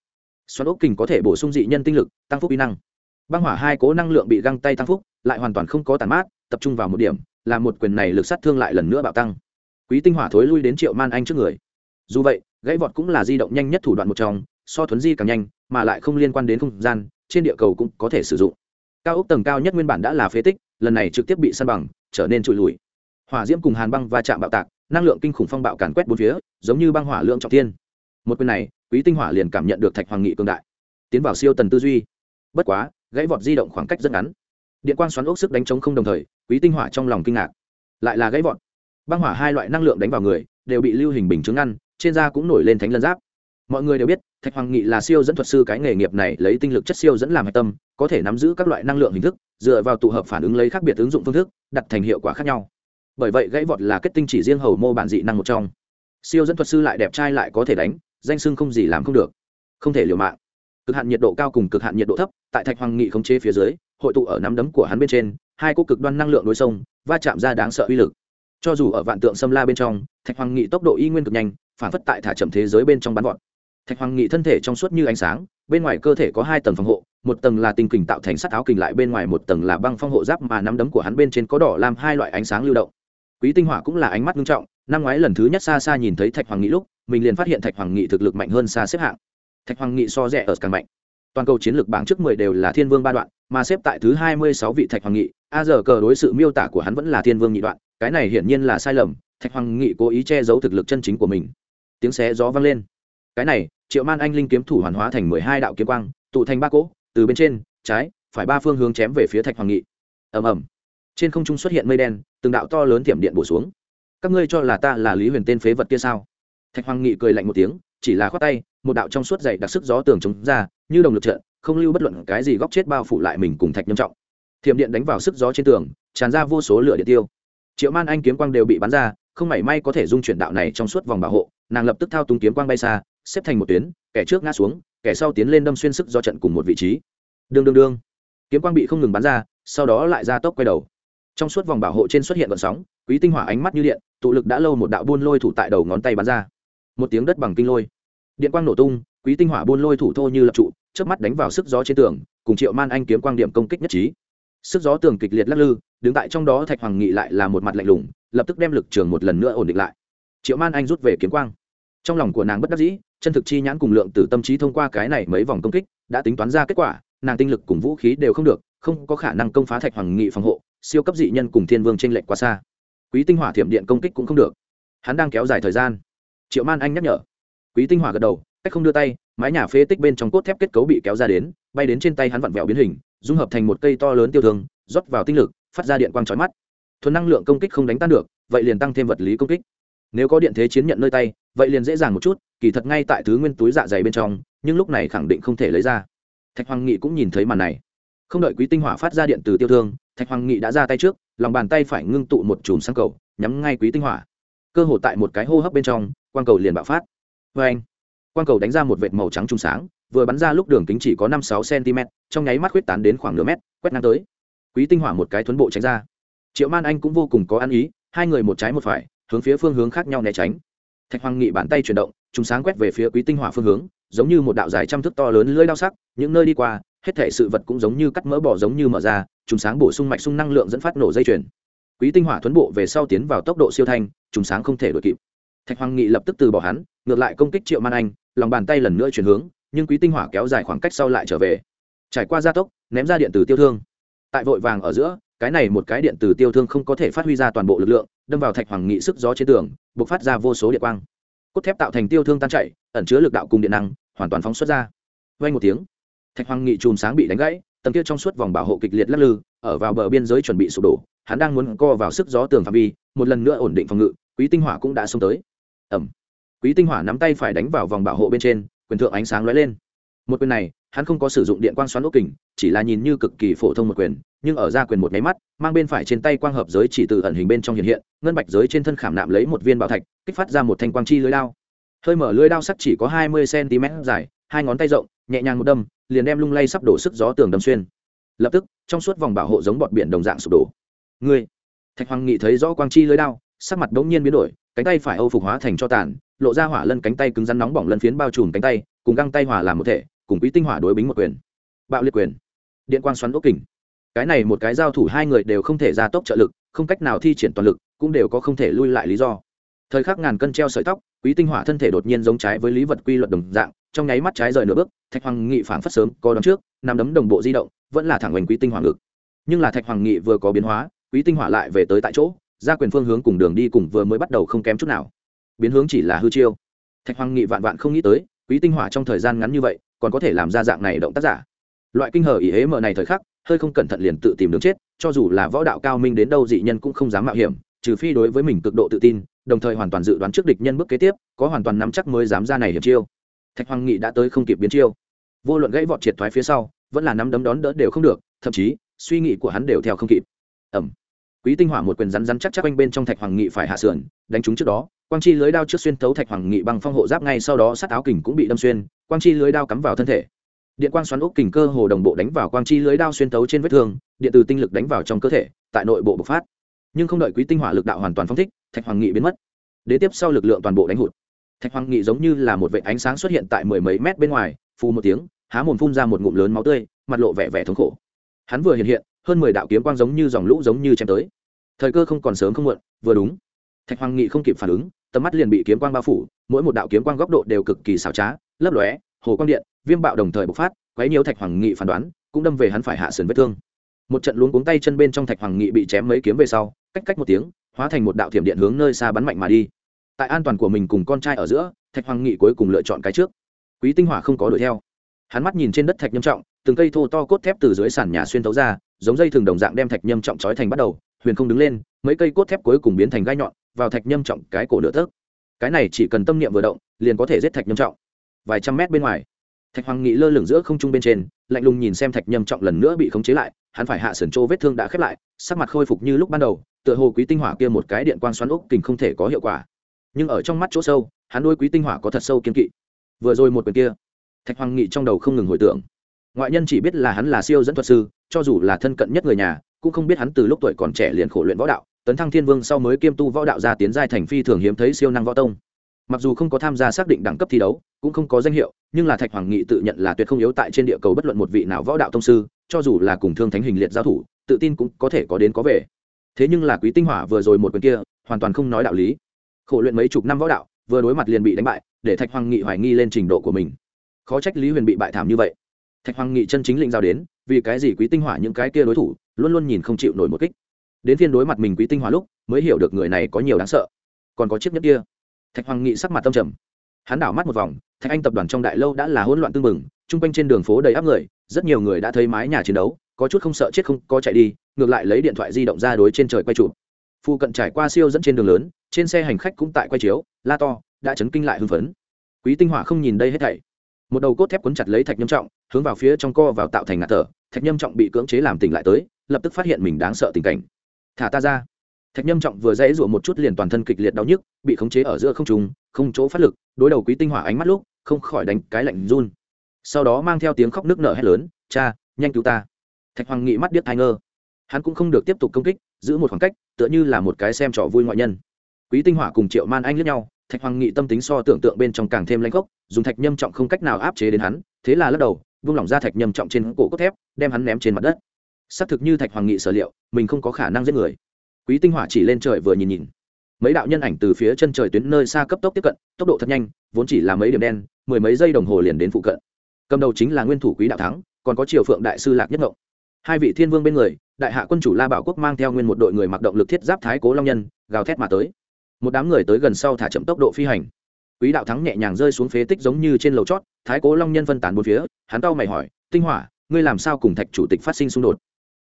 [SPEAKER 1] xoắn ốc kình có thể bổ sung dị nhân tinh lực, tăng phúc uy năng. Băng hỏa hai cố năng lượng bị găng tay tăng phúc, lại hoàn toàn không có tàn mát, tập trung vào một điểm, làm một quyền này lực sát thương lại lần nữa bạo tăng. Quý tinh hỏa thối lui đến Triệu Man Anh trước người. Dù vậy, gãy vọt cũng là di động nhanh nhất thủ đoạn một trong, so thuấn di càng nhanh, mà lại không liên quan đến không gian, trên địa cầu cũng có thể sử dụng. Cao ốc tầng cao nhất nguyên bản đã là phế tích, lần này trực tiếp bị san bằng, trở nên trụi lùi. Hỏa diễm cùng hàn băng va chạm bạo tạc, năng lượng kinh khủng phong bạo càn quét bốn phía, giống như băng hỏa lượng trọng thiên. Một quyền này, Quý tinh hỏa liền cảm nhận được Thạch Hoàng Nghị cường đại, tiến vào siêu tần tư duy. Bất quá, gãy vọt di động khoảng cách rất ngắn, điện quang xoắn ốc sức đánh trống không đồng thời, Quý tinh hỏa trong lòng kinh ngạc, lại là gãy vọt. Băng hỏa hai loại năng lượng đánh vào người, đều bị lưu hình bình chứng ngăn, trên da cũng nổi lên thánh lân giáp. Mọi người đều biết, Thạch Hoàng Nghị là siêu dẫn thuật sư, cái nghề nghiệp này lấy tinh lực chất siêu dẫn làm hệ tâm, có thể nắm giữ các loại năng lượng hình thức, dựa vào tụ hợp phản ứng lấy khác biệt ứng dụng phương thức, đặt thành hiệu quả khác nhau. Bởi vậy gãy vọt là kết tinh chỉ riêng hầu mô bản dị năng một trong. Siêu dẫn thuật sư lại đẹp trai lại có thể đánh, danh xưng không gì làm không được, không thể liều mạng. Cực hạn nhiệt độ cao cùng cực hạn nhiệt độ thấp, tại Thạch Hoàng Nghị khống chế phía dưới, hội tụ ở nắm đấm của hắn bên trên, hai cỗ cực đoan năng lượng đối xông, va chạm ra đáng sợ uy lực. Cho dù ở vạn tượng xâm la bên trong, Thạch Hoàng Nghị tốc độ y nguyên cực nhanh, phản phất tại thả chậm thế giới bên trong bắn vọt. Thạch Hoàng Nghị thân thể trong suốt như ánh sáng, bên ngoài cơ thể có hai tầng phòng hộ, một tầng là tinh kình tạo thành sắt áo kình, lại bên ngoài một tầng là băng phong hộ giáp, mà nắm đấm của hắn bên trên có đỏ lam hai loại ánh sáng lưu động. Quý tinh hỏa cũng là ánh mắt nghiêm trọng, năm ngoái lần thứ nhất xa xa nhìn thấy Thạch Hoàng Nghị lúc, mình liền phát hiện Thạch Hoàng Nghị thực lực mạnh hơn xa xếp hạng. Thạch Hoàng Nghị so rẻ ở càng mạnh. Toàn cầu chiến lược bảng trước mười đều là Thiên Vương ba đoạn, mà xếp tại thứ hai mươi sáu vị Thạch Hoàng Nghị, a giờ cờ đối sự miêu tả của hắn vẫn là Thiên Vương nhị đoạn, cái này hiển nhiên là sai lầm, Thạch Hoàng Nghị cố ý che giấu thực lực chân chính của mình. Tiếng xé gió vang lên. Cái này, Triệu Man Anh linh kiếm thủ hoàn hóa thành mười hai đạo kiếm quang, tụ thành ba cỗ, từ bên trên, trái, phải ba phương hướng chém về phía Thạch Hoàng Nghị. Ầm ầm. Trên không trung xuất hiện mây đen, từng đạo to lớn tiệm điện bổ xuống. Các ngươi cho là ta là Lý Huyền tên phế vật kia sao? Thạch Hoàng Nghị cười lạnh một tiếng, chỉ là khoát tay, một đạo trong suốt dày đặc sức gió tường chống ra, như đồng lực trận, không lưu bất luận cái gì góc chết bao phủ lại mình cùng Thạch Nhâm Trọng. Thiểm điện đánh vào sức gió trên tường, tràn ra vô số lửa điện tiêu. Triệu Man Anh kiếm quang đều bị bắn ra, không mảy may có thể dung chuyển đạo này trong suốt vòng bảo hộ, nàng lập tức thao túng kiếm quang bay xa, xếp thành một tuyến, kẻ trước ngã xuống, kẻ sau tiến lên đâm xuyên sức gió trận cùng một vị trí. Đương đương đương, kiếm quang bị không ngừng bắn ra, sau đó lại ra tốc quay đầu. Trong suốt vòng bảo hộ trên xuất hiện gợn sóng, Quý tinh hỏa ánh mắt như điện, tụ lực đã lâu một đạo buôn lôi thủ tại đầu ngón tay bắn ra. Một tiếng đất bằng kinh lôi, điện quang nổ tung, Quý tinh hỏa buôn lôi thủ thô như lập trụ, chớp mắt đánh vào sức gió trên tường, cùng Triệu Man Anh kiếm quang điểm công kích nhất trí. Sức gió tường kịch liệt lắc lư, đứng tại trong đó Thạch Hoàng Nghị lại là một mặt lạnh lùng, lập tức đem lực trường một lần nữa ổn định lại. Triệu Man Anh rút về kiếm quang. Trong lòng của nàng bất đắc dĩ, chân thực chi nhãn cùng lượng tử tâm trí thông qua cái này mấy vòng công kích, đã tính toán ra kết quả, nàng tinh lực cùng vũ khí đều không được, không có khả năng công phá Thạch Hoàng Nghị phòng hộ, siêu cấp dị nhân cùng Thiên Vương chênh lệch quá xa. Quý tinh hỏa thiểm điện công kích cũng không được, hắn đang kéo dài thời gian. Triệu Man Anh nhắc nhở. Quý tinh hỏa gật đầu, cách không đưa tay, mái nhà phế tích bên trong cốt thép kết cấu bị kéo ra đến, bay đến trên tay hắn vặn vẹo biến hình, dung hợp thành một cây to lớn tiêu thương, rót vào tinh lực, phát ra điện quang chói mắt. Thuần năng lượng công kích không đánh tan được, vậy liền tăng thêm vật lý công kích. Nếu có điện thế chiến nhận nơi tay, vậy liền dễ dàng một chút, kỳ thật ngay tại thứ nguyên túi dạ dày bên trong, nhưng lúc này khẳng định không thể lấy ra. Thạch Hoàng Nghị cũng nhìn thấy màn này, không đợi Quý tinh hỏa phát ra điện từ tiêu thương, Thạch Hoàng Nghị đã ra tay trước, lòng bàn tay phải ngưng tụ một chùm sáng cầu, nhắm ngay Quý tinh hỏa. Cơ hồ tại một cái hô hấp bên trong, quang cầu liền bạo phát. Và anh, quang cầu đánh ra một vệt màu trắng trung sáng, vừa bắn ra lúc đường kính chỉ có năm sáu cm, trong nháy mắt khuyết tán đến khoảng nửa mét, quét ngang tới. Quý tinh hỏa một cái thuấn bộ tránh ra. Triệu Man Anh cũng vô cùng có ăn ý, hai người một trái một phải, hướng phía phương hướng khác nhau né tránh. Thạch Hoàng Nghị bàn tay chuyển động, trung sáng quét về phía Quý tinh hỏa phương hướng, giống như một đạo dài trăm thước to lớn lưỡi dao sắc, những nơi đi qua, hết thảy sự vật cũng giống như cắt mỡ bò giống như mở ra, trung sáng bổ sung mạch sung năng lượng dẫn phát nổ dây chuyền. Quý tinh hỏa thuấn bộ về sau tiến vào tốc độ siêu thanh, trung sáng không thể đuổi kịp. Thạch Hoàng Nghị lập tức từ bỏ hắn, ngược lại công kích Triệu Man Anh, lòng bàn tay lần nữa chuyển hướng, nhưng Quý tinh hỏa kéo dài khoảng cách sau lại trở về, trải qua gia tốc, ném ra điện từ tiêu thương. Tại vội vàng ở giữa, cái này một cái điện từ tiêu thương không có thể phát huy ra toàn bộ lực lượng, đâm vào Thạch Hoàng Nghị sức gió trên tường, bộc phát ra vô số điện quang. Cốt thép tạo thành tiêu thương tan chảy, ẩn chứa lực đạo cùng điện năng, hoàn toàn phóng xuất ra. Vang một tiếng, Thạch Hoàng Nghị chùm sáng bị đánh gãy, tầng kia trong suốt vòng bảo hộ kịch liệt lắc lư, ở vào bờ biên giới chuẩn bị sụp đổ, hắn đang muốn co vào sức gió tường phạm vi, một lần nữa ổn định phòng ngự, Quý tinh hỏa cũng đã xông tới. Ầm. Quý tinh hỏa nắm tay phải đánh vào vòng bảo hộ bên trên, quyền thượng ánh sáng lóe lên. Một quyền này, hắn không có sử dụng điện quang xoắn ốc kình, chỉ là nhìn như cực kỳ phổ thông một quyền, nhưng ở ra quyền một cái mắt, mang bên phải trên tay quang hợp giới chỉ từ ẩn hình bên trong hiện hiện, ngân bạch giới trên thân khảm nạm lấy một viên bảo thạch, kích phát ra một thanh quang chi lưỡi đao. Hơi mở lưỡi đao sắc chỉ có hai mươi xăng-ti-mét dài, hai ngón tay rộng, nhẹ nhàng một đâm, liền đem lung lay sắp đổ sức gió tường đâm xuyên. Lập tức, trong suốt vòng bảo hộ giống bọt biển đồng dạng sụp đổ. Ngươi, Thạch Hoàng Nghị thấy rõ quang chi lưỡi đao, sắc mặt bỗng nhiên biến đổi, cánh tay phải âu phục hóa thành cho tàn, lộ ra hỏa lân cánh tay cứng rắn nóng bỏng lân phiến bao trùm cánh tay, cùng găng tay hòa làm một thể, cùng quý tinh hỏa đối bính một quyền. Bạo liệt quyền, điện quang xoắn ốc kình. Cái này một cái giao thủ hai người đều không thể ra tốc trợ lực, không cách nào thi triển toàn lực, cũng đều có không thể lui lại lý do. Thời khắc ngàn cân treo sợi tóc, quý tinh hỏa thân thể đột nhiên giống trái với lý vật quy luật đồng dạng, trong nháy mắt trái rời nửa bước, Thạch Hoàng Nghị phảng phất sớm có đón trước, nắm đấm đồng bộ di động, vẫn là thẳng hoành quý tinh hỏa ngực. Nhưng là Thạch Hoàng Nghị vừa có biến hóa, quý tinh hỏa lại về tới tại chỗ, ra quyền phương hướng cùng đường đi cùng vừa mới bắt đầu không kém chút nào. Biến hướng chỉ là hư chiêu. Thạch Hoàng Nghị vạn vạn không nghĩ tới, quý tinh hỏa trong thời gian ngắn như vậy, còn có thể làm ra dạng này động tác giả. Loại kinh hờ ý hế mở này thời khắc, hơi không cẩn thận liền tự tìm đường chết, cho dù là võ đạo cao minh đến đâu dị nhân cũng không dám mạo hiểm, trừ phi đối với mình cực độ tự tin, đồng thời hoàn toàn dự đoán trước địch nhân bước kế tiếp, có hoàn toàn nắm chắc mới dám ra này hiểm chiêu. Thạch Hoàng Nghị đã tới không kịp biến chiêu, vô luận gãy vọt triệt thoái phía sau, vẫn là nắm đấm đón đỡ đều không được, thậm chí suy nghĩ của hắn đều theo không kịp. Ẩm. Quý tinh hỏa một quyền rắn rắn chắc chắc quanh bên trong Thạch Hoàng Nghị phải hạ sườn, đánh trúng trước đó, quang chi lưới đao trước xuyên thấu Thạch Hoàng Nghị băng phong hộ giáp, ngay sau đó sát áo kình cũng bị đâm xuyên, quang chi lưới đao cắm vào thân thể. Điện quang xoắn ốc kình cơ hồ đồng bộ đánh vào quang chi lưới đao xuyên thấu trên vết thương, điện từ tinh lực đánh vào trong cơ thể, tại nội bộ bộc phát. Nhưng không đợi quý tinh hỏa lực đạo hoàn toàn phóng thích, Thạch Hoàng Nghị biến mất. Đế tiếp sau lực lượng toàn bộ đánh hụt. Thạch Hoàng Nghị giống như là một vệt ánh sáng xuất hiện tại mười mấy mét bên ngoài, phù một tiếng, há mồm phun ra một ngụm lớn máu tươi, mặt lộ vẻ vẻ thống khổ. Hắn vừa hiện hiện, hơn mười đạo kiếm quang giống như dòng lũ giống như chém tới. Thời cơ không còn sớm không muộn, vừa đúng. Thạch Hoàng Nghị không kịp phản ứng, tầm mắt liền bị kiếm quang bao phủ, mỗi một đạo kiếm quang góc độ đều cực kỳ xảo trá, lấp lóe, hồ quang điện, viêm bạo đồng thời bộc phát, quấy nhiều Thạch Hoàng Nghị phán đoán, cũng đâm về hắn phải hạ sườn vết thương. Một trận luống cuống tay chân bên trong, Thạch Hoàng Nghị bị chém mấy kiếm về sau, cách cách một tiếng, hóa thành một đạo thiểm điện hướng nơi xa bắn mạnh mà đi. Tại an toàn của mình cùng con trai ở giữa, Thạch Hoàng Nghị cuối cùng lựa chọn cái trước. Quý tinh hỏa không có đuổi theo, hắn mắt nhìn trên đất Thạch Nhâm Trọng, từng cây thô to cốt thép từ dưới sàn nhà xuyên thấu ra, giống dây thường đồng dạng đem Thạch Nhâm Trọng trói thành bắt đầu, huyền không đứng lên, mấy cây cốt thép cuối cùng biến thành gai nhọn, vào Thạch Nhâm Trọng cái cổ nửa tấc. Cái này chỉ cần tâm niệm vừa động, liền có thể giết Thạch Nhâm Trọng. Vài trăm mét bên ngoài, Thạch Hoàng Nghị lơ lửng giữa không trung bên trên, lạnh lùng nhìn xem Thạch Nhâm Trọng lần nữa bị khống chế lại, hắn phải hạ sườn trô vết thương đã khép lại, sắc mặt khôi phục như lúc ban đầu, tựa hồ quý tinh hỏa kia một cái điện quang xoắn ốc kình không thể có hiệu quả. Nhưng ở trong mắt chỗ sâu, hắn đối quý tinh hỏa có thật sâu kiên kỵ. Vừa rồi một quyền kia, Thạch Hoàng Nghị trong đầu không ngừng hồi tưởng. Ngoại nhân chỉ biết là hắn là siêu dẫn thuật sư, cho dù là thân cận nhất người nhà, cũng không biết hắn từ lúc tuổi còn trẻ liền khổ luyện võ đạo, tấn thăng thiên vương sau mới kiêm tu võ đạo gia tiến giai thành phi thường hiếm thấy siêu năng võ tông. Mặc dù không có tham gia xác định đẳng cấp thi đấu, cũng không có danh hiệu, nhưng là Thạch Hoàng Nghị tự nhận là tuyệt không yếu tại trên địa cầu bất luận một vị nào võ đạo tông sư, cho dù là cùng thương thánh hình liệt giao thủ, tự tin cũng có thể có đến có về. Thế nhưng là quý tinh hỏa vừa rồi một quyền kia, hoàn toàn không nói đạo lý. Khổ luyện mấy chục năm võ đạo, vừa đối mặt liền bị đánh bại, để Thạch Hoàng Nghị hoài nghi lên trình độ của mình. Khó trách Lý Huyền bị bại thảm như vậy. Thạch Hoàng Nghị chân chính lĩnh giao đến, vì cái gì quý tinh hỏa những cái kia đối thủ luôn luôn nhìn không chịu nổi một kích. Đến phiên đối mặt mình quý tinh hỏa lúc, mới hiểu được người này có nhiều đáng sợ. Còn có chiếc nhẫn kia. Thạch Hoàng Nghị sắc mặt tâm trầm. Hắn đảo mắt một vòng, Thạch Anh tập đoàn trong đại lâu đã là hỗn loạn tương mừng, trung quanh trên đường phố đầy áp người, rất nhiều người đã thấy mái nhà chiến đấu, có chút không sợ chết không có chạy đi, ngược lại lấy điện thoại di động ra đối trên trời quay chụp. Phu cận trải qua siêu dẫn trên đường lớn, trên xe hành khách cũng tại quay chiếu, la to, đã chấn kinh lại hưng phấn. Quý tinh hỏa không nhìn đây hết thảy, một đầu cốt thép cuốn chặt lấy Thạch Nhâm Trọng, hướng vào phía trong co vào tạo thành ngạt thở. Thạch Nhâm Trọng bị cưỡng chế làm tỉnh lại tới, lập tức phát hiện mình đáng sợ tình cảnh. Thả ta ra! Thạch Nhâm Trọng vừa dãy rủa một chút liền toàn thân kịch liệt đau nhức, bị khống chế ở giữa không trung, không chỗ phát lực, đối đầu quý tinh hỏa ánh mắt lúc, không khỏi đánh cái lạnh run. Sau đó mang theo tiếng khóc nức nở hét lớn, "Cha, nhanh cứu ta!" Thạch Hoàng Nghị mắt điếc tai ngơ, hắn cũng không được tiếp tục công kích, giữ một khoảng cách, tựa như là một cái xem trò vui ngoại nhân. Quý tinh hỏa cùng Triệu Man Anh liếc nhau, Thạch Hoàng Nghị tâm tính so tưởng tượng bên trong càng thêm lãnh khốc, dùng Thạch Nhâm Trọng không cách nào áp chế đến hắn, thế là lắc đầu, vung lỏng ra Thạch Nhâm Trọng trên cổ cốt thép, đem hắn ném trên mặt đất. Xác thực như Thạch Hoàng Nghị sở liệu, mình không có khả năng giết người. Quý tinh hỏa chỉ lên trời vừa nhìn nhìn, mấy đạo nhân ảnh từ phía chân trời tuyến nơi xa cấp tốc tiếp cận, tốc độ thật nhanh, vốn chỉ là mấy điểm đen, mười mấy giây đồng hồ liền đến phụ cận. Cầm đầu chính là nguyên thủ Quý Đạo Thắng, còn có Triều Phượng đại sư Lạc Nhất Ngộng. Hai vị thiên vương bên người, đại hạ quân chủ La Bảo Quốc mang theo nguyên một đội người mặc động lực thiết giáp Thái Cố Long Nhân, gào thét mà tới. Một đám người tới gần sau thả chậm tốc độ phi hành. Quý Đạo Thắng nhẹ nhàng rơi xuống phế tích giống như trên lầu chót, Thái Cố Long Nhân phân tán bốn phía, hắn cau mày hỏi, "Tinh Hỏa, ngươi làm sao cùng Thạch chủ tịch phát sinh xung đột?"